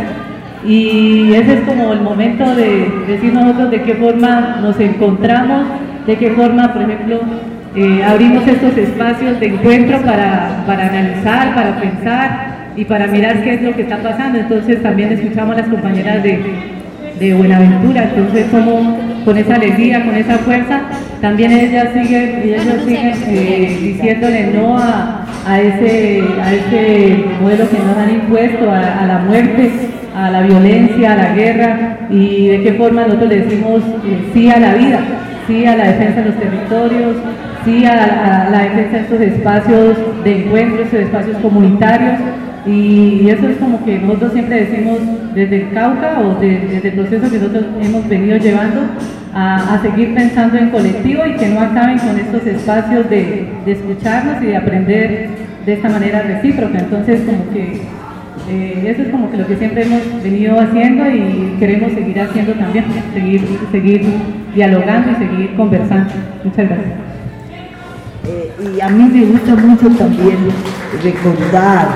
Y ese es como el momento de decir nosotros de qué forma nos encontramos, de qué forma, por ejemplo, eh, abrimos estos espacios de encuentro para, para analizar, para pensar y para mirar qué es lo que está pasando. Entonces también escuchamos a las compañeras de, de Buenaventura, entonces como con esa alegría, con esa fuerza, también ellas siguen, ellas siguen eh, diciéndole no a, a, ese, a ese modelo que nos han impuesto, a, a la muerte, a la violencia, a la guerra, y de qué forma nosotros le decimos eh, sí a la vida, sí a la defensa de los territorios, sí a la, a la defensa de estos espacios de encuentro, estos espacios comunitarios, y eso es como que nosotros siempre decimos desde el Cauca o de, desde el proceso que nosotros hemos venido llevando a, a seguir pensando en colectivo y que no acaben con estos espacios de, de escucharnos y de aprender de esta manera recíproca. Entonces como que Eh, eso es como que lo que siempre hemos venido haciendo y queremos seguir haciendo también, seguir, seguir dialogando y seguir conversando. Muchas gracias. Eh, y a mí me gusta mucho también recordar,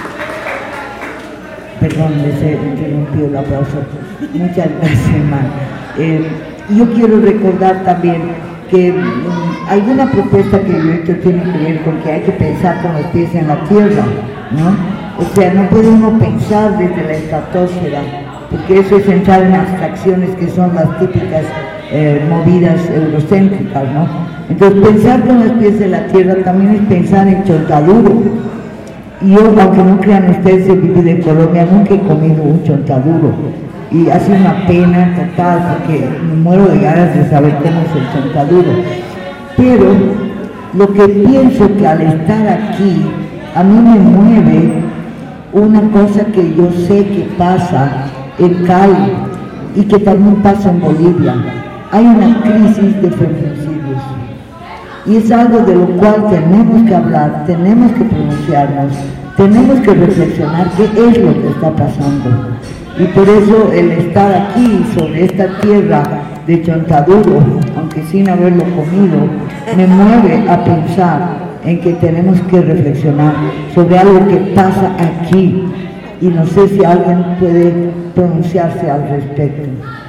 perdón, les he interrumpido el aplauso, muchas gracias, hermano. Eh, yo quiero recordar también que um, alguna propuesta que yo he hecho tiene que ver con que hay que pensar con los pies en la tierra, ¿no? O sea, no puede uno pensar desde la estratosfera, porque eso es entrar en abstracciones que son las típicas eh, movidas eurocéntricas, ¿no? Entonces, pensar con los pies de la tierra también es pensar en chontaduro. Y yo, aunque no crean ustedes, he vivido en Colombia, nunca he comido un chontaduro. Y ha sido una pena total, porque me muero de ganas de saber cómo es el chontaduro. Pero lo que pienso que al estar aquí, a mí me mueve una cosa que yo sé que pasa en Cali y que también pasa en Bolivia. Hay una crisis de feminicidios y es algo de lo cual tenemos que hablar, tenemos que pronunciarnos, tenemos que reflexionar qué es lo que está pasando. Y por eso el estar aquí sobre esta tierra de chontaduro, aunque sin haberlo comido, me mueve a pensar en que tenemos que reflexionar sobre algo que pasa aquí, y no sé si alguien puede pronunciarse al respecto.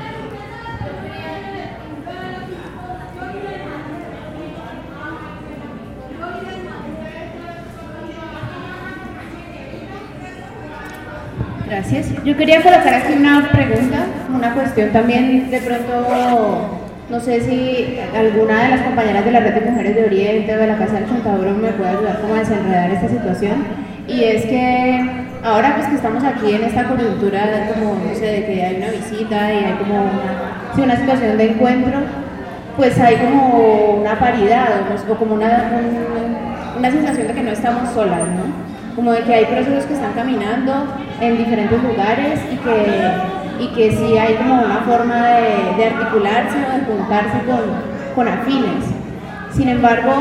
Gracias. Yo quería colocar aquí una pregunta, una cuestión también, de pronto. No sé si alguna de las compañeras de la Red de Mujeres de Oriente o de la Casa del Chontaduro me puede ayudar como a desenredar esta situación. Y es que ahora pues que estamos aquí en esta coyuntura como, no sé, de que hay una visita y hay como una, sí, una situación de encuentro, pues hay como una paridad o como una, un, una sensación de que no estamos solas, ¿no? Como de que hay procesos que están caminando en diferentes lugares y que y que sí hay como una forma de, de articularse o de juntarse con, con afines. Sin embargo,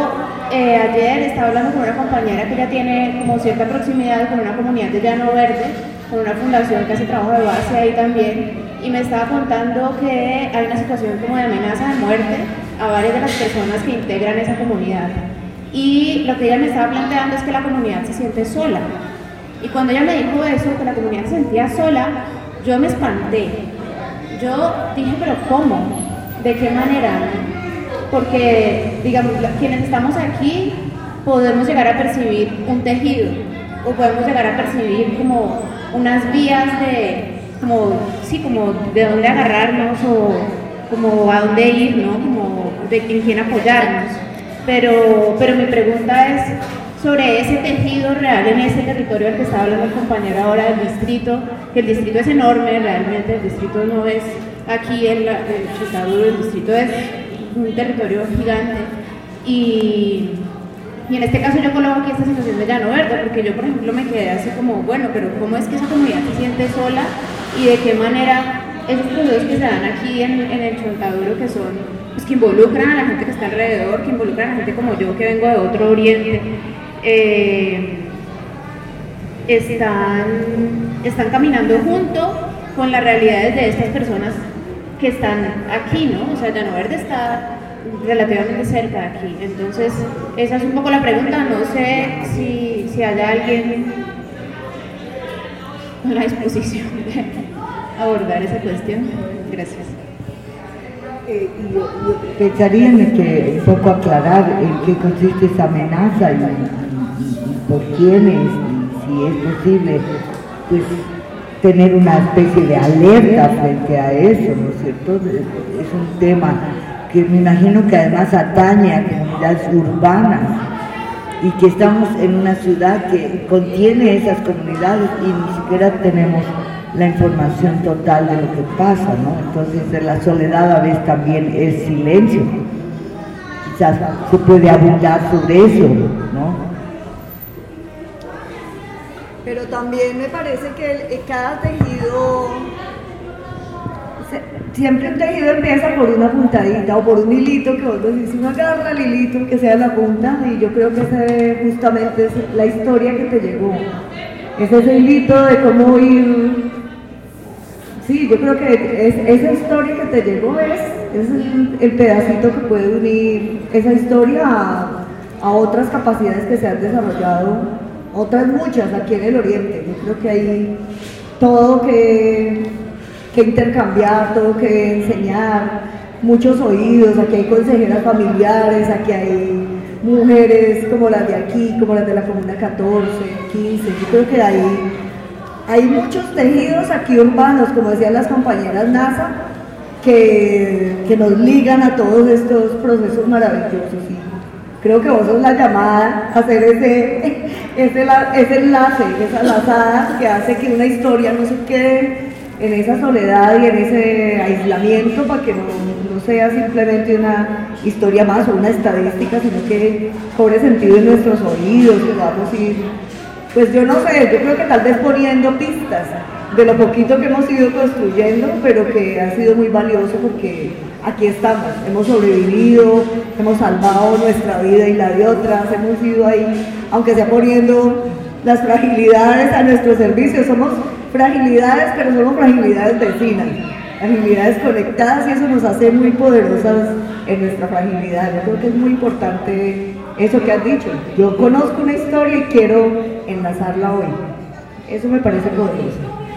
eh, ayer estaba hablando con una compañera que ya tiene como cierta proximidad con una comunidad de Llano Verde, con una fundación que hace trabajo de base ahí también, y me estaba contando que hay una situación como de amenaza de muerte a varias de las personas que integran esa comunidad. Y lo que ella me estaba planteando es que la comunidad se siente sola. Y cuando ella me dijo eso, que la comunidad se sentía sola, yo me espanté. Yo dije, pero ¿cómo? ¿De qué manera? Porque, digamos, quienes estamos aquí podemos llegar a percibir un tejido, o podemos llegar a percibir como unas vías de, como, sí, como de dónde agarrarnos, o como a dónde ir, ¿no? Como de en quién apoyarnos. Pero, pero mi pregunta es sobre ese tejido real en ese territorio al que estaba hablando el compañero ahora del distrito, que el distrito es enorme, realmente el distrito no es aquí en la, el Chontaduro, el distrito es un territorio gigante, y, y en este caso yo coloco aquí esta situación de Llano Verde, porque yo por ejemplo me quedé así como, bueno, pero ¿cómo es que esa comunidad se siente sola y de qué manera esos procesos que se dan aquí en, en el Chontaduro, que son, pues que involucran a la gente que está alrededor, que involucran a la gente como yo que vengo de otro oriente, eh, están, están caminando junto con las realidades de estas personas que están aquí, ¿no? O sea, Llano Verde está relativamente cerca de aquí. Entonces, esa es un poco la pregunta. No sé si, si haya alguien con la disposición de abordar esa cuestión. Gracias. Eh, yo, yo pensaría en que un poco aclarar en qué consiste esa amenaza y, y, y por quiénes, y si es posible, pues tener una especie de alerta frente a eso, ¿no es cierto? Es un tema que me imagino que además atañe a comunidades urbanas y que estamos en una ciudad que contiene esas comunidades y ni siquiera tenemos la información total de lo que pasa, ¿no? Entonces la soledad a veces también es silencio. Quizás se puede abundar sobre eso, ¿no? Pero también me parece que el, cada tejido, siempre un tejido empieza por una puntadita o por un hilito que vos decís, uno agarra el hilito que sea la punta, y yo creo que ese justamente es la historia que te llegó. Es ese hilito de cómo ir, sí, yo creo que es, esa historia que te llegó es, es el, el pedacito que puede unir esa historia a, a otras capacidades que se han desarrollado, otras muchas aquí en el Oriente. Yo creo que hay todo que, que intercambiar, todo que enseñar, muchos oídos, aquí hay consejeras familiares, aquí hay mujeres como las de aquí, como las de la Comuna catorce, quince, yo creo que hay, hay muchos tejidos aquí urbanos, como decían las compañeras NASA, que, que nos ligan a todos estos procesos maravillosos. Y creo que vos sos la llamada a hacer ese, ese, ese enlace, esa lazada que hace que una historia no se quede en esa soledad y en ese aislamiento, para que no, no sea simplemente una historia más o una estadística, sino que cobre sentido en nuestros oídos, que vamos a ir, pues yo no sé, yo creo que tal vez poniendo pistas de lo poquito que hemos ido construyendo, pero que ha sido muy valioso porque aquí estamos, hemos sobrevivido, hemos salvado nuestra vida y la de otras, hemos ido ahí, aunque sea poniendo las fragilidades a nuestro servicio. Somos fragilidades, pero somos fragilidades vecinas, fragilidades conectadas, y eso nos hace muy poderosas en nuestra fragilidad. Yo creo que es muy importante eso que has dicho. Yo conozco una historia y quiero enlazarla hoy. Eso me parece poderoso.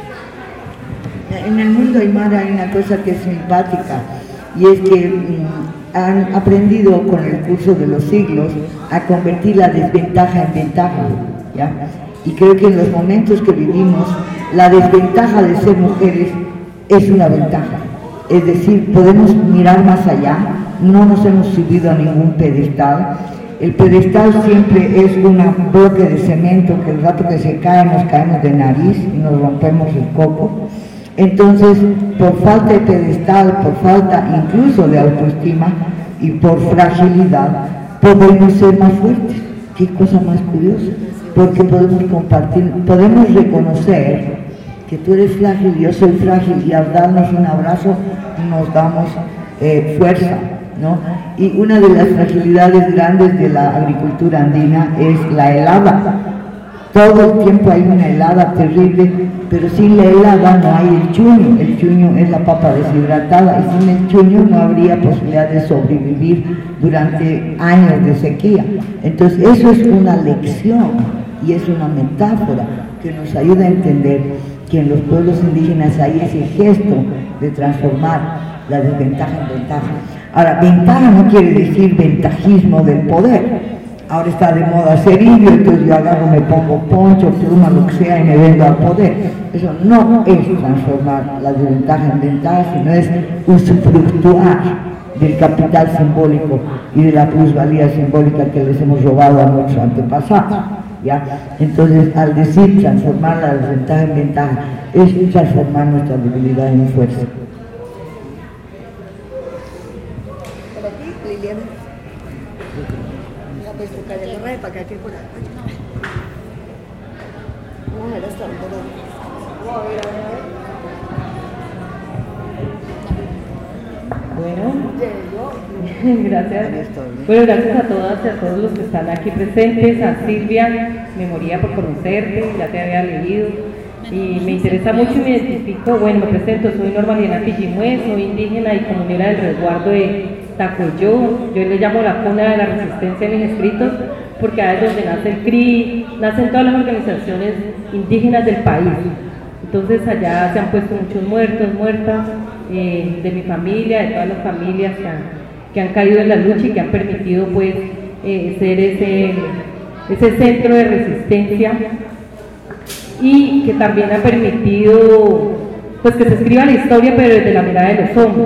En el mundo aymara hay una cosa que es simpática, y es que mm, han aprendido con el curso de los siglos a convertir la desventaja en ventaja, ¿ya? Y creo que en los momentos que vivimos, la desventaja de ser mujeres es una ventaja. Es decir, podemos mirar más allá, no nos hemos subido a ningún pedestal. El pedestal siempre es un bloque de cemento que el rato que se cae nos caemos de nariz y nos rompemos el coco. Entonces, por falta de pedestal, por falta incluso de autoestima y por fragilidad, podemos ser más fuertes. Qué cosa más curiosa, porque podemos compartir, podemos reconocer que tú eres frágil, yo soy frágil, y al darnos un abrazo nos damos eh, fuerza, ¿no? Y una de las fragilidades grandes de la agricultura andina es la helada. Todo el tiempo hay una helada terrible, pero sin la helada no hay el chuño. El chuño es la papa deshidratada y sin el chuño no habría posibilidad de sobrevivir durante años de sequía. Entonces eso es una lección y es una metáfora que nos ayuda a entender que en los pueblos indígenas hay ese gesto de transformar la desventaja en ventaja. Ahora, ventaja no quiere decir ventajismo del poder. Ahora está de moda ser indio, entonces yo agarro, me pongo poncho, pluma, lo que sea y me vendo al poder. Eso no es transformar la desventaja en ventaja, sino es usufructuar del capital simbólico y de la plusvalía simbólica que les hemos robado a nuestros antepasados. ¿Ya? Entonces, al decir transformar la desventaja en ventaja, es transformar nuestra debilidad en fuerza. Por aquí, Liliana. Pues tocar el rey para que aquí por acá. Vamos a ver hasta dónde vamos. Vamos a ver, a ver, a ver. Bueno, gracias. Bueno, gracias a todas y a todos los que están aquí presentes. A Silvia, me moría por conocerte, ya te había leído. Y me interesa mucho y me identifico, bueno, me presento, soy Norma Liana Pillimue, soy indígena y comunera del resguardo de Tacoyó. Yo le llamo la cuna de la resistencia en mis escritos, porque ahí es donde nace el C R I, nacen todas las organizaciones indígenas del país. Entonces allá se han puesto muchos muertos, muertas, eh, de mi familia, de todas las familias que han, que han caído en la lucha y que han permitido pues eh, ser ese, ese centro de resistencia, y que también ha permitido pues que se escriba la historia, pero desde la mirada de los hombres.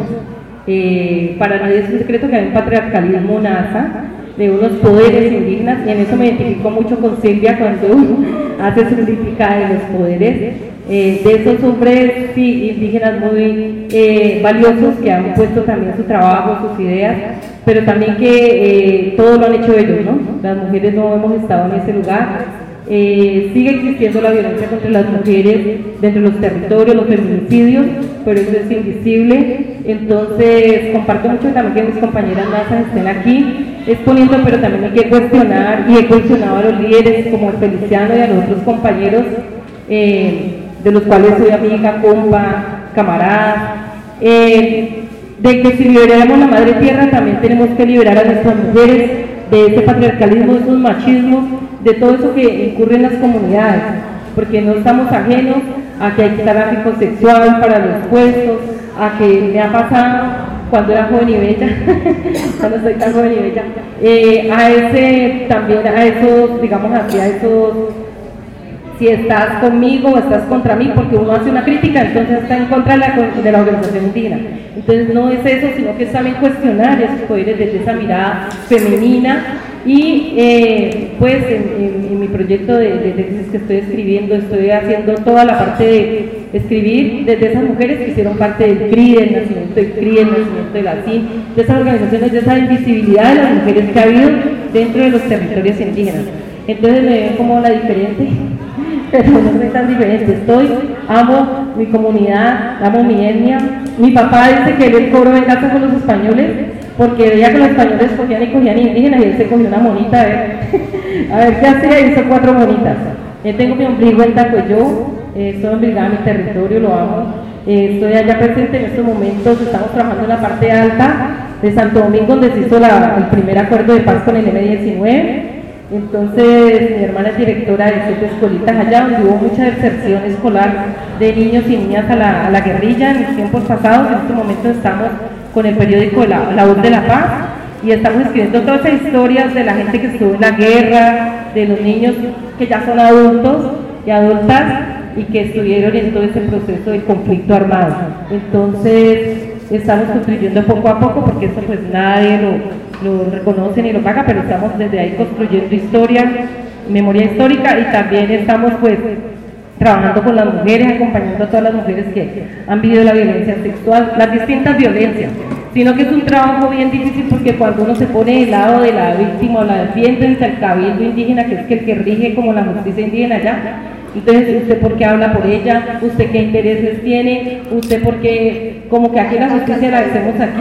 Eh, para nadie es un secreto que hay un patriarcalismo NASA de unos poderes indígenas, y en eso me identifico mucho con Silvia cuando hace su crítica de los poderes, eh, de esos hombres sí, indígenas muy eh, valiosos, que han puesto también su trabajo, sus ideas, pero también que eh, todo lo han hecho ellos, ¿no? Las mujeres no hemos estado en ese lugar. Eh, sigue existiendo la violencia contra las mujeres dentro de los territorios, los feminicidios, pero eso es invisible. Entonces comparto mucho también que mis compañeras NASA estén aquí exponiendo, pero también hay que cuestionar, y he cuestionado a los líderes como el Feliciano y a los otros compañeros, eh, de los cuales soy amiga, compa, camarada, eh, de que si liberáramos la madre tierra también tenemos que liberar a nuestras mujeres de ese patriarcalismo, de esos machismos, de todo eso que incurre en las comunidades, porque no estamos ajenos a que hay tráfico sexual para los puestos, a que me ha pasado cuando era joven y bella, cuando soy tan joven y bella, eh, a ese también, a esos, digamos así, a esos, si estás conmigo o estás contra mí, porque uno hace una crítica, entonces está en contra de la, de la organización indígena. Entonces no es eso, sino que es también cuestionar esos poderes desde esa mirada femenina. Y eh, pues en, en, en mi proyecto de, de, de que estoy escribiendo, estoy haciendo toda la parte de escribir desde esas mujeres que hicieron parte del C R I, del nacimiento del C R I, del nacimiento de la C I N, de esas organizaciones, de esa invisibilidad de las mujeres que ha habido dentro de los territorios indígenas. Entonces me ven como la diferente, pero no soy tan diferente. Estoy, amo mi comunidad, amo mi etnia. Mi papá dice que él cobró venganza con los españoles, porque veía que los españoles cogían y cogían indígenas, y él se cogió una monita, a ver, a ver qué hacía, y hizo cuatro monitas. Yo tengo mi ombligo en Tacoyó, eh, estoy en Brigada, mi territorio, lo amo. Eh, estoy allá presente en estos momentos, estamos trabajando en la parte alta de Santo Domingo, donde se hizo la, el primer acuerdo de paz con el eme diecinueve. Entonces mi hermana es directora de siete escuelitas allá, donde hubo mucha deserción escolar de niños y niñas a la, a la guerrilla en los tiempos pasados. En este momento estamos con el periódico La, la Voz de la Paz, y estamos escribiendo todas esas historias de la gente que estuvo en la guerra, de los niños que ya son adultos y adultas y que estuvieron en todo ese proceso del conflicto armado. Entonces estamos construyendo poco a poco, porque eso pues nadie lo, lo reconoce ni lo paga, pero estamos desde ahí construyendo historia, memoria histórica, y también estamos pues trabajando con las mujeres, acompañando a todas las mujeres que han vivido la violencia sexual, las distintas violencias, sino que es un trabajo bien difícil, porque cuando uno se pone del lado de la víctima o la defiende entre el cabildo indígena, que es que el que rige como la justicia indígena allá, entonces usted por qué habla por ella, usted qué intereses tiene, usted por qué, como que aquí la justicia la hacemos aquí,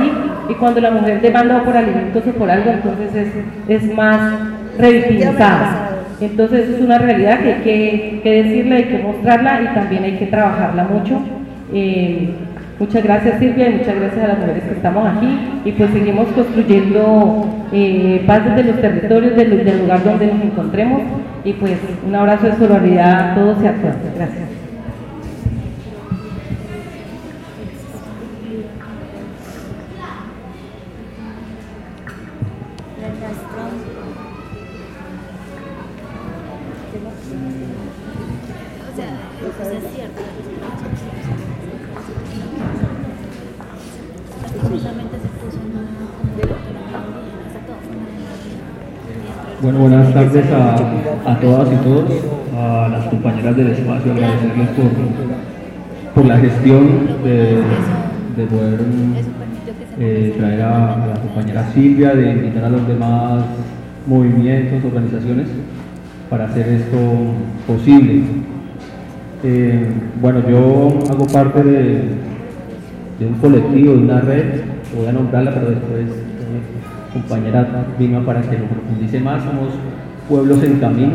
y cuando la mujer demanda por alimentos o por algo, entonces es, es más revictimizada. Entonces es una realidad que hay que, que decirla, hay que mostrarla y también hay que trabajarla mucho. Eh, muchas gracias Silvia y muchas gracias a las mujeres que estamos aquí y pues seguimos construyendo eh, paz desde los territorios del, del lugar donde nos encontremos y pues un abrazo de solidaridad a todos y a todas. Gracias. Bueno, buenas tardes a, a todas y todos, a las compañeras del espacio, agradecerles por, por la gestión de, de poder eh, traer a, a la compañera Silvia, de invitar a los demás movimientos, organizaciones, para hacer esto posible. Eh, bueno, yo hago parte de, de un colectivo, de una red, voy a nombrarla, pero después compañera Vilma para que lo profundice más. Somos Pueblos en Camino.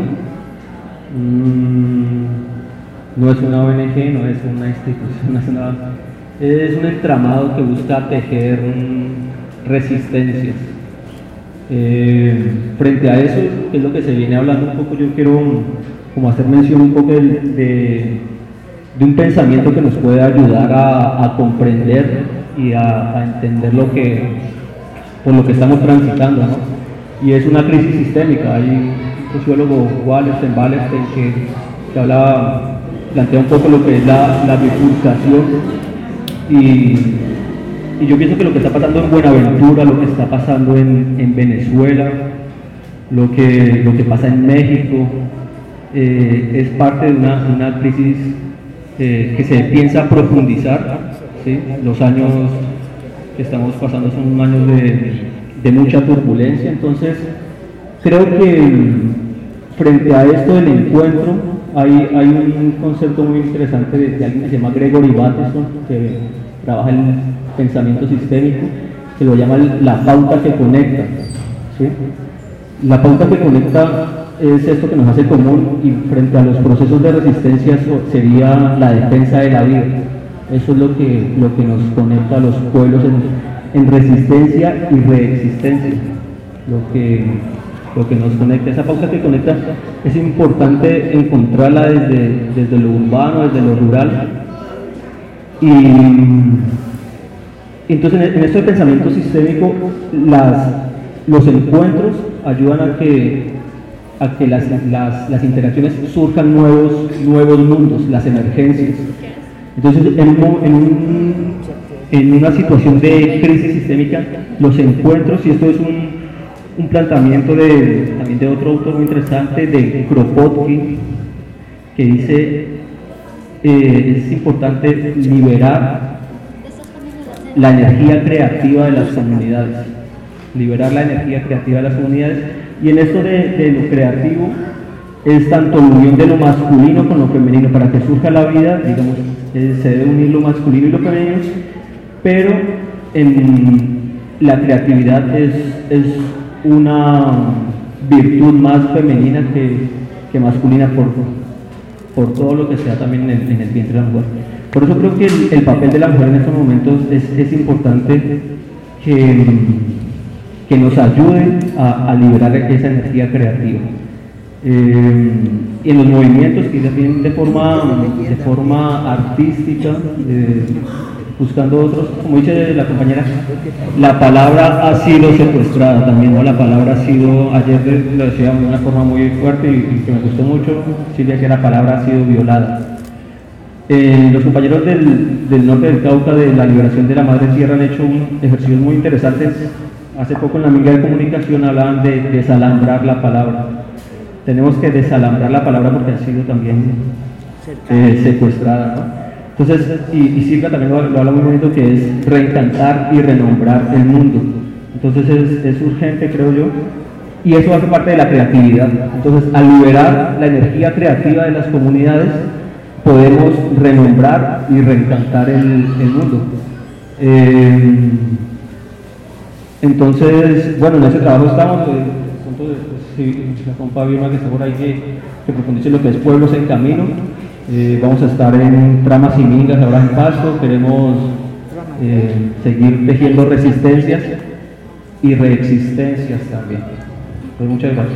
Mm, no es una O N G, no es una institución, no es, una, es un entramado que busca tejer mm, resistencias. Eh, frente a eso, que es lo que se viene hablando un poco, yo quiero como hacer mención un poco de, de, de un pensamiento que nos puede ayudar a, a comprender y a, a entender lo que por lo que estamos transitando, ¿no? Y es una crisis sistémica. Hay un sociólogo, Wallerstein, Wallerstein, que, que habla, plantea un poco lo que es la, la bifurcación y, y yo pienso que lo que está pasando en Buenaventura, lo que está pasando en, en Venezuela, lo que, lo que pasa en México, eh, es parte de una, una crisis eh, que se piensa profundizar, ¿sí? Los años que estamos pasando son años de, de mucha turbulencia, entonces creo que frente a esto del encuentro hay, hay un concepto muy interesante de, de alguien que se llama Gregory Bateson, que trabaja en pensamiento sistémico, que lo llama la pauta que conecta, ¿sí? La pauta que conecta es esto que nos hace común y frente a los procesos de resistencia sería la defensa de la vida. Eso es lo que, lo que nos conecta a los pueblos en, en resistencia y reexistencia, lo que, lo que nos conecta. Esa pauta que conecta es importante encontrarla desde, desde lo urbano, desde lo rural. Y entonces en esto de pensamiento sistémico, las, los encuentros ayudan a que, a que las, las, las interacciones surjan nuevos, nuevos mundos, las emergencias. Entonces, en, un, en, un, en una situación de crisis sistémica, los encuentros, y esto es un, un planteamiento de, también de otro autor muy interesante, de Kropotkin, que dice, eh, es importante liberar la energía creativa de las comunidades, liberar la energía creativa de las comunidades, y en esto de, de lo creativo, es tanto la unión de lo masculino con lo femenino, para que surja la vida, digamos, eh, se debe unir lo masculino y lo femenino, pero en la creatividad es, es una virtud más femenina que, que masculina por, por todo lo que sea también en el, en el vientre de la mujer. Por eso creo que el, el papel de la mujer en estos momentos es, es importante que, que nos ayude a, a liberar esa energía creativa. Eh, y en los movimientos y también de forma, de forma artística, eh, buscando otros, como dice la compañera, la palabra ha sido secuestrada también, ¿no? La palabra ha sido, ayer lo decía de una forma muy fuerte y, y que me gustó mucho, Silvia, que la palabra ha sido violada. Eh, los compañeros del, del norte del Cauca de la liberación de la madre tierra han hecho un ejercicio muy interesante. Hace poco en la amiga de comunicación hablaban de desalambrar la palabra. Tenemos que desalambrar la palabra porque ha sido también eh, secuestrada, ¿no? Entonces, y, y Silvia también lo, lo habla muy bonito, que es reencantar y renombrar el mundo. Entonces es, es urgente, creo yo, y eso hace parte de la creatividad. Entonces, al liberar la energía creativa de las comunidades, podemos renombrar y reencantar el, el mundo. Eh, Entonces, bueno, en ese trabajo estamos, pues, entonces, sí, la compa Vilma que está por ahí que, que profundice lo que es Pueblos en Camino. Eh, vamos a estar en Tramas y Mingas ahora en Pasto, queremos eh, seguir tejiendo resistencias y reexistencias también. Pues muchas gracias.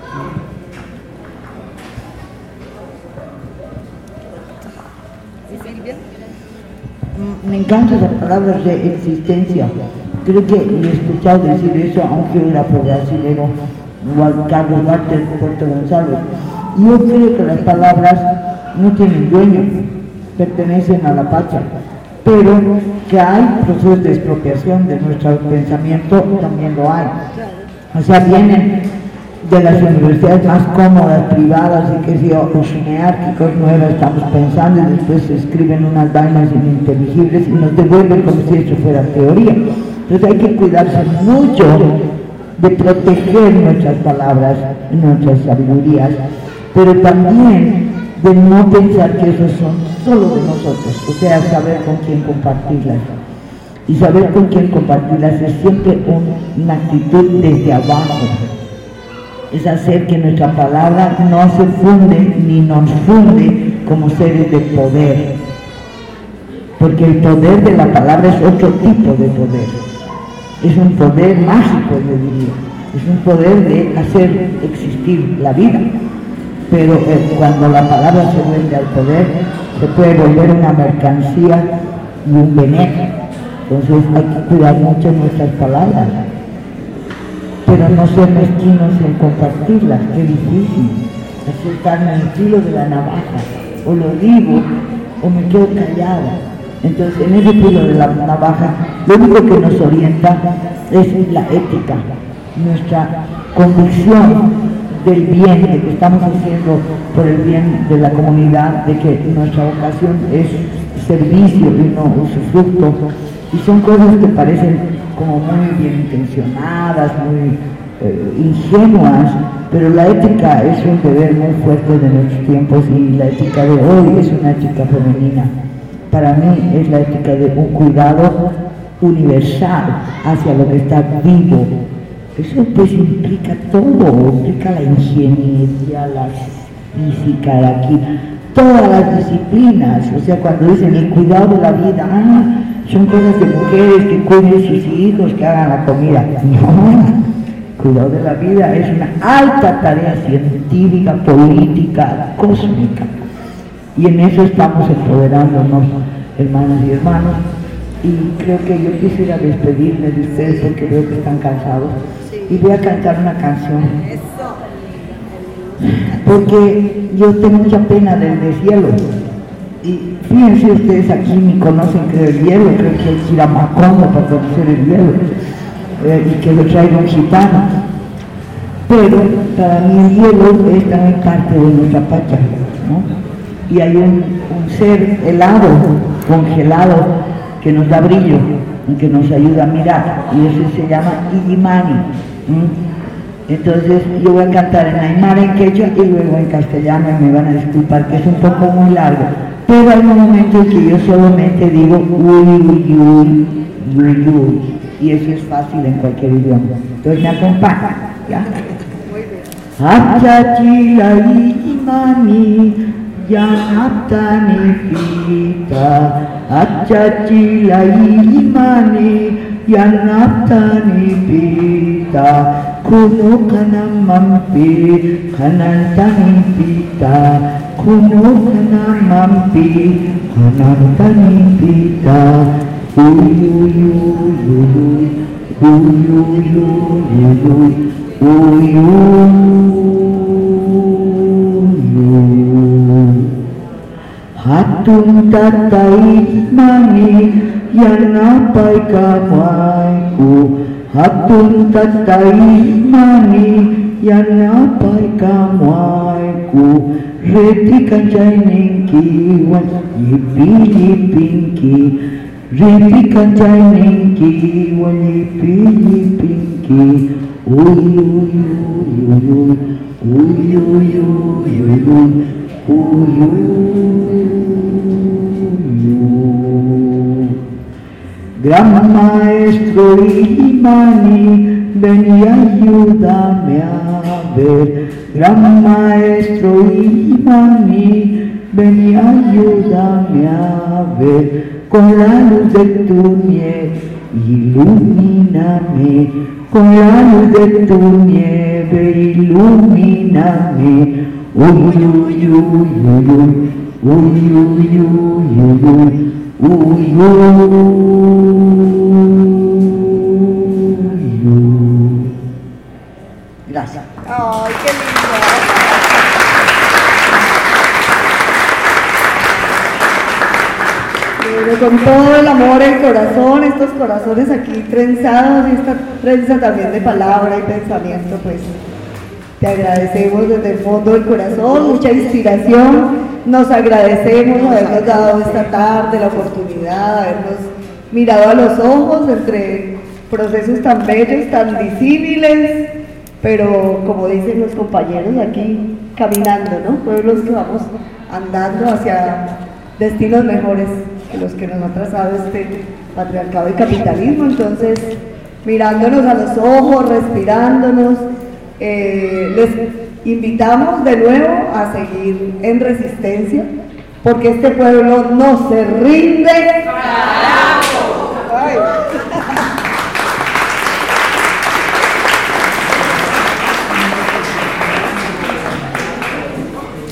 Me encantan las palabras de existencia. Creo que he escuchado decir eso a un geógrafo brasileño, Carlos Walter Puerto González. Y yo creo que las palabras no tienen dueño, pertenecen a la patria, pero que hay procesos de expropiación de nuestro pensamiento, también lo hay. O sea, vienen de las universidades más cómodas, privadas y que si oceanárquicos nuevas estamos pensando y después se escriben unas vainas ininteligibles y nos devuelven como si esto fuera teoría. Entonces hay que cuidarse mucho de proteger nuestras palabras y nuestras sabidurías, pero también de no pensar que esos son solo de nosotros, o sea, saber con quién compartirlas. Y saber con quién compartirlas es siempre un, una actitud desde abajo. Es hacer que nuestra palabra no se funde ni nos funde como seres de poder. Porque el poder de la palabra es otro tipo de poder. Es un poder mágico, yo diría. Es un poder de hacer existir la vida. Pero eh, cuando la palabra se vuelve al poder, se puede volver una mercancía y un veneno. Entonces hay que cuidar mucho nuestras palabras, pero no ser mezquinos en compartirlas, qué difícil. Acercarme al filo de la navaja, o lo digo, o me quedo callada. Entonces en ese filo de la navaja, lo único que nos orienta es la ética, nuestra convicción del bien, de que estamos haciendo por el bien de la comunidad, de que nuestra vocación es servicio y no usufructo. Y son cosas que parecen como muy bien intencionadas, muy eh, ingenuas, pero la ética es un deber muy fuerte de nuestros tiempos y la ética de hoy es una ética femenina. Para mí es la ética de un cuidado universal hacia lo que está vivo. Eso pues implica todo, implica la ingeniería, la física de aquí, todas las disciplinas. O sea, cuando dicen el cuidado de la vida, ah, son cosas de mujeres que cuiden sus hijos, que hagan la comida. No, el cuidado de la vida es una alta tarea científica, política, cósmica. Y en eso estamos empoderándonos, hermanos y hermanos. Y creo que yo quisiera despedirme de ustedes porque veo que están cansados. Y voy a cantar una canción. Porque yo tengo mucha pena del deshielo. Y fíjense ustedes, aquí ni conocen creo el hielo, creo que hay que ir a Macondo para conocer el hielo, eh, y que lo traiga un gitano. Pero para mí el hielo es también parte de nuestra patria, ¿no? Y hay un, un ser helado, congelado, que nos da brillo, que nos ayuda a mirar, y eso se llama Illimani. ¿Mm? Entonces yo voy a cantar en aymara, en quechua y luego en castellano, y me van a disculpar que es un poco muy largo. Pero hay un momento en que yo solamente digo uy, uy, uy, uy, uy, y eso es fácil en cualquier idioma. Entonces me acompañan, ¿ya? Achachila imani, yanaptani pita. Achachila imani, yanaptani pita. Kuno kanam mampi, kanantani pita. Kuno kanam mampi, kanantani pita. Uy, uy, uy, uy, uy, uy, uy, uy, uy, uy. Hatun tatai mani, yanapai kamaiku. Hatun tatai mani, yanapai kamaiku. Reti kancai ningkiwan, yipi yipinki. Reti kancai ningkiwan, yipi yipinki. Uy, uy, uy, uy, uy, uy, uy, uy, uy, uy, uy. Gran maestro Imani, ven y ayúdame a ver. Gran maestro Imani, ven y ayúdame a ver. Con la luz de tu nieve, ilumíname. Con la luz de tu nieve, ilumíname. Uy, uy, uy, uy, uy, uy, uy, uy, uy, uy, uy. Gracias. Ay, qué lindo. Bueno, con todo el amor, el corazón, estos corazones aquí trenzados y esta trenza también de palabra y pensamiento, pues te agradecemos desde el fondo del corazón, mucha inspiración. Nos agradecemos habernos dado esta tarde la oportunidad, habernos mirado a los ojos entre procesos tan bellos, tan disímiles, pero como dicen los compañeros aquí, caminando, ¿no? Pueblos que vamos andando hacia destinos mejores que los que nos ha trazado este patriarcado y capitalismo. Entonces, mirándonos a los ojos, respirándonos, eh, les invitamos de nuevo a seguir en resistencia, porque este pueblo no se rinde. ¡Carajo! Ay.